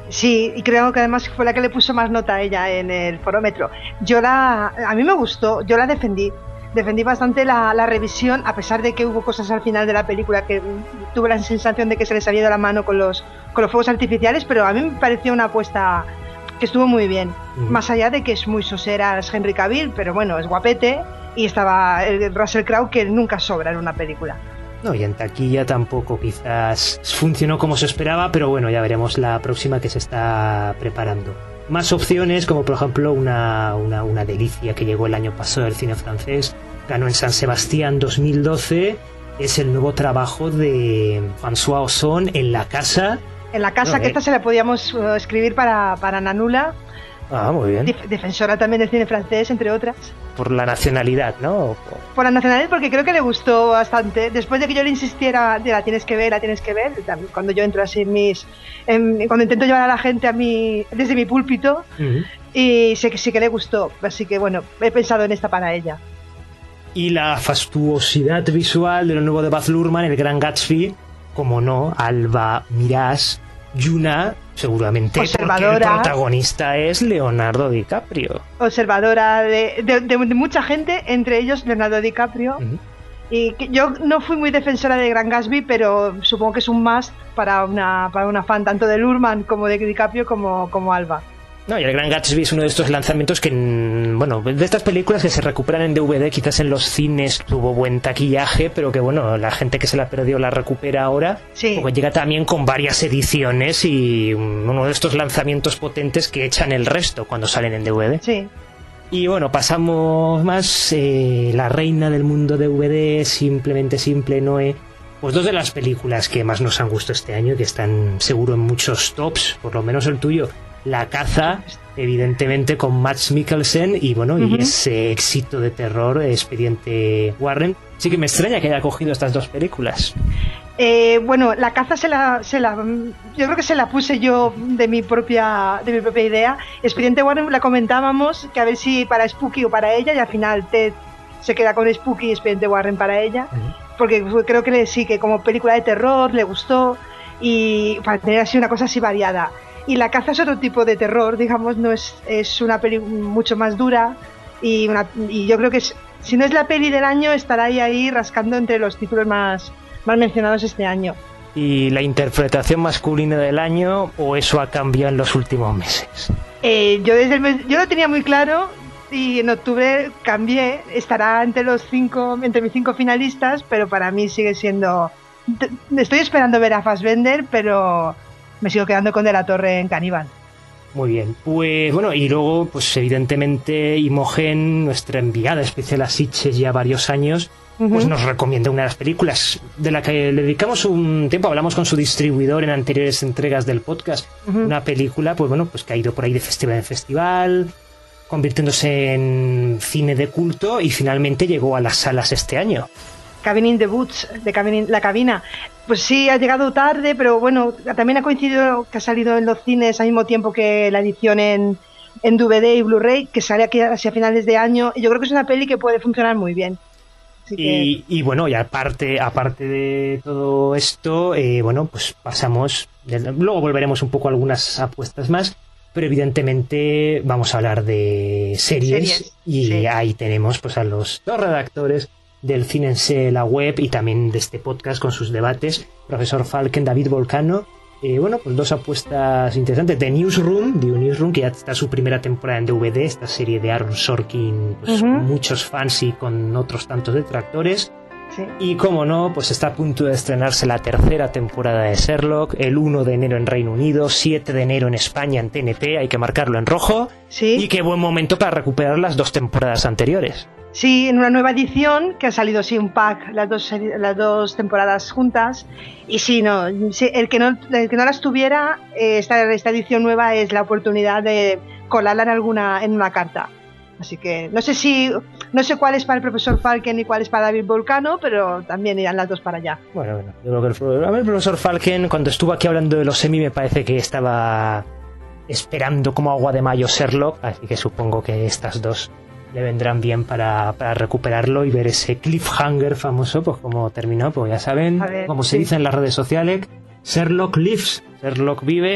Sí, y creo que además fue la que le puso más nota a ella en el forómetro. Yo la, a mí me gustó, yo la defendí. Defendí bastante la, la revisión, a pesar de que hubo cosas al final de la película que tuve la sensación de que se les había ido la mano con los, con los fuegos artificiales, pero a mí me pareció una apuesta que estuvo muy bien. Mm. Más allá de que es muy sosera, es Henry Cavill, pero bueno, es guapete, y estaba el Russell Crowe, que nunca sobra en una película. No, y en taquilla tampoco quizás funcionó como se esperaba, pero bueno, ya veremos la próxima que se está preparando. Más opciones, como por ejemplo una, una, una delicia que llegó el año pasado del cine francés, ganó en San Sebastián dos mil doce, es el nuevo trabajo de François Ozon en La Casa. En La Casa, no, que eh. esta se la podíamos uh, escribir para, para Nanula. Ah, muy bien. Def- defensora también del cine francés, entre otras. Por la nacionalidad, ¿no? Por la nacionalidad, porque creo que le gustó bastante. Después de que yo le insistiera, la tienes que ver, la tienes que ver, cuando yo entro así en mis... En, cuando intento llevar a la gente a mi, desde mi púlpito, uh-huh. Y sé que sí que le gustó. Así que bueno, he pensado en esta para ella. Y la fastuosidad visual de lo nuevo de Baz Luhrmann, El Gran Gatsby, como no, Alba Mirás, Yuna, seguramente porque el protagonista es Leonardo DiCaprio. Observadora de, de, de, de mucha gente, entre ellos Leonardo DiCaprio. Uh-huh. Y que yo no fui muy defensora de Gran Gatsby, pero supongo que es un must para una, para una fan tanto de Luhrmann como de DiCaprio como, como Alba. No, y El Gran Gatsby es uno de estos lanzamientos que, bueno, de estas películas que se recuperan en D V D, quizás en los cines tuvo buen taquillaje, pero que, bueno, la gente que se la perdió la recupera ahora, sí. Porque llega también con varias ediciones y uno de estos lanzamientos potentes que echan el resto cuando salen en D V D. Sí. Y bueno, pasamos más, eh, La reina del mundo D V D, Simplemente Simple, Noé. Pues dos de las películas que más nos han gustado este año y que están seguro en muchos tops, por lo menos el tuyo. La caza, evidentemente con Mads Mikkelsen y bueno, uh-huh. y ese éxito de terror, Expediente Warren. Sí que me extraña que haya cogido estas dos películas. Eh, bueno, La caza se la, se la, yo creo que se la puse yo de mi propia, de mi propia idea. Expediente Warren la comentábamos, que a ver si para Spooky o para ella, y al final Ted se queda con Spooky y Expediente Warren para ella, uh-huh. porque creo que sí, que como película de terror le gustó y para tener así una cosa así variada. Y La caza es otro tipo de terror, digamos, no es, es una peli mucho más dura y, una, y yo creo que es, si no es la peli del año estará ahí, ahí rascando entre los títulos más, más mencionados este año. ¿Y la interpretación masculina del año o eso ha cambiado en los últimos meses? Eh, yo desde el mes, yo lo tenía muy claro y en octubre cambié, estará entre los cinco, entre mis cinco finalistas, pero para mí sigue siendo, estoy esperando ver a Fassbender, pero me sigo quedando con De la Torre en Caníbal. Muy bien, pues bueno, y luego pues evidentemente Imogen, nuestra enviada especial a Sitges ya varios años, uh-huh. pues nos recomienda una de las películas de la que le dedicamos un tiempo, hablamos con su distribuidor en anteriores entregas del podcast, uh-huh. una película pues bueno, pues que ha ido por ahí de festival en festival, convirtiéndose en cine de culto y finalmente llegó a las salas este año. Cabin in the Woods, de Cabin in, La Cabina. Pues sí, ha llegado tarde, pero bueno, también ha coincidido que ha salido en los cines al mismo tiempo que la edición en, en D V D y Blu-ray, que sale aquí hacia finales de año, y yo creo que es una peli que puede funcionar muy bien. Así que... y, y bueno, y aparte, aparte de todo esto, eh, bueno, pues pasamos, de, luego volveremos un poco a algunas apuestas más, pero evidentemente vamos a hablar de series, series y sí. Ahí tenemos pues a los dos redactores del Cine en Se, la web, y también de este podcast con sus debates, profesor Falken, David Volcano. Eh, bueno, pues dos apuestas interesantes. The Newsroom, The Newsroom, que ya está su primera temporada en D V D, esta serie de Aaron Sorkin, pues uh-huh. con muchos fans y con otros tantos detractores. Sí. Y como no, pues está a punto de estrenarse la tercera temporada de Sherlock, el uno de enero en Reino Unido, siete de enero en España en T N T, hay que marcarlo en rojo. Sí. Y qué buen momento para recuperar las dos temporadas anteriores. Sí, en una nueva edición que ha salido sí un pack, las dos las dos temporadas juntas. Y sí, no, sí, el que no el que no las tuviera, eh, esta esta edición nueva es la oportunidad de colarla en alguna en una carta. Así que no sé si no sé cuál es para el profesor Falken y cuál es para David Volcano, pero también irán las dos para allá. Bueno, bueno, yo creo que el, a ver, el profesor Falken, cuando estuvo aquí hablando de los semi, me parece que estaba esperando como agua de mayo Sherlock, así que supongo que estas dos le vendrán bien para, para recuperarlo y ver ese cliffhanger famoso, pues como terminó, pues ya saben, ver, como se sí. dice en las redes sociales, Sherlock lives, Sherlock vive,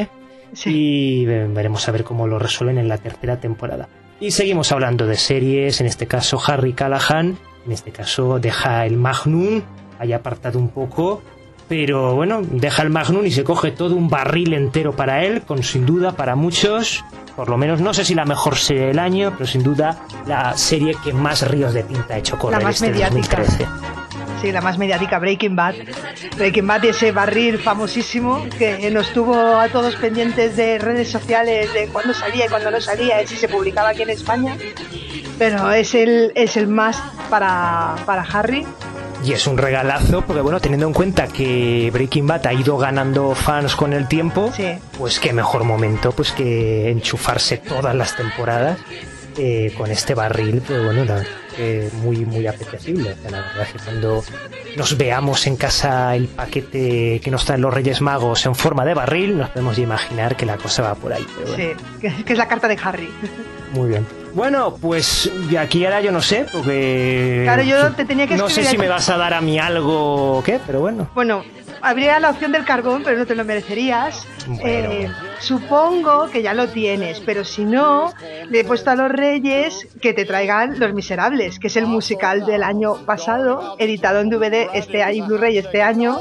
Sí. Y veremos a ver cómo lo resuelven en la tercera temporada. Y seguimos hablando de series, en este caso Harry Callahan, en este caso deja el Magnum, haya apartado un poco, pero bueno, deja el Magnum y se coge todo un barril entero para él, con sin duda para muchos, por lo menos no sé si la mejor serie del año, pero sin duda la serie que más ríos de tinta ha hecho correr este dos mil trece. Sí, la más mediática, Breaking Bad. Breaking Bad, ese barril famosísimo que nos tuvo a todos pendientes de redes sociales, de cuándo salía y cuándo no salía, y si se publicaba aquí en España. Pero es el, es el más para, para Harry. Y es un regalazo, porque bueno, teniendo en cuenta que Breaking Bad ha ido ganando fans con el tiempo, sí. Pues qué mejor momento pues que enchufarse todas las temporadas eh, con este barril, pero bueno, la, eh, muy muy apetecible. La verdad es que cuando nos veamos en casa el paquete que nos traen los Reyes Magos en forma de barril, nos podemos imaginar que la cosa va por ahí. Pero bueno. Sí, que, que es la carta de Harry. Muy bien. Bueno, pues de aquí ahora yo no sé, porque... Claro, yo te tenía que No sé si me vas a dar a mí algo o qué, pero bueno. Bueno, habría la opción del carbón, pero no te lo merecerías. Bueno, eh, bueno. Supongo que ya lo tienes, pero si no, le he puesto a los Reyes que te traigan Los Miserables, que es el musical del año pasado, editado en D V D este y Blu-ray este año.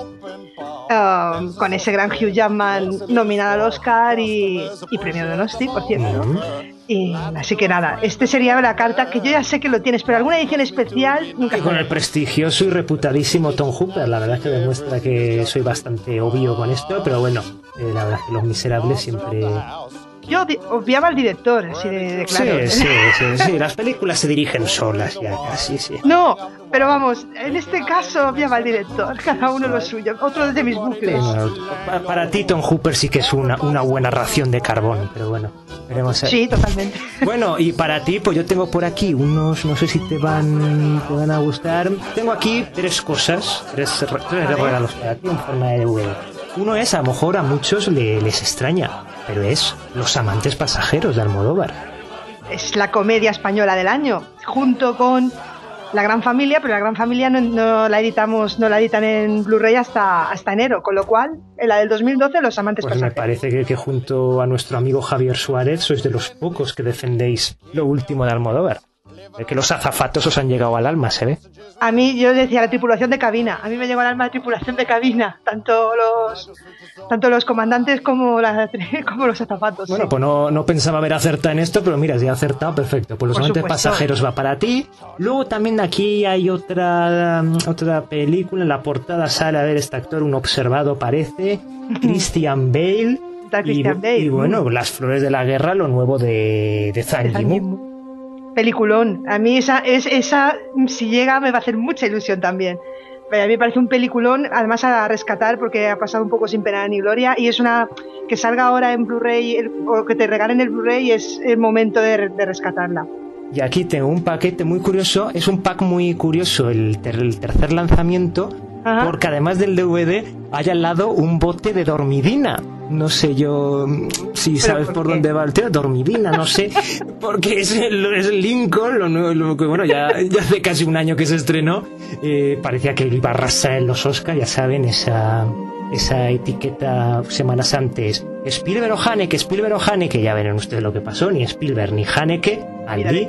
Um, con ese gran Hugh Jackman nominado al Oscar y, y premio Donosti, por cierto. ¿no? Y así que nada, este sería la carta que yo ya sé que lo tienes, pero alguna edición especial nunca. Y con el prestigioso y reputadísimo Tom Hooper, la verdad es que demuestra que soy bastante obvio con esto, pero bueno, eh, la verdad es que Los Miserables siempre... Yo obviaba al director, así de, de claro. Sí, sí, sí, sí, las películas se dirigen solas ya casi, sí. No, pero vamos, en este caso obviaba al director, cada uno lo suyo, otro de mis bucles. Bueno, para, para ti Tom Hooper sí que es una, una buena ración de carbón, pero bueno, veremos a ver. Sí, totalmente. Bueno, y para ti, pues yo tengo por aquí unos, no sé si te van, te van a gustar. Tengo aquí tres cosas, tres, tres regalos para ti en forma de D V D. Uno es, a lo mejor a muchos le, les extraña, pero es Los amantes pasajeros de Almodóvar. Es la comedia española del año, junto con La Gran Familia, pero La Gran Familia no, no la editamos, no la editan en Blu-ray hasta, hasta enero, con lo cual, en la del dos mil doce, Los amantes pues pasajeros. Me parece que, que junto a nuestro amigo Javier Suárez sois de los pocos que defendéis lo último de Almodóvar. De que los azafatos os han llegado al alma, ¿se ve? A mí, yo decía la tripulación de cabina. A mí me llegó al alma la tripulación de cabina. Tanto los tanto los comandantes como, la, como los azafatos. Bueno, sí. Pues no, no pensaba haber acertado en esto, pero mira, si he acertado, perfecto. Pues Los Por amantes supuesto. pasajeros va para ti. Luego también aquí hay otra, otra película. En la portada sale a ver este actor, un observado parece. Christian Bale. Christian y, Bale. Y bueno, mm. Las flores de la guerra, lo nuevo de, de Zhang Yimou. Peliculón. A mí esa, es, esa, si llega, me va a hacer mucha ilusión también. A mí me parece un peliculón, además a rescatar, porque ha pasado un poco sin pena ni gloria, y es una que salga ahora en Blu-ray, o que te regalen el Blu-ray, es el momento de, de rescatarla. Y aquí tengo un paquete muy curioso, es un pack muy curioso, el, ter, el tercer lanzamiento, Ajá. porque además del D V D hay al lado un bote de dormidina. No sé yo si sabes por, por dónde va el tema, dormidina, no sé, porque es, el, es Lincoln, lo, lo que bueno, ya, ya hace casi un año que se estrenó, eh, parecía que iba a arrasar en los Oscars, ya saben, esa, esa etiqueta semanas antes, Spielberg o Haneke, Spielberg o Haneke, ya verán ustedes lo que pasó, ni Spielberg ni Haneke, allí.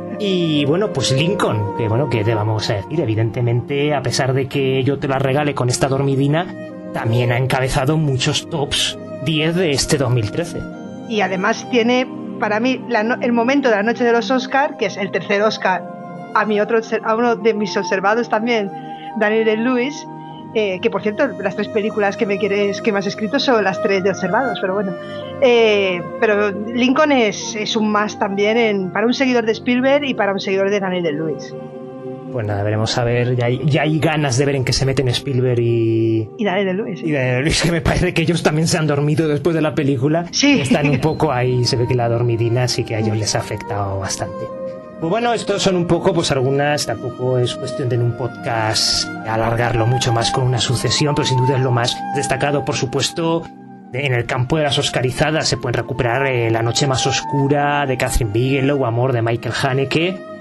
Y bueno, pues Lincoln, que bueno, que te vamos a decir, evidentemente, a pesar de que yo te la regale con esta dormidina, también ha encabezado muchos tops diez de este dos mil trece. Y además tiene, para mí, la no, el momento de la noche de los Oscar, que es el tercer Oscar, a mi otro, a uno de mis observados también, Daniel Day-Lewis, eh, que por cierto, las tres películas que me quieres, que me has escrito son las tres de observados, pero bueno. Eh, pero Lincoln es, es un más también en, para un seguidor de Spielberg y para un seguidor de Daniel Day-Lewis. Pues nada, veremos a ver, ya hay, ya hay ganas de ver en qué se meten Spielberg y... Y Daniel Day-Lewis. Sí. Y Daniel Day-Lewis, que me parece que ellos también se han dormido después de la película. Sí. Están un poco ahí, se ve que la dormidina sí que a ellos les ha afectado bastante. Pues bueno, estos son un poco, pues algunas, tampoco es cuestión de en un podcast alargarlo mucho más con una sucesión, pero sin duda es lo más destacado, por supuesto. En el campo de las oscarizadas se pueden recuperar eh, La noche más oscura de Catherine Bigelow, Amor de Michael Haneke,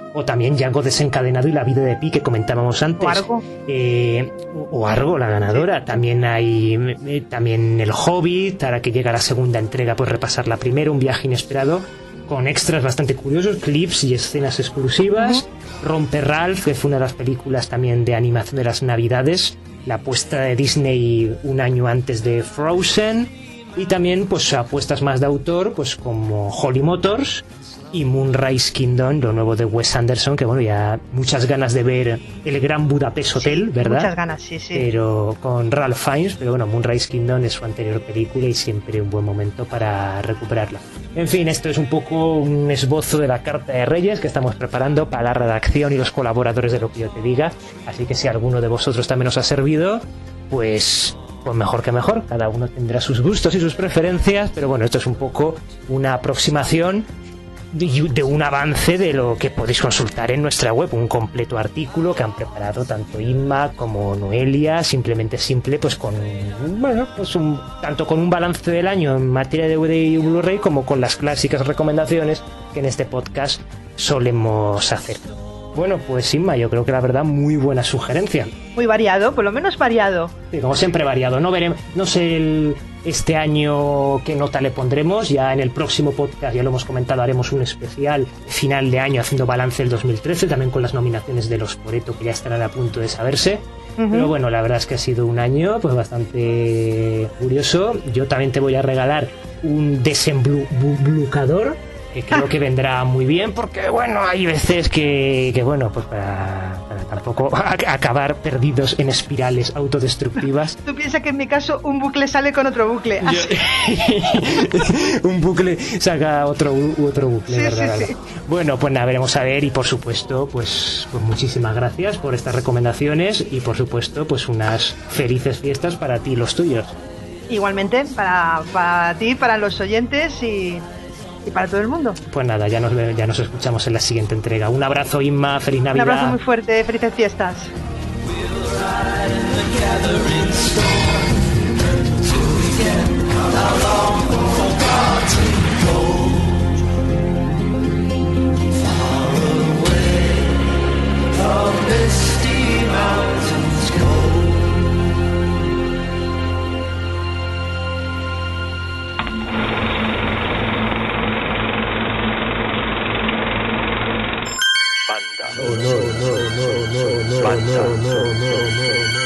o también Django desencadenado y La vida de Pi, que comentábamos antes. O Argo. Eh, o Argo, la ganadora. Sí. También hay eh, también El Hobbit, ahora que llega la segunda entrega, pues repasar la primera, Un viaje inesperado, con extras bastante curiosos, clips y escenas exclusivas. Uh-huh. Romper Ralph, que fue una de las películas también de animación de las Navidades, la apuesta de Disney un año antes de Frozen. Y también pues apuestas más de autor, pues como Holly Motors y Moonrise Kingdom, lo nuevo de Wes Anderson, que bueno, ya muchas ganas de ver El Gran Budapest Hotel, sí, ¿verdad? Muchas ganas, sí, sí. Pero con Ralph Fiennes, pero bueno, Moonrise Kingdom es su anterior película y siempre un buen momento para recuperarla. En fin, esto es un poco un esbozo de la Carta de Reyes que estamos preparando para la redacción y los colaboradores de Lo que yo te diga, así que si alguno de vosotros también os ha servido, pues... pues mejor que mejor, cada uno tendrá sus gustos y sus preferencias, pero bueno, esto es un poco una aproximación de, de un avance de lo que podéis consultar en nuestra web, un completo artículo que han preparado tanto Inma como Noelia, simplemente simple, pues con, bueno, pues un, tanto con un balance del año en materia de D V D y Blu-ray como con las clásicas recomendaciones que en este podcast solemos hacer. Bueno, pues Inma, yo creo que la verdad muy buena sugerencia. Muy variado, por lo menos variado. Sí, como siempre variado. No veremos, no sé el, este año qué nota le pondremos. Ya en el próximo podcast, ya lo hemos comentado, haremos un especial final de año haciendo balance del dos mil trece, también con las nominaciones de los Sporeto que ya estarán a punto de saberse. Uh-huh. Pero bueno, la verdad es que ha sido un año pues bastante curioso. Yo también te voy a regalar un desemblucador, que creo que vendrá muy bien, porque bueno, hay veces que, que bueno, pues para, para tampoco acabar perdidos en espirales autodestructivas. Tú piensas que en mi caso un bucle sale con otro bucle. Así. Un bucle saca otro, otro bucle, sí, ¿verdad? Sí, sí. Bueno, pues nada, veremos a ver, y por supuesto, pues, pues muchísimas gracias por estas recomendaciones y por supuesto, pues unas felices fiestas para ti y los tuyos. Igualmente, para, para ti, para los oyentes y... y para todo el mundo. Pues nada, ya nos, ya nos escuchamos en la siguiente entrega. Un abrazo, Inma, feliz Navidad. Un abrazo muy fuerte, felices fiestas. Oh, no, no, no, no, no, no, no, no, no.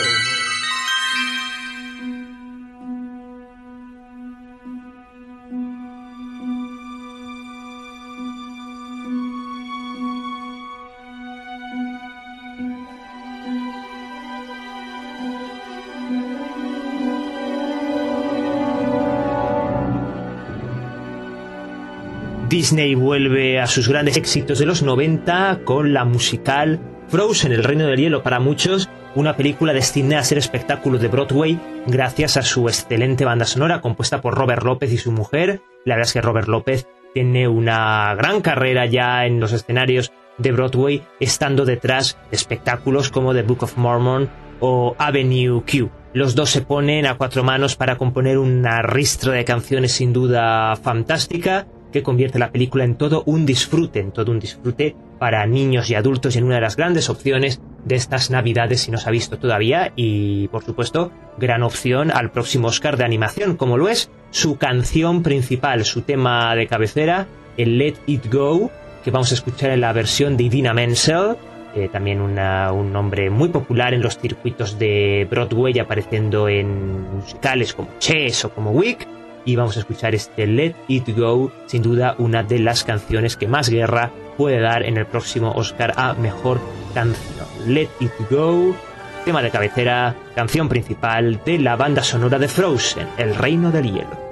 Disney vuelve a sus grandes éxitos de los noventa con la musical Frozen, el reino del hielo, para muchos una película destinada a ser espectáculo de Broadway gracias a su excelente banda sonora compuesta por Robert López y su mujer. La verdad es que Robert López tiene una gran carrera ya en los escenarios de Broadway, estando detrás de espectáculos como The Book of Mormon o Avenue Q. Los dos se ponen a cuatro manos para componer una ristra de canciones sin duda fantástica, que convierte la película en todo un disfrute, en todo un disfrute para niños y adultos, y en una de las grandes opciones de estas Navidades si no se ha visto todavía, y por supuesto gran opción al próximo Oscar de animación, como lo es su canción principal, su tema de cabecera, el Let It Go, que vamos a escuchar en la versión de Idina Menzel, eh, también una, un nombre muy popular en los circuitos de Broadway, apareciendo en musicales como Chess o como Wick. Y vamos a escuchar este Let It Go, sin duda una de las canciones que más guerra puede dar en el próximo Oscar a Mejor Canción. Let It Go, tema de cabecera, canción principal de la banda sonora de Frozen, El reino del hielo.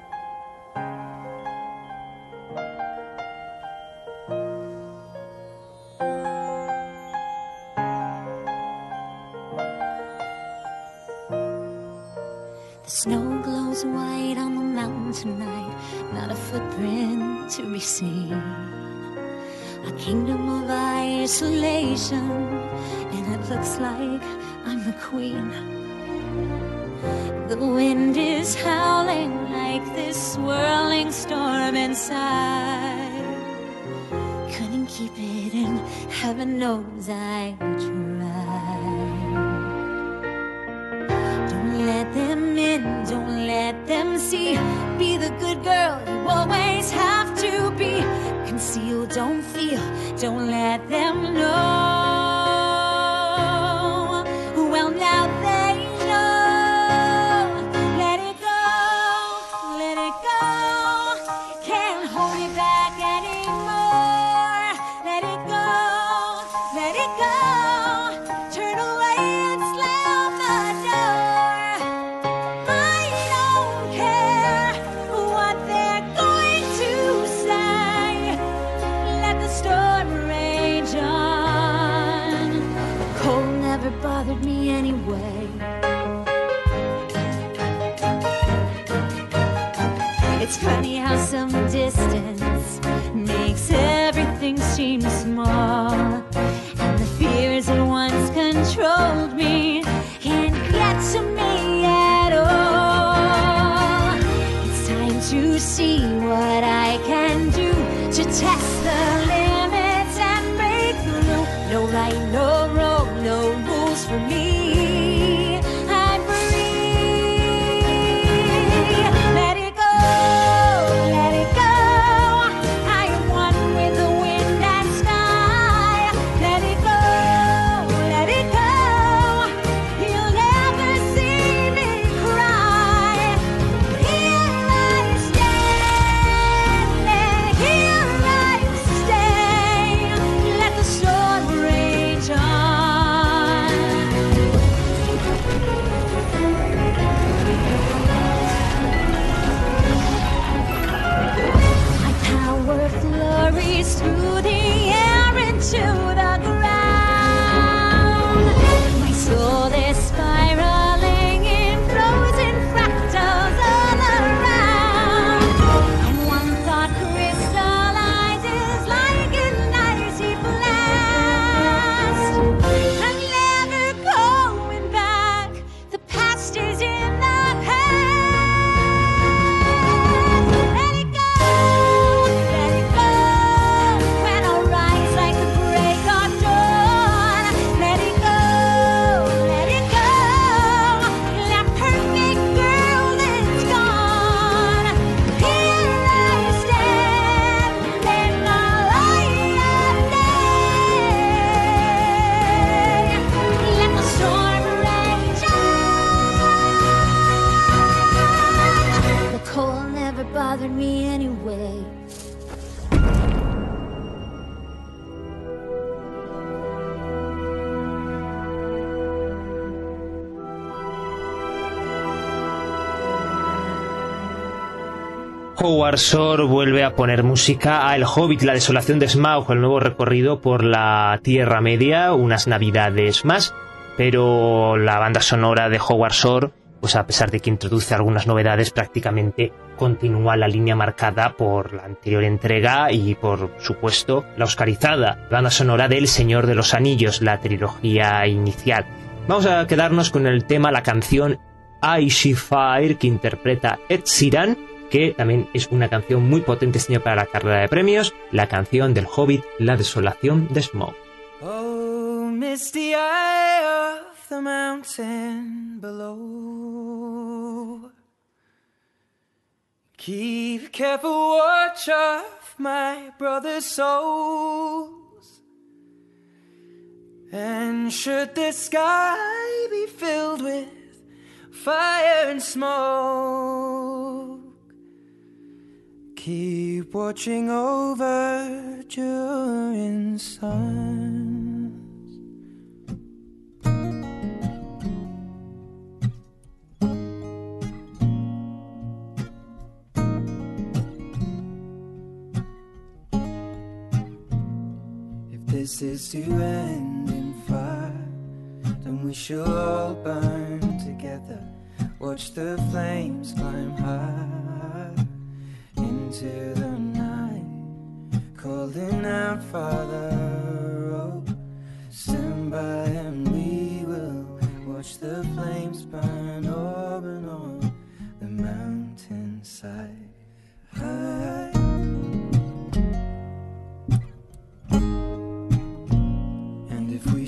The snow glows white on the mountain tonight, not a footprint to be seen. A kingdom of isolation, and it looks like I'm the queen. The wind is howling like this swirling storm inside, couldn't keep it in. Heaven knows I tried. Don't let them in, don't let them see. Be the good girl you always have to be. Conceal, don't feel, don't let them know. Well, now they know. Let it go, let it go. Can't hold it back anymore. Let it go, let it go. Turn away and slam the door. I don't care what they're going to say. Let the storm rage on. The cold never bothered me anyway. It's funny how some distance makes everything seem small, and the fears that once controlled me can't get to me at all. It's time to see what I can do to test the limits and break through. No right, no wrong, no rules for me. I'm free. Let it go, let it go. I am one with the wind and sky. Let it go, let it go. You'll never see me cry. Here I stand, here I stay. Let the storm rage on. My power flurries through the air into the ground. My soul is spiraling in frozen fractals all around. And one thought crystallizes like an icy blast. I'm never going back. The past is in the past. Let it go, let it go. When I rise like the break of dawn. Let it go, let it go. That perfect girl that's gone. Here I stand in the light of day. Let the storm rage on. The cold never bothered me anyway. Howard Shore vuelve a poner música a El Hobbit, la desolación de Smaug, el nuevo recorrido por la Tierra Media, unas navidades más, pero la banda sonora de Howard Shore, pues a pesar de que introduce algunas novedades, prácticamente continúa la línea marcada por la anterior entrega y, por supuesto, la oscarizada banda sonora de El Señor de los Anillos, la trilogía inicial. Vamos a quedarnos con el tema, la canción I She Fire, que interpreta Ed Sheeran, que también es una canción muy potente este año para la carrera de premios, la canción del Hobbit, La desolación de Smaug. Oh, misty eye of the mountain below, keep careful watch of my brother's souls, and should the sky be filled with fire and smoke, keep watching over during suns. If this is to end in fire, then we shall all burn together. Watch the flames climb high into the night, calling out, Father, oh, stand by and we will watch the flames burn over and on the mountainside. I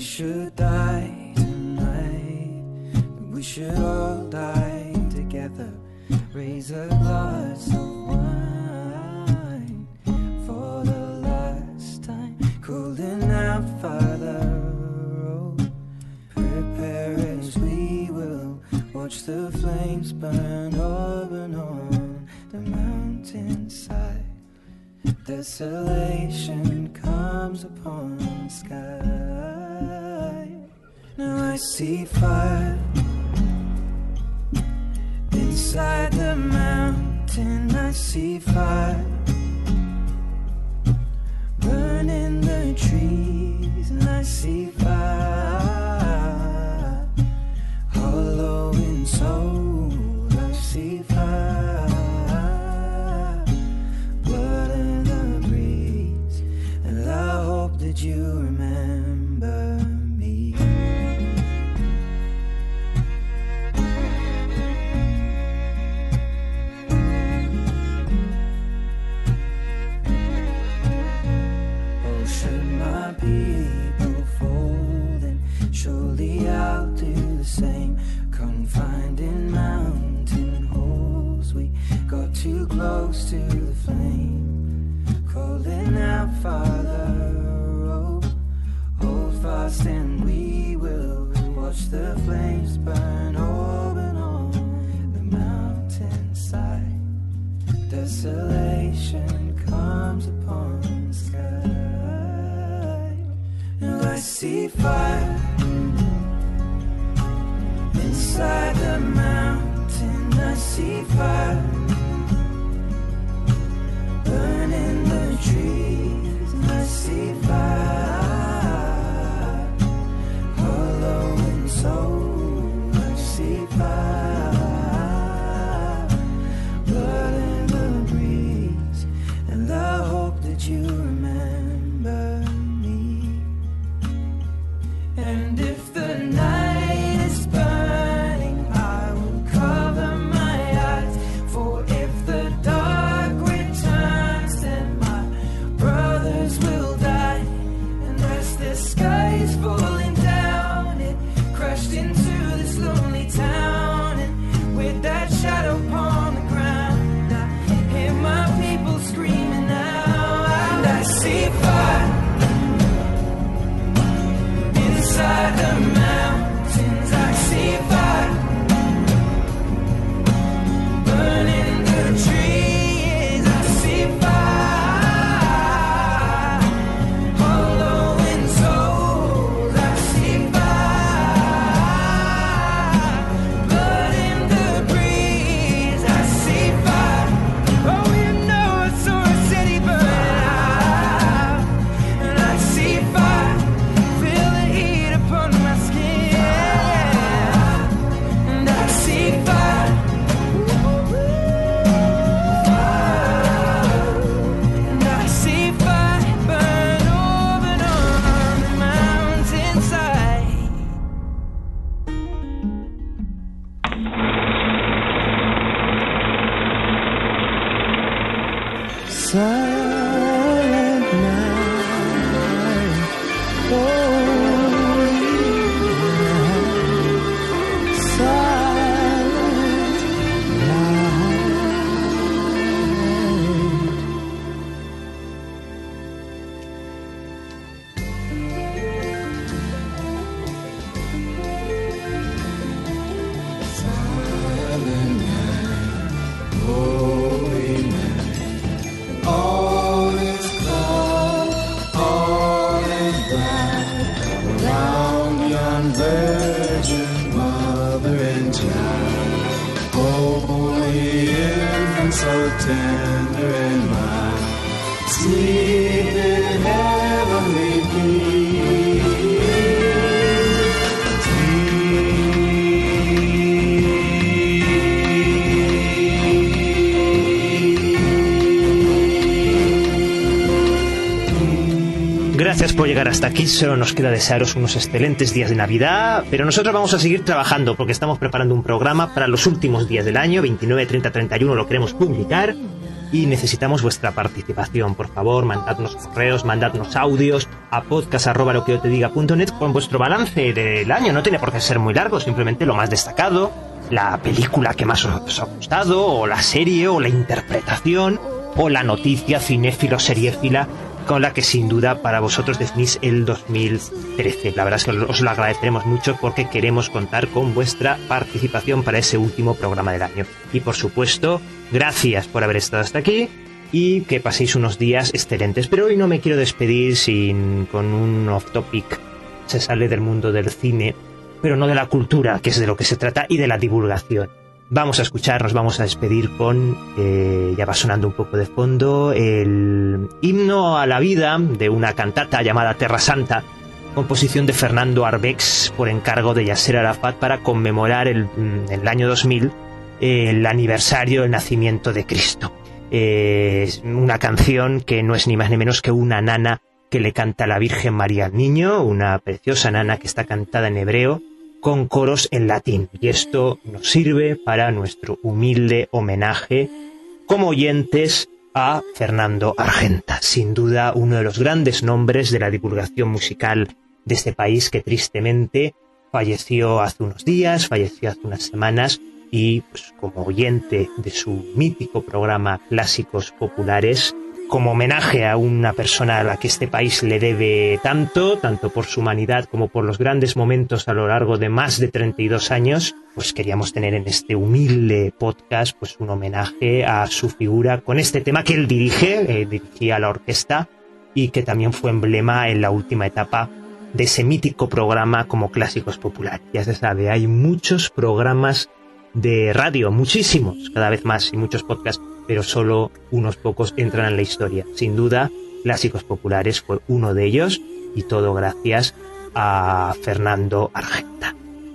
should die tonight, that we should all die together. Raise a glass of wine for the last time. Cooling out, Father, oh, prepare as we will watch the flames burn open on the mountainside. Desolation comes upon the sky. Now I see fire inside the mountain. I see fire burning the trees, and I see fire hollow in soul. I see fire, blood in the breeze, and I hope that you remember me. Oh, should my people fall, then surely I'll do the same. Confined in mountain holes, we got too close to the flame. Calling out, Father, oh, hold fast and we will watch the flames burn open on the mountainside. Desolation comes upon the sky. Now I see fire inside the mountain. I see fire burning the trees, and I see fire hollow in soul. I see fire, blood in the breeze, and I hope that you remember me. And if the night is burning, I will cover my eyes. For if the dark returns, then my brothers will die. And as the sky is falling down, it crashed into this lonely town. And with that shadow upon the ground, I hear my people screaming out. And I see fire inside the mountains. I see fire burning the trees. I see fire hollow in souls. I see fire blood in the breeze. I see fire. Oh, you know I saw a city burn out. And I see fire, feel the heat upon my skin. And I see fire, and I see fire burn open on the mountainside. Silent night, holy night, silent silent night, holy night. All is calm, all is bright, around yon virgin mother and child. Holy infant, so tender and mild, sleep in heavenly peace. Gracias por llegar hasta aquí. Solo nos queda desearos unos excelentes días de Navidad, pero nosotros vamos a seguir trabajando porque estamos preparando un programa para los últimos días del año, veintinueve, treinta, treinta y uno lo queremos publicar, y necesitamos vuestra participación. Por favor, mandadnos correos, mandadnos audios a podcast arroba lo que yo te diga punto net con vuestro balance del año. No tiene por qué ser muy largo, simplemente lo más destacado, la película que más os ha gustado, o la serie, o la interpretación, o la noticia cinéfilo seriéfila con la que sin duda para vosotros definís el dos mil trece. La verdad es que os lo agradeceremos mucho porque queremos contar con vuestra participación para ese último programa del año. Y por supuesto, gracias por haber estado hasta aquí y que paséis unos días excelentes. Pero hoy no me quiero despedir sin con un off topic. Se sale del mundo del cine, pero no de la cultura, que es de lo que se trata, y de la divulgación. Vamos a escuchar, nos vamos a despedir con, eh, ya va sonando un poco de fondo, el himno a la vida de una cantata llamada Terra Santa, composición de Fernando Arbex por encargo de Yasser Arafat para conmemorar el, el año dos mil, eh, el aniversario del nacimiento de Cristo. Eh, es una canción que no es ni más ni menos que una nana que le canta a la Virgen María al niño, una preciosa nana que está cantada en hebreo, con coros en latín, y esto nos sirve para nuestro humilde homenaje como oyentes a Fernando Argenta, sin duda uno de los grandes nombres de la divulgación musical de este país, que tristemente falleció hace unos días, falleció hace unas semanas, y pues, como oyente de su mítico programa Clásicos Populares, como homenaje a una persona a la que este país le debe tanto, tanto por su humanidad como por los grandes momentos a lo largo de más de treinta y dos años, pues queríamos tener en este humilde podcast pues un homenaje a su figura con este tema que él dirige, eh, dirigía la orquesta, y que también fue emblema en la última etapa de ese mítico programa como Clásicos Populares. Ya se sabe, hay muchos programas de radio, muchísimos, cada vez más, y muchos podcasts, pero solo unos pocos entran en la historia. Sin duda, Clásicos Populares fue uno de ellos, y todo gracias a Fernando Argenta.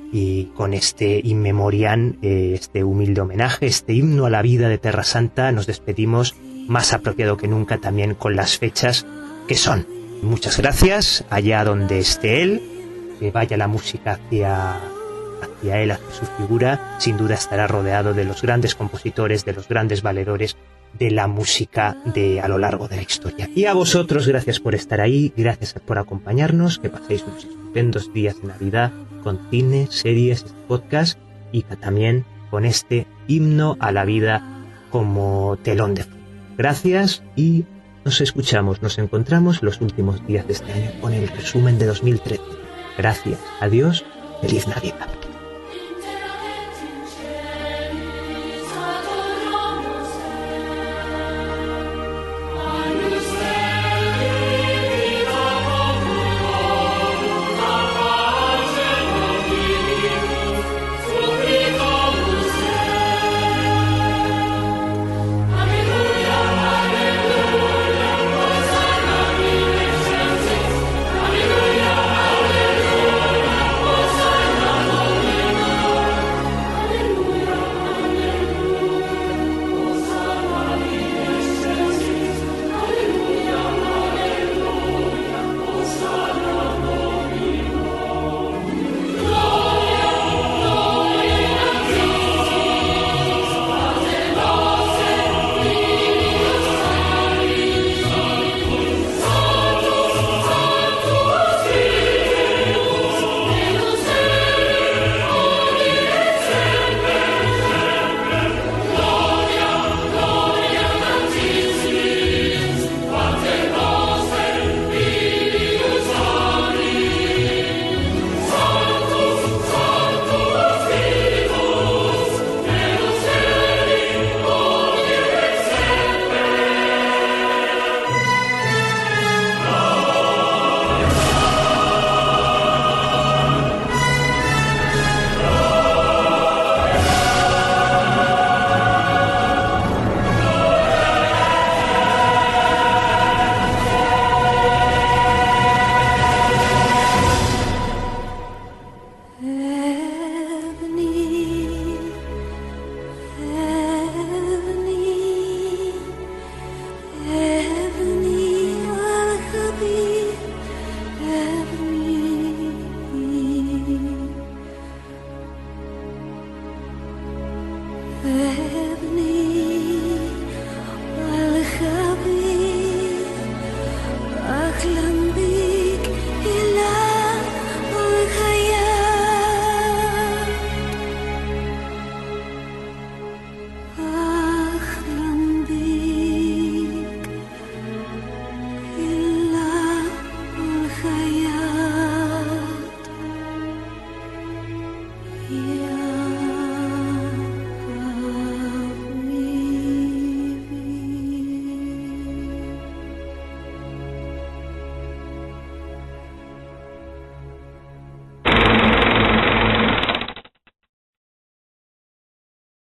Y con este in memoriam, eh, este humilde homenaje, este himno a la vida de Terra Santa, nos despedimos más apropiado que nunca también con las fechas que son. Muchas gracias, allá donde esté él, que vaya la música hacia... hacia él, hacia su figura. Sin duda estará rodeado de los grandes compositores, de los grandes valedores de la música de a lo largo de la historia. Y a vosotros, gracias por estar ahí, gracias por acompañarnos, que paséis unos estupendos días de Navidad con cine, series, podcast, y también con este himno a la vida como telón de fondo. Gracias, y nos escuchamos, nos encontramos los últimos días de este año con el resumen de dos mil trece. Gracias, adiós, feliz Navidad.